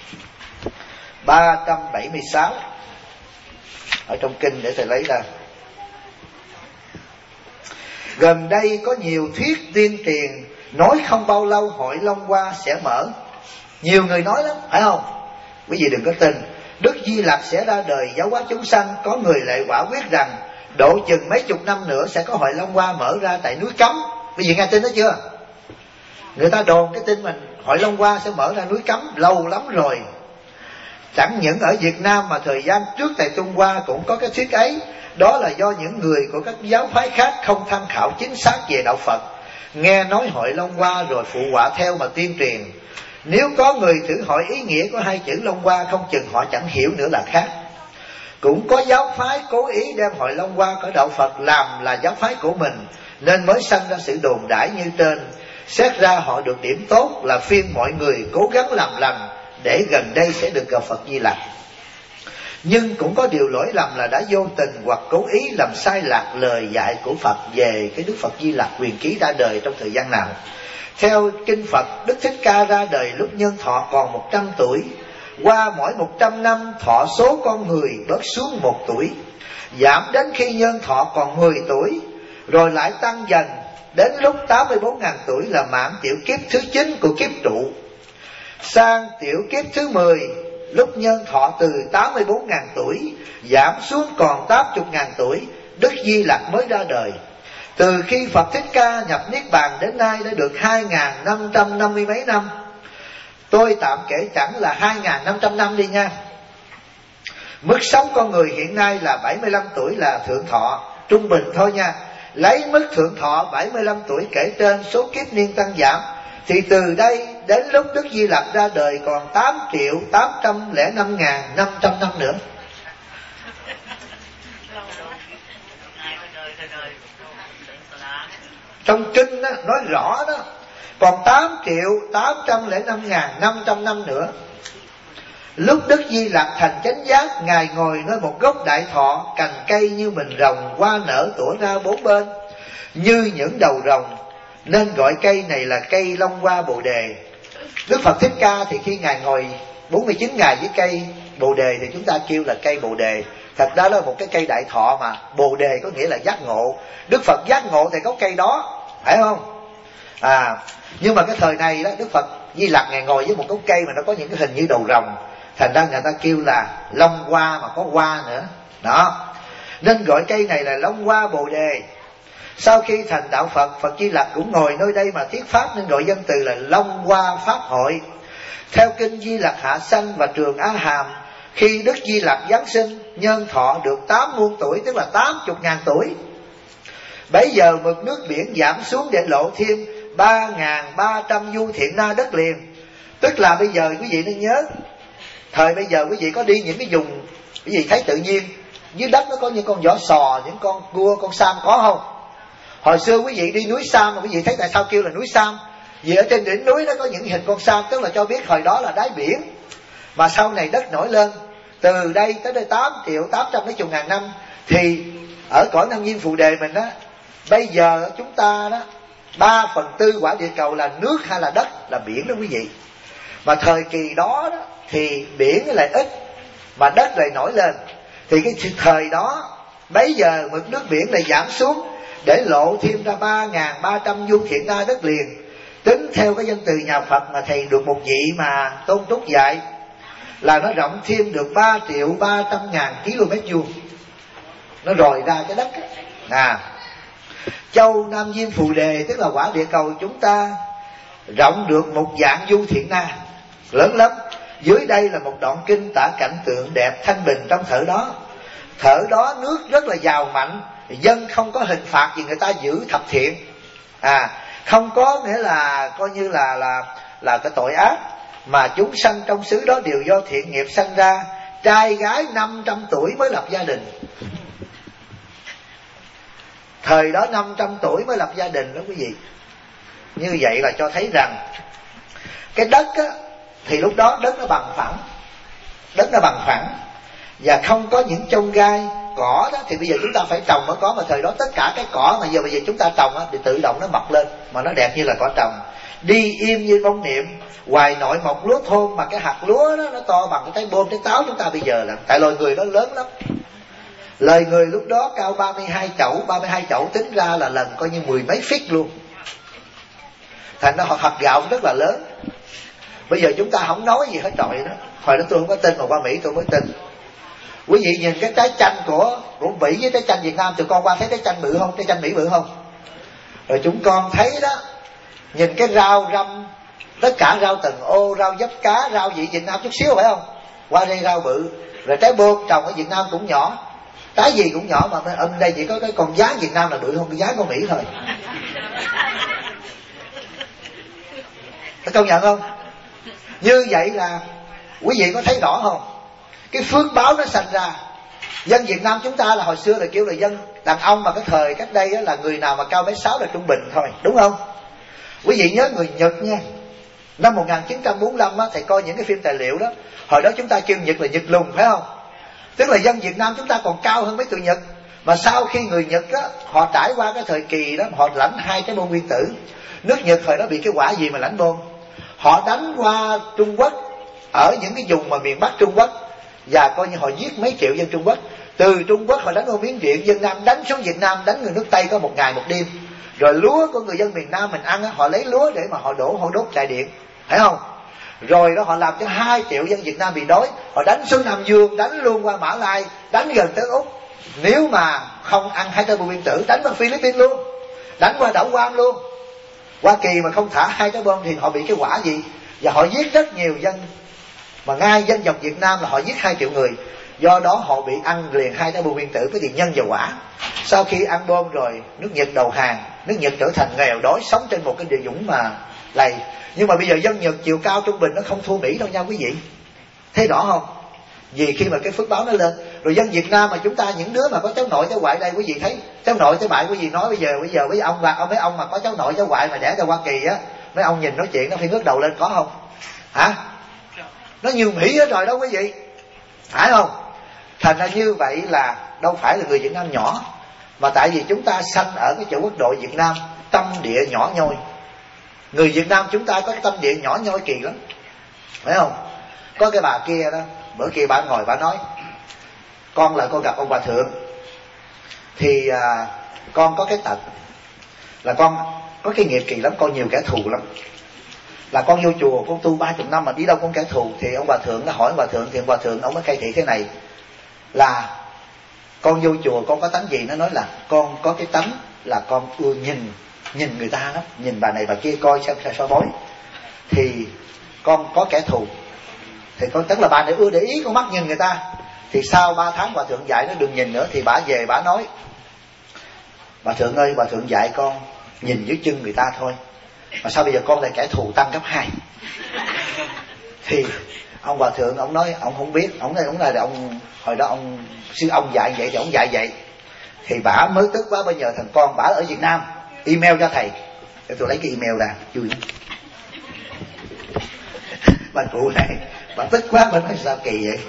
376 ở trong kinh để thầy lấy ra. Gần đây có nhiều thuyết tiên truyền nói không bao lâu hội Long Hoa sẽ mở. Nhiều người nói lắm, phải không? Quý vị đừng có tin. Đức Di Lặc sẽ ra đời giáo hóa chúng sanh. Có người lại quả quyết rằng độ chừng mấy chục năm nữa sẽ có hội Long Hoa mở ra tại núi Cấm. Quý vị nghe tin đó chưa? Người ta đồn cái tin mình hội Long Hoa sẽ mở ra núi Cấm lâu lắm rồi. Chẳng những ở Việt Nam mà thời gian trước tại Trung Hoa cũng có cái thuyết ấy. Đó là do những người của các giáo phái khác không tham khảo chính xác về đạo Phật, nghe nói hội Long Hoa rồi phụ họa theo mà tuyên truyền. Nếu có người thử hỏi ý nghĩa của hai chữ Long Hoa, không chừng họ chẳng hiểu nữa là khác. Cũng có giáo phái cố ý đem hội Long Hoa của đạo Phật làm là giáo phái của mình, nên mới sanh ra sự đồn đãi như trên. Xét ra họ được điểm tốt là phiên mọi người cố gắng làm lành để gần đây sẽ được gặp Phật Di Lặc. Nhưng cũng có điều lỗi lầm là đã vô tình hoặc cố ý làm sai lạc lời dạy của Phật về cái Đức Phật Di Lặc quyền ký ra đời trong thời gian nào. Theo kinh Phật, Đức Thích Ca ra đời lúc nhân thọ còn 100 tuổi. Qua mỗi 100 năm thọ số con người bớt xuống 1 tuổi, giảm đến khi nhân thọ còn 10 tuổi, rồi lại tăng dần đến lúc 84.000 tuổi là mãn tiểu kiếp thứ 9 của kiếp trụ. Sang tiểu kiếp thứ 10, lúc nhân thọ từ 84.000 tuổi giảm xuống còn 80.000 tuổi, Đức Di Lặc mới ra đời. Từ khi Phật Thích Ca nhập Niết Bàn đến nay đã được 2.550 mấy năm. Tôi tạm kể chẳng là 2.500 năm đi nha. Mức sống con người hiện nay là 75 tuổi là thượng thọ, trung bình thôi nha. Lấy mức thượng thọ 75 tuổi kể trên số kiếp niên tăng giảm, thì từ đây đến lúc Đức Di Lặc ra đời còn 8.805.500 năm nữa. Trong kinh đó, nói rõ đó, còn 8.805.500 năm nữa. Lúc Đức Di Lặc thành chánh giác, Ngài ngồi nơi một gốc đại thọ, cành cây như mình rồng, hoa nở tủa ra bốn bên như những đầu rồng, nên gọi cây này là cây Long Hoa Bồ Đề. Đức Phật Thích Ca thì khi Ngài ngồi 49 ngày với cây Bồ Đề thì chúng ta kêu là cây Bồ Đề. Thật ra đó là một cái cây đại thọ mà. Bồ Đề có nghĩa là giác ngộ. Đức Phật giác ngộ thì có cây đó, phải không? Nhưng mà cái thời này đó, Đức Phật Di Lặc Ngài ngồi với một gốc cây mà nó có những cái hình như đầu rồng, thành ra người ta kêu là Long Hoa mà có hoa nữa đó, nên gọi cây này là Long Hoa Bồ Đề. Sau khi thành đạo Phật, Phật Di Lặc cũng ngồi nơi đây mà thuyết pháp, nên gọi dân từ là Long Hoa Pháp Hội. Theo kinh Di Lặc Hạ Sanh và Trường Á Hàm, khi Đức Di Lặc giáng sinh, nhân thọ được 8 muôn tuổi, tức là 80.000 tuổi. Bấy giờ mực nước biển giảm xuống để lộ thêm 3.300 du thiện na đất liền. Tức là bây giờ quý vị nên nhớ, thời bây giờ quý vị có đi những cái vùng, quý vị thấy tự nhiên dưới đất nó có những con vỏ sò, những con cua, con sam có không? Hồi xưa quý vị đi núi Sam mà quý vị thấy tại sao kêu là núi Sam? Vì ở trên đỉnh núi nó có những hình con sam, tức là cho biết hồi đó là đáy biển. Mà sau này đất nổi lên, từ đây tới đây 8.800.000 năm, thì ở cõi Nam Viên Phù Đề mình đó, bây giờ chúng ta đó 3/4 quả địa cầu là nước hay là đất? Là biển đó quý vị. Mà thời kỳ đó, thì biển lại ít mà đất lại nổi lên. Thì cái thời đó bấy giờ mực nước biển lại giảm xuống để lộ thêm ra 3.300 du thiện na đất liền. Tính theo cái danh từ nhà Phật mà thầy được một vị mà Tôn Túc dạy là nó rộng thêm được 3.300.000 km vuông. Nó rọi ra cái đất á. Châu Nam Diêm Phù Đề, tức là quả địa cầu chúng ta, rộng được một vạn du thiện na, lớn lắm. Dưới đây là một đoạn kinh tả cảnh tượng đẹp thanh bình trong thở đó. Thở đó nước rất là giàu mạnh, dân không có hình phạt vì người ta giữ thập thiện. Không có nghĩa là coi như là cái tội ác, mà chúng sanh trong xứ đó đều do thiện nghiệp sanh ra. Trai gái 500 tuổi mới lập gia đình. Thời đó 500 tuổi mới lập gia đình đó quý vị. Như vậy là cho thấy rằng cái đất á, thì lúc đó đất nó bằng phẳng. Đất nó bằng phẳng và không có những chông gai. Cỏ đó thì bây giờ chúng ta phải trồng mới có, mà thời đó tất cả cái cỏ mà bây giờ chúng ta trồng á, thì tự động nó mọc lên mà nó đẹp như là cỏ trồng. Đi im như bông niệm, hoài nội mọc lúa thôn, mà cái hạt lúa đó nó to bằng cái trái bôm trái táo chúng ta bây giờ là. Tại loài người nó lớn lắm. Lời người lúc đó cao 32 chậu tính ra là lần coi như 10 mấy feet luôn. Thành ra họ hạt gạo rất là lớn. Bây giờ chúng ta không nói gì hết trọi đó. Hồi đó tôi không có tin, mà qua Mỹ tôi mới tin. Quý vị nhìn cái trái chanh của Mỹ với trái chanh Việt Nam, tụi con qua thấy trái chanh bự không? Trái chanh Mỹ bự không? Rồi chúng con thấy đó, nhìn cái rau răm, tất cả rau từng ô, rau dấp cá, rau gì Việt Nam chút xíu phải không? Qua đây rau bự. Rồi trái bôm trồng ở Việt Nam cũng nhỏ, trái gì cũng nhỏ, mà đây chỉ có cái con giá Việt Nam là bự hơn cái giá của Mỹ thôi. Có công nhận không? Như vậy là quý vị có thấy rõ không? Cái phước báo nó sanh ra. Dân Việt Nam chúng ta là hồi xưa là kêu là dân đàn ông, mà cái thời cách đây là người nào mà cao 1m6 là trung bình thôi, đúng không? Quý vị nhớ người Nhật nha. Năm 1945 á, thầy coi những cái phim tài liệu đó. Hồi đó chúng ta kêu Nhật là Nhật lùn phải không? Tức là dân Việt Nam chúng ta còn cao hơn mấy tụi Nhật. Mà sau khi người Nhật á, họ trải qua cái thời kỳ đó, họ lãnh 2 trái bom nguyên tử. Nước Nhật thời đó bị cái quả gì mà lãnh bom? Họ đánh qua Trung Quốc, ở những cái vùng mà miền Bắc Trung Quốc, và coi như họ giết mấy triệu dân Trung Quốc. Từ Trung Quốc họ đánh qua Miến Điện, dân Nam đánh xuống Việt Nam, đánh người nước Tây có 1 ngày 1 đêm. Rồi lúa của người dân miền Nam mình ăn á, họ lấy lúa để mà họ đốt chạy điện, thấy không? Rồi đó họ làm cho 2 triệu dân Việt Nam bị đói. Họ đánh xuống Nam Dương, đánh luôn qua Mã Lai, đánh gần tới Úc. Nếu mà không ăn 2 trái bom nguyên tử, đánh qua Philippines luôn, đánh qua đảo Guam luôn. Hoa Kỳ mà không thả 2 trái bom thì họ bị cái quả gì? Và họ giết rất nhiều dân. Mà ngay dân dòng Việt Nam là họ giết 2 triệu người. Do đó họ bị ăn liền 2 trái bom nguyên tử, cái tiền nhân và quả. Sau khi ăn bom rồi, nước Nhật đầu hàng, nước Nhật trở thành nghèo đói, sống trên một cái địa dũng mà lầy. Nhưng mà bây giờ dân Nhật chiều cao trung bình nó không thua Mỹ đâu nha quý vị. Thấy rõ không? Vì khi mà cái phước báo nó lên. Rồi dân Việt Nam mà chúng ta, những đứa mà có cháu nội cháu ngoại đây, quý vị thấy cháu nội cháu ngoại quý vị nói bây giờ với ông và mấy ông mà có cháu nội cháu ngoại mà đẻ ra Hoa Kỳ á, mấy ông nhìn nói chuyện nó phải ngước đầu lên, có không? Hả? Nó nhiều Mỹ hết rồi đó quý vị, phải không? Thành ra như vậy là đâu phải là người Việt Nam nhỏ, mà tại vì chúng ta sanh ở cái chỗ quốc độ Việt Nam, tâm địa nhỏ nhoi. Người Việt Nam chúng ta có cái tâm địa nhỏ nhoi kỳ lắm, phải không? Có cái bà kia đó, bữa kia bà ngồi bà nói, con gặp ông Hòa Thượng, thì con có cái tật là con có cái nghiệp kỳ lắm, con nhiều kẻ thù lắm. Là con vô chùa, con tu 30 năm mà đi đâu con kẻ thù. Thì ông Hòa Thượng nó hỏi ông Hòa Thượng, thì ông Hòa Thượng ông mới khai thị thế này, là con vô chùa con có tánh gì? Nó nói là con có cái tánh là con ưa nhìn người ta lắm, nhìn bà này bà kia coi sao bói. Thì con có kẻ thù, thì con tức là bà này ưa để ý con mắt nhìn người ta. Thì sau 3 tháng Hòa Thượng dạy nó đừng nhìn nữa, thì bà về bà nói, Hòa Thượng ơi, Hòa Thượng dạy con nhìn dưới chân người ta thôi, mà sao bây giờ con lại kẻ thù tăng gấp 2? Thì ông Hòa Thượng ông nói ông không biết, ông là ông hồi đó ông sư ông dạy vậy thì ông dạy vậy. Thì bả mới tức quá, bây giờ thằng con bả ở Việt Nam email cho thầy, để tôi lấy cái email ra vui. Bà cụ này bà tức quá, bà nói sao kỳ vậy?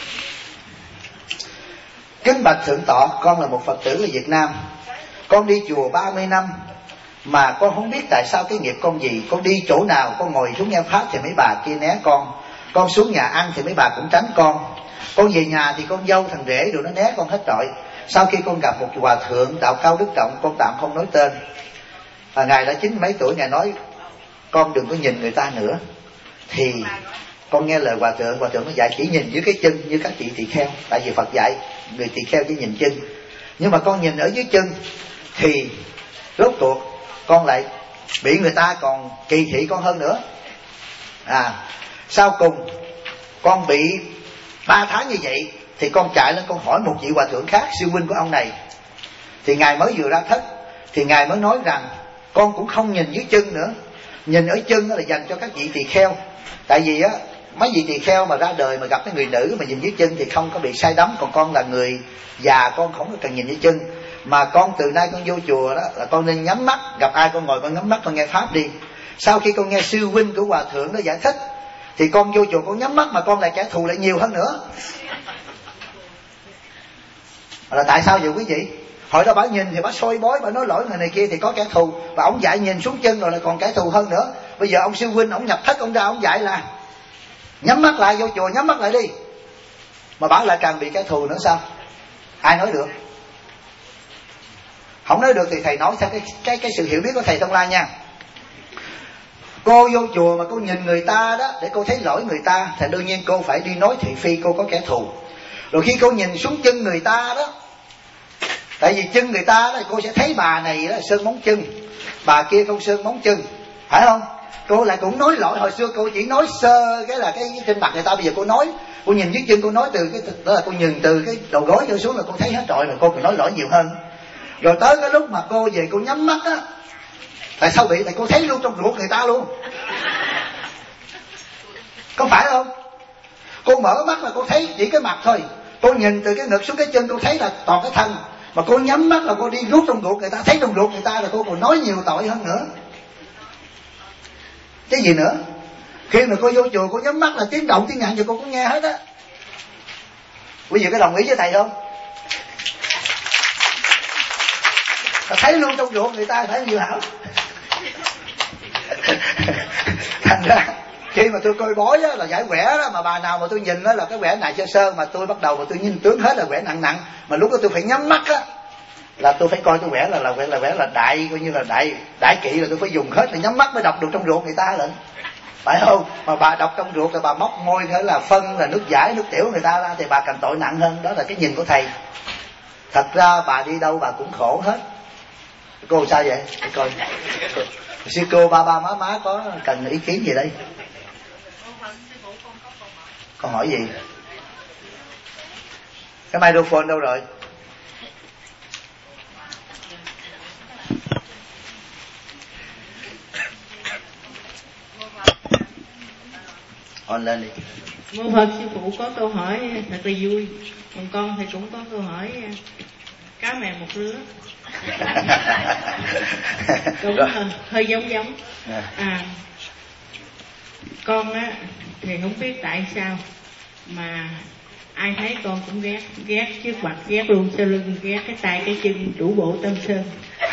Kính bạch Thượng tọa, con là một Phật tử ở Việt Nam, con đi chùa 30 năm mà con không biết tại sao cái nghiệp con gì. Con đi chỗ nào con ngồi xuống nghe pháp thì mấy bà kia né con xuống nhà ăn thì mấy bà cũng tránh con về nhà thì con dâu thằng rể rồi nó né con hết trọi. Sau khi con gặp một hòa thượng đạo cao đức trọng, con tạm không nói tên, ngài đã 90 mấy tuổi, ngài nói con đừng có nhìn người ta nữa. Thì con nghe lời hòa thượng nó dạy chỉ nhìn dưới cái chân như các chị tỳ kheo. Tại vì Phật dạy người tỳ kheo chỉ nhìn chân, nhưng mà con nhìn ở dưới chân thì rốt cuộc con lại bị người ta còn kỳ thị con hơn nữa. Sau cùng con bị 3 tháng như vậy thì con chạy lên con hỏi một vị hòa thượng khác, sư huynh của ông này, thì ngài mới vừa ra thất, thì ngài mới nói rằng con cũng không nhìn dưới chân nữa, nhìn ở chân là dành cho các vị tỳ kheo. Tại vì á, mấy vị tỳ kheo mà ra đời mà gặp cái người nữ mà nhìn dưới chân thì không có bị sai đắm, còn con là người già, con không có cần nhìn dưới chân. Mà con từ nay con vô chùa đó là con nên nhắm mắt, gặp ai con ngồi con nhắm mắt con nghe pháp đi. Sau khi con nghe sư huynh của hòa thượng đó giải thích thì con vô chùa con nhắm mắt mà con lại kẻ thù lại nhiều hơn nữa. Là tại sao vậy quý vị? Hồi đó bà nhìn thì bà soi bói, bà nói lỗi người này kia thì có kẻ thù, và ông dạy nhìn xuống chân rồi là còn kẻ thù hơn nữa. Bây giờ ông sư huynh ông nhập thất, ông ra ông dạy là nhắm mắt lại, vô chùa nhắm mắt lại đi, mà bà lại càng bị kẻ thù nữa sao? Ai nói được? Không nói được thì thầy nói theo cái sự hiểu biết của thầy Thông Lai nha. Cô vô chùa mà cô nhìn người ta đó để cô thấy lỗi người ta thì đương nhiên cô phải đi nói thị phi cô có kẻ thù. Rồi khi cô nhìn xuống chân người ta đó, tại vì chân người ta đó cô sẽ thấy bà này đó sơn móng chân, bà kia không sơn móng chân, phải không? Cô lại cũng nói lỗi. Hồi xưa cô chỉ nói sơ cái là cái trên mặt người ta, bây giờ cô nói, cô nhìn dưới chân cô nói từ cái đó là cô nhìn từ cái đầu gối trở xuống là cô thấy hết trọi rồi, cô còn nói lỗi nhiều hơn. Rồi tới cái lúc mà cô về cô nhắm mắt á, tại sao bị? Tại cô thấy luôn trong ruột người ta luôn, có phải không? Cô mở mắt là cô thấy chỉ cái mặt thôi, cô nhìn từ cái ngực xuống cái chân cô thấy là toàn cái thân, mà cô nhắm mắt là cô đi rút trong ruột người ta, thấy trong ruột người ta là cô còn nói nhiều tội hơn nữa. Cái gì nữa? Khi mà cô vô chùa cô nhắm mắt là tiếng động tiếng nhạc gì cô cũng nghe hết á. Quý vị có đồng ý với thầy không? Thấy luôn trong ruột người ta, phải nhiều hảo. Thành ra khi mà tôi coi bói á, là giải quẻ đó, mà bà nào mà tôi nhìn đó là cái quẻ này sơ sơ, mà tôi bắt đầu mà tôi nhìn tướng hết là quẻ nặng nặng, mà lúc đó tôi phải nhắm mắt á, là tôi phải coi cái quẻ là quẻ là đại, coi như là đại kỵ, là tôi phải dùng hết, là nhắm mắt mới đọc được trong ruột người ta lận, phải không? Mà bà đọc trong ruột là bà móc môi thế là phân là nước giải nước tiểu người ta ra thì bà càng tội nặng hơn. Đó là cái nhìn của thầy. Thật ra bà đi đâu bà cũng khổ hết. Cô sao vậy? Để coi sư cô ba má có cần ý kiến gì đây? Con hỏi gì? Cái microphone đâu rồi? On lên đi. Mô Phật, sư phụ có câu hỏi thật là vui. Còn con thì cũng có câu hỏi cá mè một lứa. Cũng hơi giống. Con á thì không biết tại sao mà ai thấy con cũng ghét trước mặt, ghét luôn sau lưng, ghét cái tay cái chân, đủ bộ tâm sơn.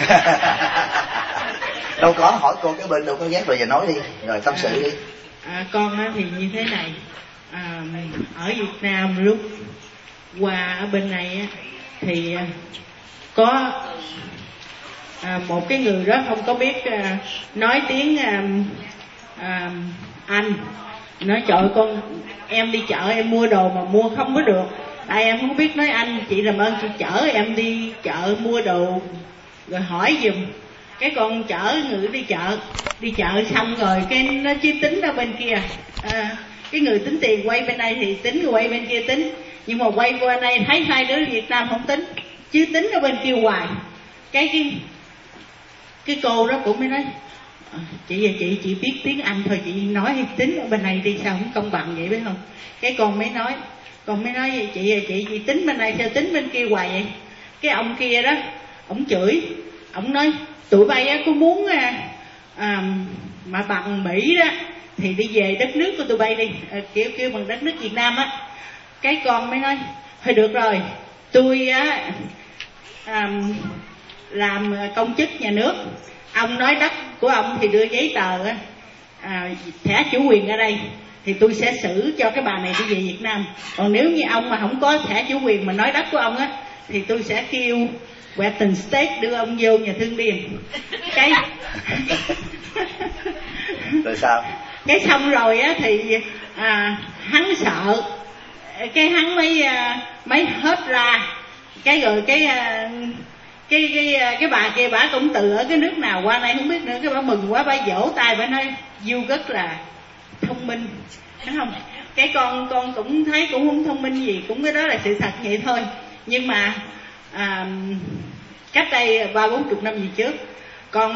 Đâu có, hỏi cô cái bên đâu có ghét, rồi giờ nói đi, rồi tâm sự đi. Con á thì như thế này, ở Việt Nam lúc qua ở bên này á, thì có một cái người đó không có biết nói tiếng Anh, nói trời con em đi chợ em mua đồ mà mua không có được, tại em không biết nói Anh, chị làm ơn chị chở em đi chợ mua đồ rồi hỏi giùm. Cái con chở người đi chợ xong rồi cái nó chưa tính ra bên kia, cái người tính tiền quay bên đây thì tính, người quay bên kia tính, nhưng mà quay qua đây thấy hai đứa Việt Nam không tính, chứ tính ở bên kia hoài. Cái cô đó cũng mới nói chị ơi, chị biết tiếng Anh thôi, chị nói tính ở bên này đi sao không công bằng vậy biết không? Cái con mới nói chị ơi, chị tính bên này sao tính bên kia hoài vậy? Cái ông kia đó ổng chửi, ổng nói tụi bay á có muốn mà bằng Mỹ đó thì đi về đất nước của tụi bay đi, kêu bằng đất nước Việt Nam á. Cái con mới nói thôi được rồi, tôi á làm công chức nhà nước, ông nói đất của ông thì đưa giấy tờ thẻ chủ quyền ở đây thì tôi sẽ xử cho cái bà này đi về Việt Nam. Còn nếu như ông mà không có thẻ chủ quyền mà nói đất của ông á thì tôi sẽ kêu Western State đưa ông vô nhà thương điền. Cái rồi sao? Cái xong rồi á thì hắn sợ, cái hắn mới hết ra, cái rồi cái bà kia bà cũng từ ở cái nước nào qua đây không biết nữa, cái bà mừng quá, bà vỗ tay bà nói Du rất là thông minh, đúng không? Cái con cũng thấy cũng không thông minh gì, cũng cái đó là sự thật vậy thôi. Nhưng mà cách đây 30-40 năm gì trước, con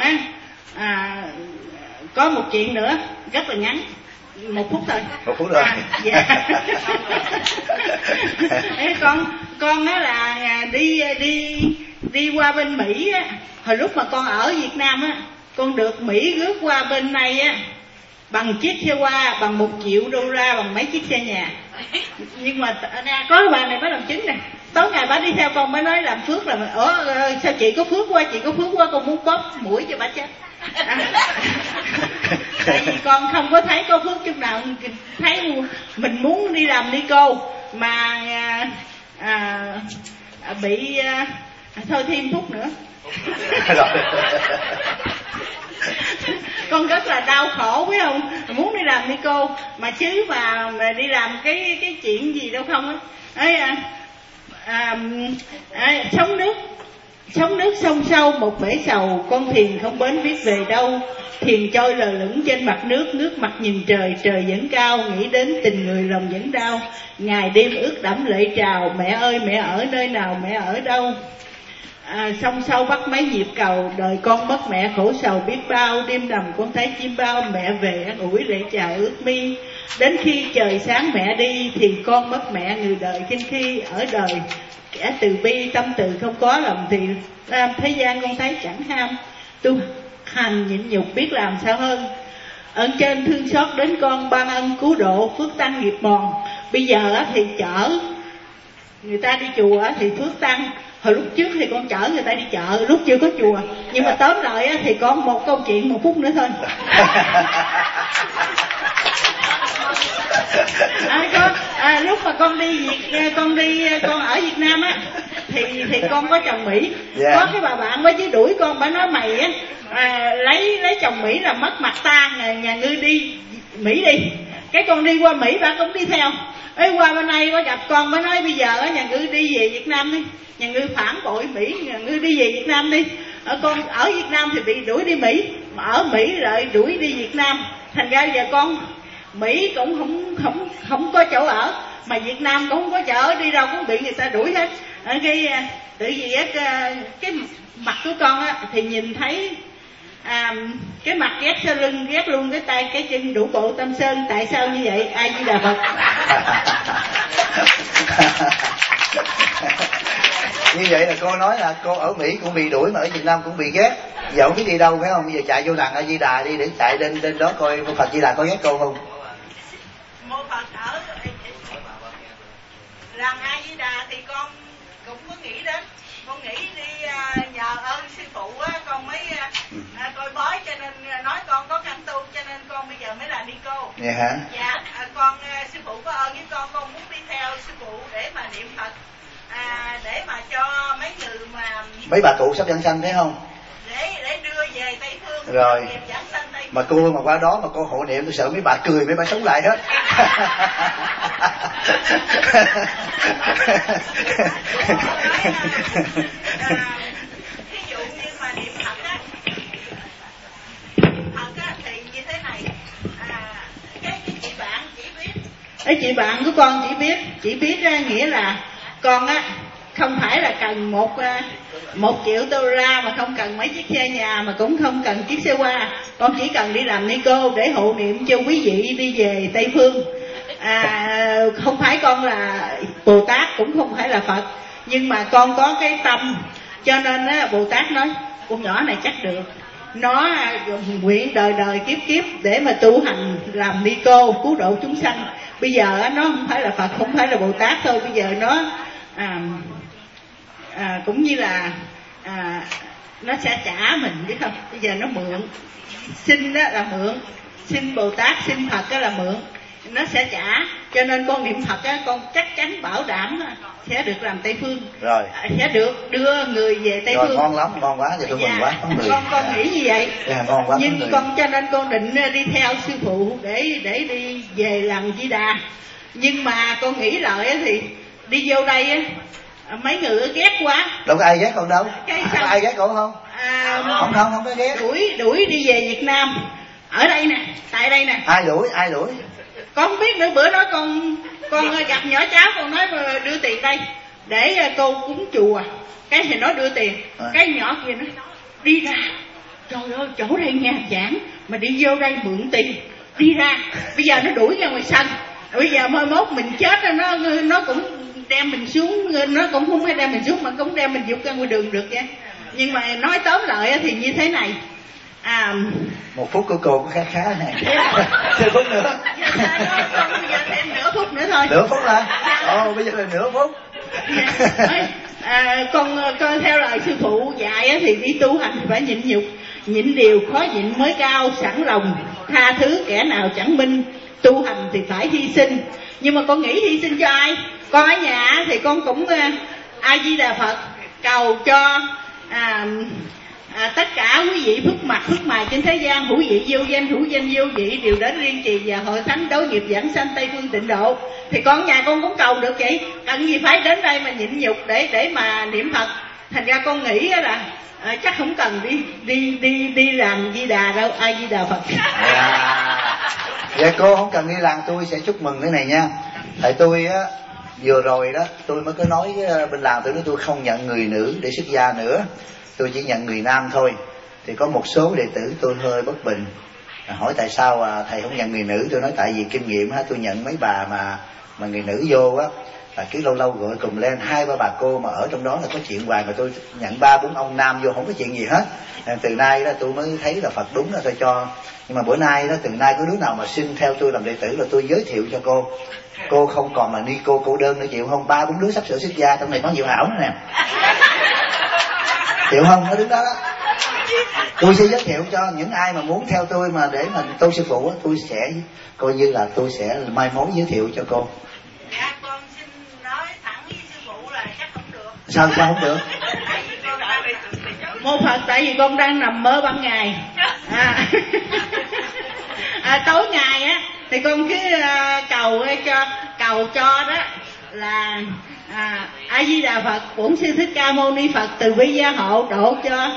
có một chuyện nữa rất là ngắn, 1 phút thôi. 1 phút rồi. Dạ. con đó là đi qua bên Mỹ á, hồi lúc mà con ở Việt Nam á, con được Mỹ rước qua bên này á bằng chiếc xe hoa, bằng $1 triệu, bằng mấy chiếc xe nhà. Nhưng mà có bà này bà làm chứng nè, tối ngày bà đi theo con mới nói làm phước là sao chị có phước quá, con muốn bóp mũi cho bà chết. Tại vì con không có thấy có phước chút nào, thấy mình muốn đi làm ni cô mà bị thôi thêm phút nữa. Con rất là đau khổ biết không, muốn đi làm ni cô mà chứ mà đi làm cái chuyện gì đâu không á. Sống nước sông sâu một bể sầu, con thuyền không bến biết về đâu. Thuyền trôi lờ lững trên mặt nước, nước mặt nhìn trời, trời vẫn cao. Nghĩ đến tình người lòng vẫn đau, ngày đêm ướt đẫm lệ trào. Mẹ ơi mẹ ở nơi nào, mẹ ở đâu? Sông sâu bắt mấy nhịp cầu, đời con mất mẹ khổ sầu biết bao. Đêm nằm con thấy chim bao, mẹ về an ủi lệ trào ước mi. Đến khi trời sáng mẹ đi, thì con mất mẹ người đời. Kinh khi ở đời kẻ từ bi, tâm từ không có lòng thì làm thế gian con thấy chẳng ham. Tu hành nhịn nhục biết làm sao hơn. Ơn trên thương xót đến con, ban ân cứu độ, phước tăng nghiệp mòn. Bây giờ thì chở người ta đi chùa thì phước tăng. Hồi lúc trước thì con chở người ta đi chợ, lúc chưa có chùa. Nhưng mà tóm lại thì con một câu chuyện 1 phút nữa thôi. Lúc mà con ở Việt Nam á thì con có chồng Mỹ. Có cái bà bạn mới chứ đuổi con, bà nói mày á lấy chồng Mỹ là mất mặt ta, nhà ngươi đi Mỹ đi. Cái con đi qua Mỹ bà cũng đi theo. Qua bên này có gặp con mới nói bây giờ nhà ngươi đi về Việt Nam đi, nhà ngươi phản bội Mỹ, nhà ngươi đi về Việt Nam đi. Con ở Việt Nam thì bị đuổi đi Mỹ, mà ở Mỹ lại đuổi đi Việt Nam. Thành ra giờ con Mỹ cũng không có chỗ ở, mà Việt Nam cũng không có chỗ ở, đi đâu cũng bị người ta đuổi hết. Tự vì cái mặt của con á thì nhìn thấy cái mặt ghét sau lưng, ghét luôn cái tay cái chân, đủ bộ tâm sơn. Tại sao như vậy? A Di Đà Phật. Như vậy là cô nói là cô ở Mỹ cũng bị đuổi mà ở Việt Nam cũng bị ghét, giờ không biết đi đâu phải không? Bây giờ chạy vô làng A Di Đà đi để chạy lên đó coi Phật Di Đà có ghét cô không? Mô Phật ở làng A Di Đà thì con cũng có nghĩ đến, con nghĩ đi nhờ ơn sư phụ á, con mới coi bói cho nên nói con có căn tu cho nên con bây giờ mới là đi cô. Vậy hả? Dạ, con sư phụ có ơn với con muốn đi theo sư phụ để mà niệm Phật, để mà cho mấy người mà mấy bà cụ sắp giảng sanh thấy không? Để đưa về Tây Phương rồi giảng sanh Tây Phương. Mà cô mà qua đó mà cô hộ niệm tôi sợ mấy bà cười, mấy bà sống lại hết. Ví dụ như mà niệm Phật á, thì như thế này, cái chị bạn chỉ biết, cái chị bạn của con chỉ biết nghĩa là con á không phải là cần $1 triệu mà không cần mấy chiếc xe nhà, mà cũng không cần chiếc xe hoa. Con chỉ cần đi làm ni cô để hộ niệm cho quý vị đi về Tây Phương. Không phải con là Bồ Tát, cũng không phải là Phật, nhưng mà con có cái tâm, cho nên Bồ Tát nói con nhỏ này chắc được. Nó nguyện đời đời kiếp kiếp để mà tu hành làm ni cô cứu độ chúng sanh. Bây giờ nó không phải là Phật, không phải là Bồ Tát thôi, bây giờ nó cũng như là nó sẽ trả mình biết không. Bây giờ nó mượn, xin đó là mượn, xin Bồ Tát xin Phật đó là mượn, nó sẽ trả. cho nên con niệm Phật á, con chắc chắn bảo đảm sẽ được làm Tây Phương, rồi sẽ được đưa người về Tây rồi, Phương. ngon lắm, ngon quá, thì tôi mừng quá, có người. Con nghĩ như vậy. Ngon quá, nhưng con cho nên con định đi theo sư phụ để đi về làng Di Đà. Nhưng mà con nghĩ lại thì đi vô đây á, mấy người ghét quá. Đâu có ai ghét con đâu. Có ai ghét con không? Không có ghét. Đuổi đi về Việt Nam. Ở đây nè, tại đây nè. Ai đuổi? Con không biết nữa. Bữa đó con gặp nhỏ cháu, con nói đưa tiền đây để cô cúng chùa. Cái thì nó đưa tiền, cái nhỏ kia nó đi ra. Trời ơi, chỗ đây nhà giảng mà đi vô đây mượn tiền, đi ra. Bây giờ nó đuổi ra ngoài sân. Bây giờ mai mốt mình chết nó cũng đem mình xuống, nó cũng không phải đem mình xuống mà cũng đem mình vụt ra ngoài đường được vậy. Nhưng mà nói tóm lại thì như thế này. 1 phút của cô cũng khá này. Thêm phút nữa. Bây giờ thêm nửa phút nữa thôi. Nửa phút là? Bây giờ là nửa phút. Con theo lời sư phụ dạy thì đi tu hành phải nhịn nhục, nhịn điều khó nhịn mới cao, sẵn lòng tha thứ kẻ nào chẳng minh. Tu hành thì phải hy sinh. Nhưng mà con nghĩ hy sinh cho ai? Con ở nhà thì con cũng A Di Đà Phật cầu cho tất cả quý vị phước mặt phước mài trên thế gian, hữu vị vô danh, hữu danh vô vị, đều đến riêng trì và hội thánh đối nghiệp giảng sanh Tây Phương Tịnh Độ. Thì con nhà con cũng cầu được vậy, cần gì phải đến đây mà nhịn nhục để mà niệm Phật. Thành ra con nghĩ là chắc không cần đi làm Di Đà đâu. A Di Đà Phật. Dạ cô không cần đi làm, tôi sẽ chúc mừng cái này nha. Tại tôi á, vừa rồi đó tôi mới có nói với bên làng tôi nói tôi không nhận người nữ để xuất gia nữa, tôi chỉ nhận người nam thôi. Thì có một số đệ tử tôi hơi bất bình, hỏi tại sao thầy không nhận người nữ. Tôi nói tại vì kinh nghiệm á, tôi nhận mấy bà mà người nữ vô á là cứ lâu lâu gọi cùng lên 2-3 bà cô mà ở trong đó là có chuyện hoài, mà tôi nhận 3-4 ông nam vô không có chuyện gì hết. Từ nay đó tôi mới thấy là Phật đúng là tôi cho. Nhưng mà bữa nay đó, từ nay có đứa nào mà xin theo tôi làm đệ tử là tôi giới thiệu cho cô không còn là ni cô đơn nữa, chịu không? 3-4 đứa sắp sửa xuất gia, trong này có Diệu Hảo nữa nè, chịu không? Nó đứng đó đó. Tôi sẽ giới thiệu cho những ai mà muốn theo tôi mà để mà tu sư phụ á, tôi sẽ coi như là tôi sẽ mai mối giới thiệu cho cô. Dạ con xin nói thẳng với sư phụ là chắc không được. Sao không được? Mô Phật, tại vì con đang nằm mơ ban ngày. Tối ngày á thì con cứ cầu cho đó là A Di Đà Phật, Bổn Sư Thích Ca Mâu Ni Phật từ bi gia hộ độ cho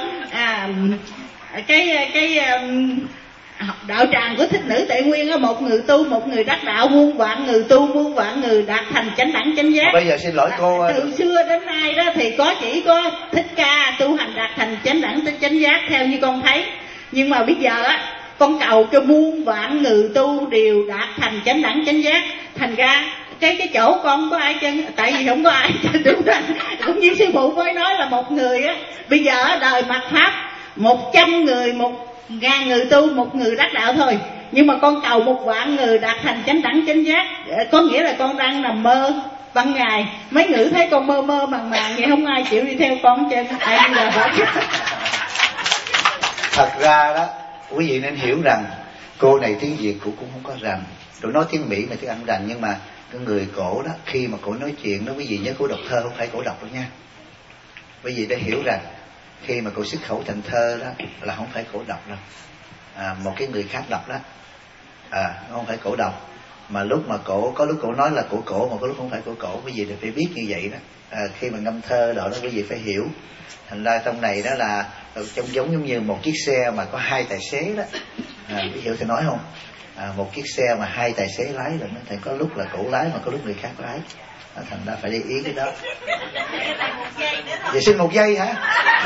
đạo tràng của Thích Nữ Tệ Nguyên á, một người tu, một người đắc đạo, muôn vạn người tu, muôn vạn người đạt thành chánh đẳng chánh giác. Bây giờ xin lỗi cô, từ xưa đến nay đó thì chỉ có Thích Ca tu hành đạt thành chánh đẳng chánh giác theo như con thấy. Nhưng mà bây giờ á, con cầu cho muôn vạn người tu đều đạt thành chánh đẳng chánh giác. Thành ra cái chỗ con không có ai chân, tại vì không có ai chân đúng rồi. Cũng như sư phụ mới nói là một người á, bây giờ á, đời mạt pháp 100 người, 1.000 người tu, một người đắc đạo thôi. Nhưng mà con cầu 1 vạn người đạt thành chánh đẳng chánh giác, có nghĩa là con đang nằm mơ ban ngày. Mấy người thấy con mơ màng vậy, không ai chịu đi theo con chân. Tại vì là vậy. Thật ra đó, quý vị nên hiểu rằng cô này tiếng Việt cô cũng không có rành, tụi nói tiếng Mỹ mà tiếng Anh rành. Nhưng mà cái người cổ đó, khi mà cổ nói chuyện đó, quý vị nhớ cổ đọc thơ không phải cổ đọc đâu nha. Quý vị đã hiểu rằng khi mà cổ xuất khẩu thành thơ đó là không phải cổ đọc đâu, một cái người khác đọc đó, không phải cổ đọc. Mà lúc mà có lúc cổ nói là của cổ, mà có lúc không phải của cổ. Quý vị phải biết như vậy đó. Khi mà ngâm thơ đó quý vị phải hiểu. Thành ra trong này đó là giống như một chiếc xe mà có 2 tài xế đó. Quý hiểu tôi nói không? Một chiếc xe mà 2 tài xế lái là nó có lúc là cổ lái mà có lúc người khác lái. Thành ra phải để ý cái đó. Vậy xin 1 giây hả?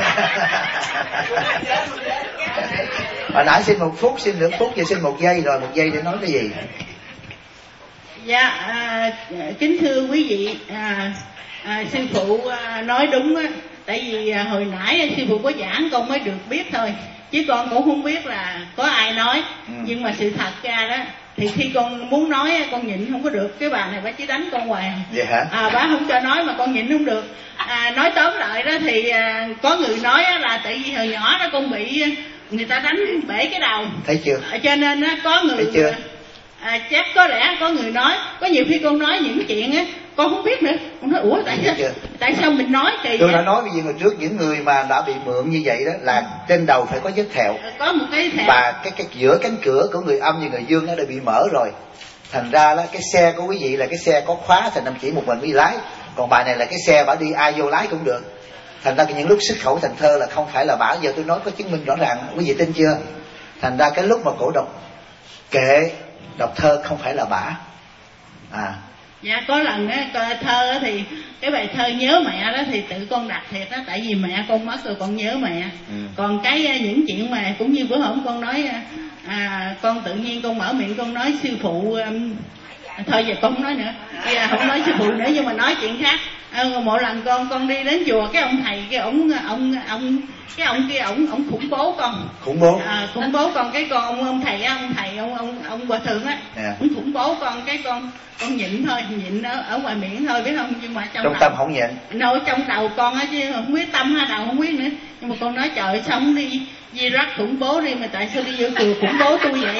Hồi nãy xin 1 phút, xin nửa phút, giờ xin 1 giây rồi. 1 giây để nói cái gì? Dạ, kính thưa quý vị, sư phụ nói đúng á. Tại vì hồi nãy sư phụ có giảng con mới được biết thôi, chứ con cũng không biết là có ai nói. Nhưng mà sự thật ra đó thì khi con muốn nói con nhịn không có được. Cái bà này bà chỉ đánh con hoài. Vậy hả? Bà không cho nói mà con nhịn không được. Nói tóm lại đó thì có người nói là tại vì hồi nhỏ đó con bị người ta đánh bể cái đầu. Thấy chưa? Cho nên có người thấy chưa? chắc có lẽ có người nói, có nhiều khi con nói những chuyện á con không biết nữa, con nói ủa tại sao mình nói kỳ tôi vậy? đã nói với gì hồi trước, những người mà đã bị mượn như vậy đó là trên đầu phải có vết thẹo, có một cái thẹo, và cái giữa cánh cửa của người âm và người dương nó đã bị mở rồi. Thành ra đó, cái xe của quý vị là cái xe có khóa, thành năm chỉ một mình đi lái, còn bài này là cái xe bả đi ai vô lái cũng được. Thành ra những lúc xuất khẩu thành thơ là không phải là bả, giờ tôi nói có chứng minh rõ ràng, quý vị tin chưa? Thành ra cái lúc mà cổ đọc kệ đọc thơ không phải là bả. Dạ có lần á thơ á thì cái bài thơ nhớ mẹ đó thì tự con đặt thiệt đó, tại vì mẹ con mất rồi con nhớ mẹ. Còn cái những chuyện mà cũng như bữa hôm con nói con tự nhiên con mở miệng con nói sư phụ, thôi giờ con không nói nữa, bây giờ không nói sư phụ nữa nhưng mà nói chuyện khác. Một lần con đi đến chùa, cái ông thầy cái ông kia ổng khủng bố con, khủng bố con, cái con ông thầy ông hòa thượng á, ông khủng bố con, cái con nhịn thôi, nhịn ở ngoài miệng thôi biết không, nhưng mà trong tâm không nhịn, nội trong đầu con á chứ không biết tâm ha, đầu không biết nữa. Nhưng mà con nói trời sao không đi Di Rắc khủng bố đi, mà tại sao đi vô chùa khủng bố tôi vậy?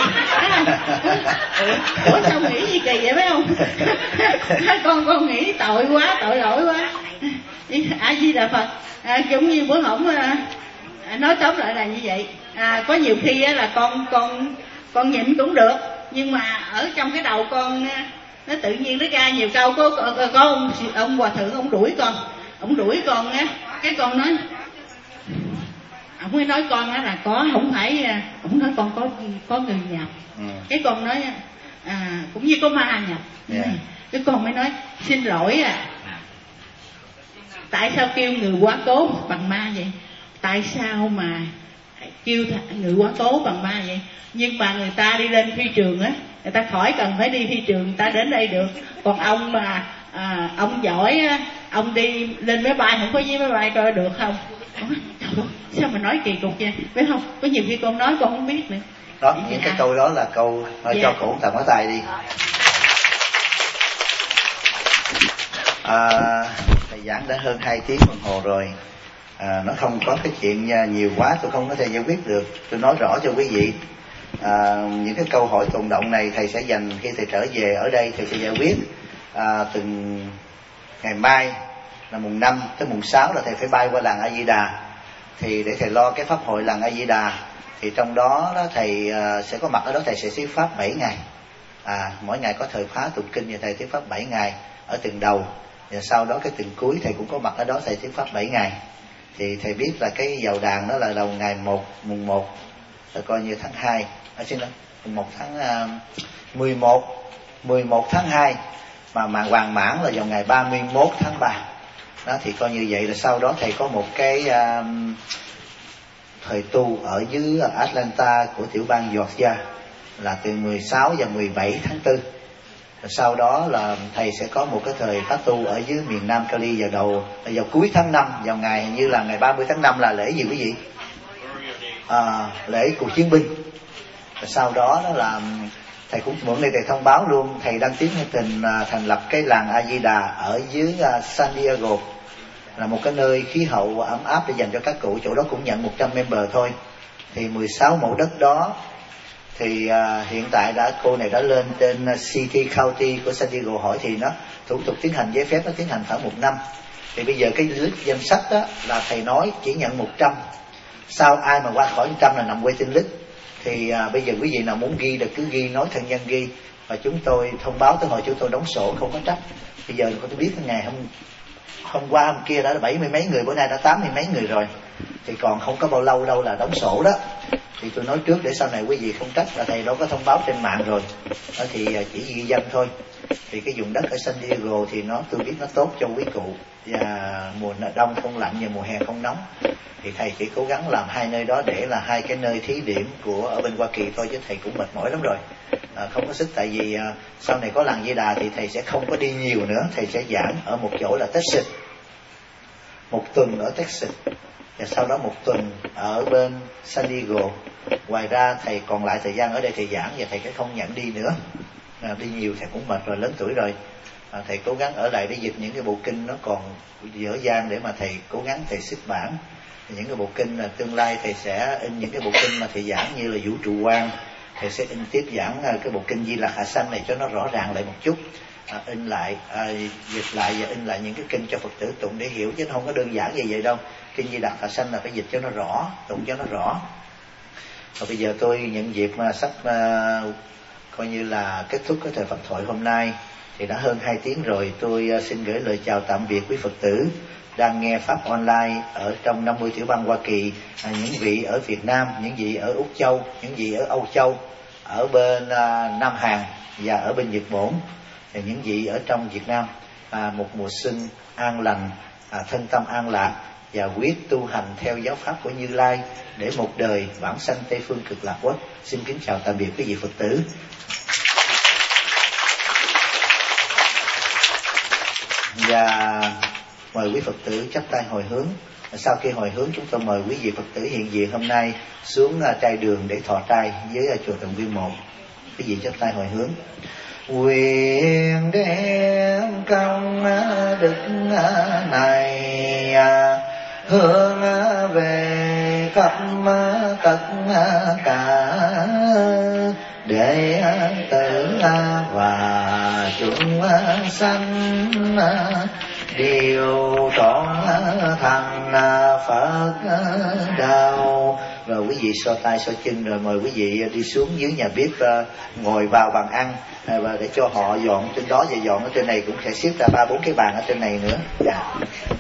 Ủa sao nghĩ gì kỳ vậy phải không? Con nghĩ tội quá, tội lỗi quá. A Di Đà Phật. Giống như bữa hổm nói tóm lại là như vậy. Có nhiều khi là con nhịn cũng được, nhưng mà ở trong cái đầu con nó tự nhiên nó ra nhiều câu. Có ông hòa thượng ông đuổi con á, cái con nói, ông mới nói con á là có, không phải ông nói con có người nhập. Cái con nói cũng như có ma nhập. Cái con mới nói xin lỗi tại sao kêu người quá cố bằng ma vậy? Tại sao mà kêu người quá cố bằng ma vậy? Nhưng mà người ta đi lên phi trường á, người ta khỏi cần phải đi phi trường, người ta đến đây được. Còn ông mà ông giỏi á, ông đi lên máy bay không có với máy bay coi được không? Sao mà nói kỳ cục vậy, biết không? Có nhiều khi con nói con không biết nữa. Đó, những cái câu đó là câu cho cổ thằng có tài đi. Thầy giảng đã hơn 2 tiếng đồng hồ rồi. Nó không có cái chuyện nhiều quá, tôi không có thể giải quyết được. Tôi nói rõ cho quý vị. Những cái câu hỏi tồn động này thầy sẽ dành khi thầy trở về ở đây, thầy sẽ giải quyết. Từng ngày mai là mùng 5 tới mùng 6 là thầy phải bay qua làng A Di Đà, thì để thầy lo cái pháp hội làng A Di Đà, thì trong đó thầy sẽ có mặt ở đó. Thầy sẽ thuyết pháp 7 ngày, mỗi ngày có thời khóa tụng kinh, và thầy thuyết pháp 7 ngày ở từng đầu, và sau đó cái từng cuối thầy cũng có mặt ở đó, thầy thuyết pháp 7 ngày. Thì thầy biết là cái vào đàn đó là đầu ngày mùng 1 là coi như tháng 2, mùng 1 tháng 11 tháng 2, mà hoàn mãn là vào ngày 31 tháng 3 đó. Thì coi như vậy là sau đó thầy có một cái thời tu ở dưới Atlanta của tiểu bang Georgia là từ 16 và 17 tháng 4. Rồi sau đó là thầy sẽ có một cái thời phát tu ở dưới miền Nam Cali vào cuối tháng 5, vào ngày như là ngày 30 tháng 5 là lễ gì quý vị? Lễ cựu chiến binh. Rồi sau đó là thầy cũng mượn đây thầy thông báo luôn, thầy đang tiến hành thành lập cái làng A Di Đà ở dưới San Diego, là một cái nơi khí hậu ấm áp để dành cho các cụ. Chỗ đó cũng nhận 100 member thôi. Thì 16 mẫu đất đó thì hiện tại cô này đã lên trên City County của San Diego hỏi, thì nó thủ tục tiến hành giấy phép nó tiến hành khoảng 1 năm. Thì bây giờ cái list danh sách đó là thầy nói chỉ nhận 100, sau ai mà qua khỏi 100 là nằm waiting list. Thì bây giờ quý vị nào muốn ghi là cứ ghi, nói thân nhân ghi, và chúng tôi thông báo tới hồi chúng tôi đóng sổ, không có trách. Bây giờ tôi biết cái ngày hôm qua hôm kia đã 70 mấy người, bữa nay đã 80 mấy người rồi, thì còn không có bao lâu đâu là đóng sổ đó. Thì tôi nói trước để sau này quý vị không trách, là thầy đâu có thông báo trên mạng rồi đó, thì chỉ ghi danh thôi. Thì cái vùng đất ở San Diego thì tôi biết nó tốt cho quý cụ, và mùa đông không lạnh và mùa hè không nóng. Thì thầy chỉ cố gắng làm 2 nơi đó để là 2 cái nơi thí điểm ở bên Hoa Kỳ thôi, chứ thầy cũng mệt mỏi lắm rồi, không có sức. Tại vì sau này có làng Di Đà thì thầy sẽ không có đi nhiều nữa. Thầy sẽ giảng ở một chỗ là Texas, 1 tuần ở Texas, và sau đó 1 tuần ở bên San Diego. Ngoài ra thầy còn lại thời gian ở đây thầy giảng, và thầy sẽ không nhận đi nữa. Đi nhiều thầy cũng mệt rồi, lớn tuổi rồi. Thầy cố gắng ở lại để dịch những cái bộ kinh nó còn dở dang, để mà thầy cố gắng thầy xuất bản những cái bộ kinh. Là tương lai thầy sẽ in những cái bộ kinh mà thầy giảng như là Vũ Trụ Quan, thầy sẽ in tiếp giảng cái bộ kinh Di Lặc Hạ Sanh này cho nó rõ ràng lại một chút, in lại, dịch lại và in lại những cái kinh cho Phật tử tụng để hiểu, chứ nó không có đơn giản như vậy đâu. Kinh Di Lặc Hạ Sanh là phải dịch cho nó rõ, tụng cho nó rõ. Và bây giờ tôi nhận dịp mà sắp coi như là kết thúc cái thời Phật thoại hôm nay, thì đã hơn 2 tiếng rồi. Tôi xin gửi lời chào tạm biệt quý Phật tử đang nghe Pháp online ở trong 50 tiểu bang Hoa Kỳ, những vị ở Việt Nam, những vị ở Úc Châu, những vị ở Âu Châu, ở bên Nam Hàn và ở bên Nhật Bản, và những vị ở trong Việt Nam. Một mùa xuân an lành, thân tâm an lạc và quyết tu hành theo giáo pháp của Như Lai để một đời vãng sanh Tây phương Cực Lạc Quốc. Xin kính chào tạm biệt quý vị Phật tử. Và mời quý Phật tử chắp tay hồi hướng. Sau khi hồi hướng, chúng tôi mời quý vị Phật tử hiện diện hôm nay xuống trai đường để thọ trai với chùa Tần Viên 1. Quý vị chắp tay hồi hướng. Nguyện đem công đức này hướng về khắp tất cả đệ tử và chúng sanh đều trọn thành Phật đạo. Rồi quý vị so tay so chân, rồi mời quý vị đi xuống dưới nhà bếp ngồi vào bàn ăn, và để cho họ dọn trên đó, và dọn ở trên này cũng sẽ xếp ra 3-4 cái bàn ở trên này nữa. Dạ.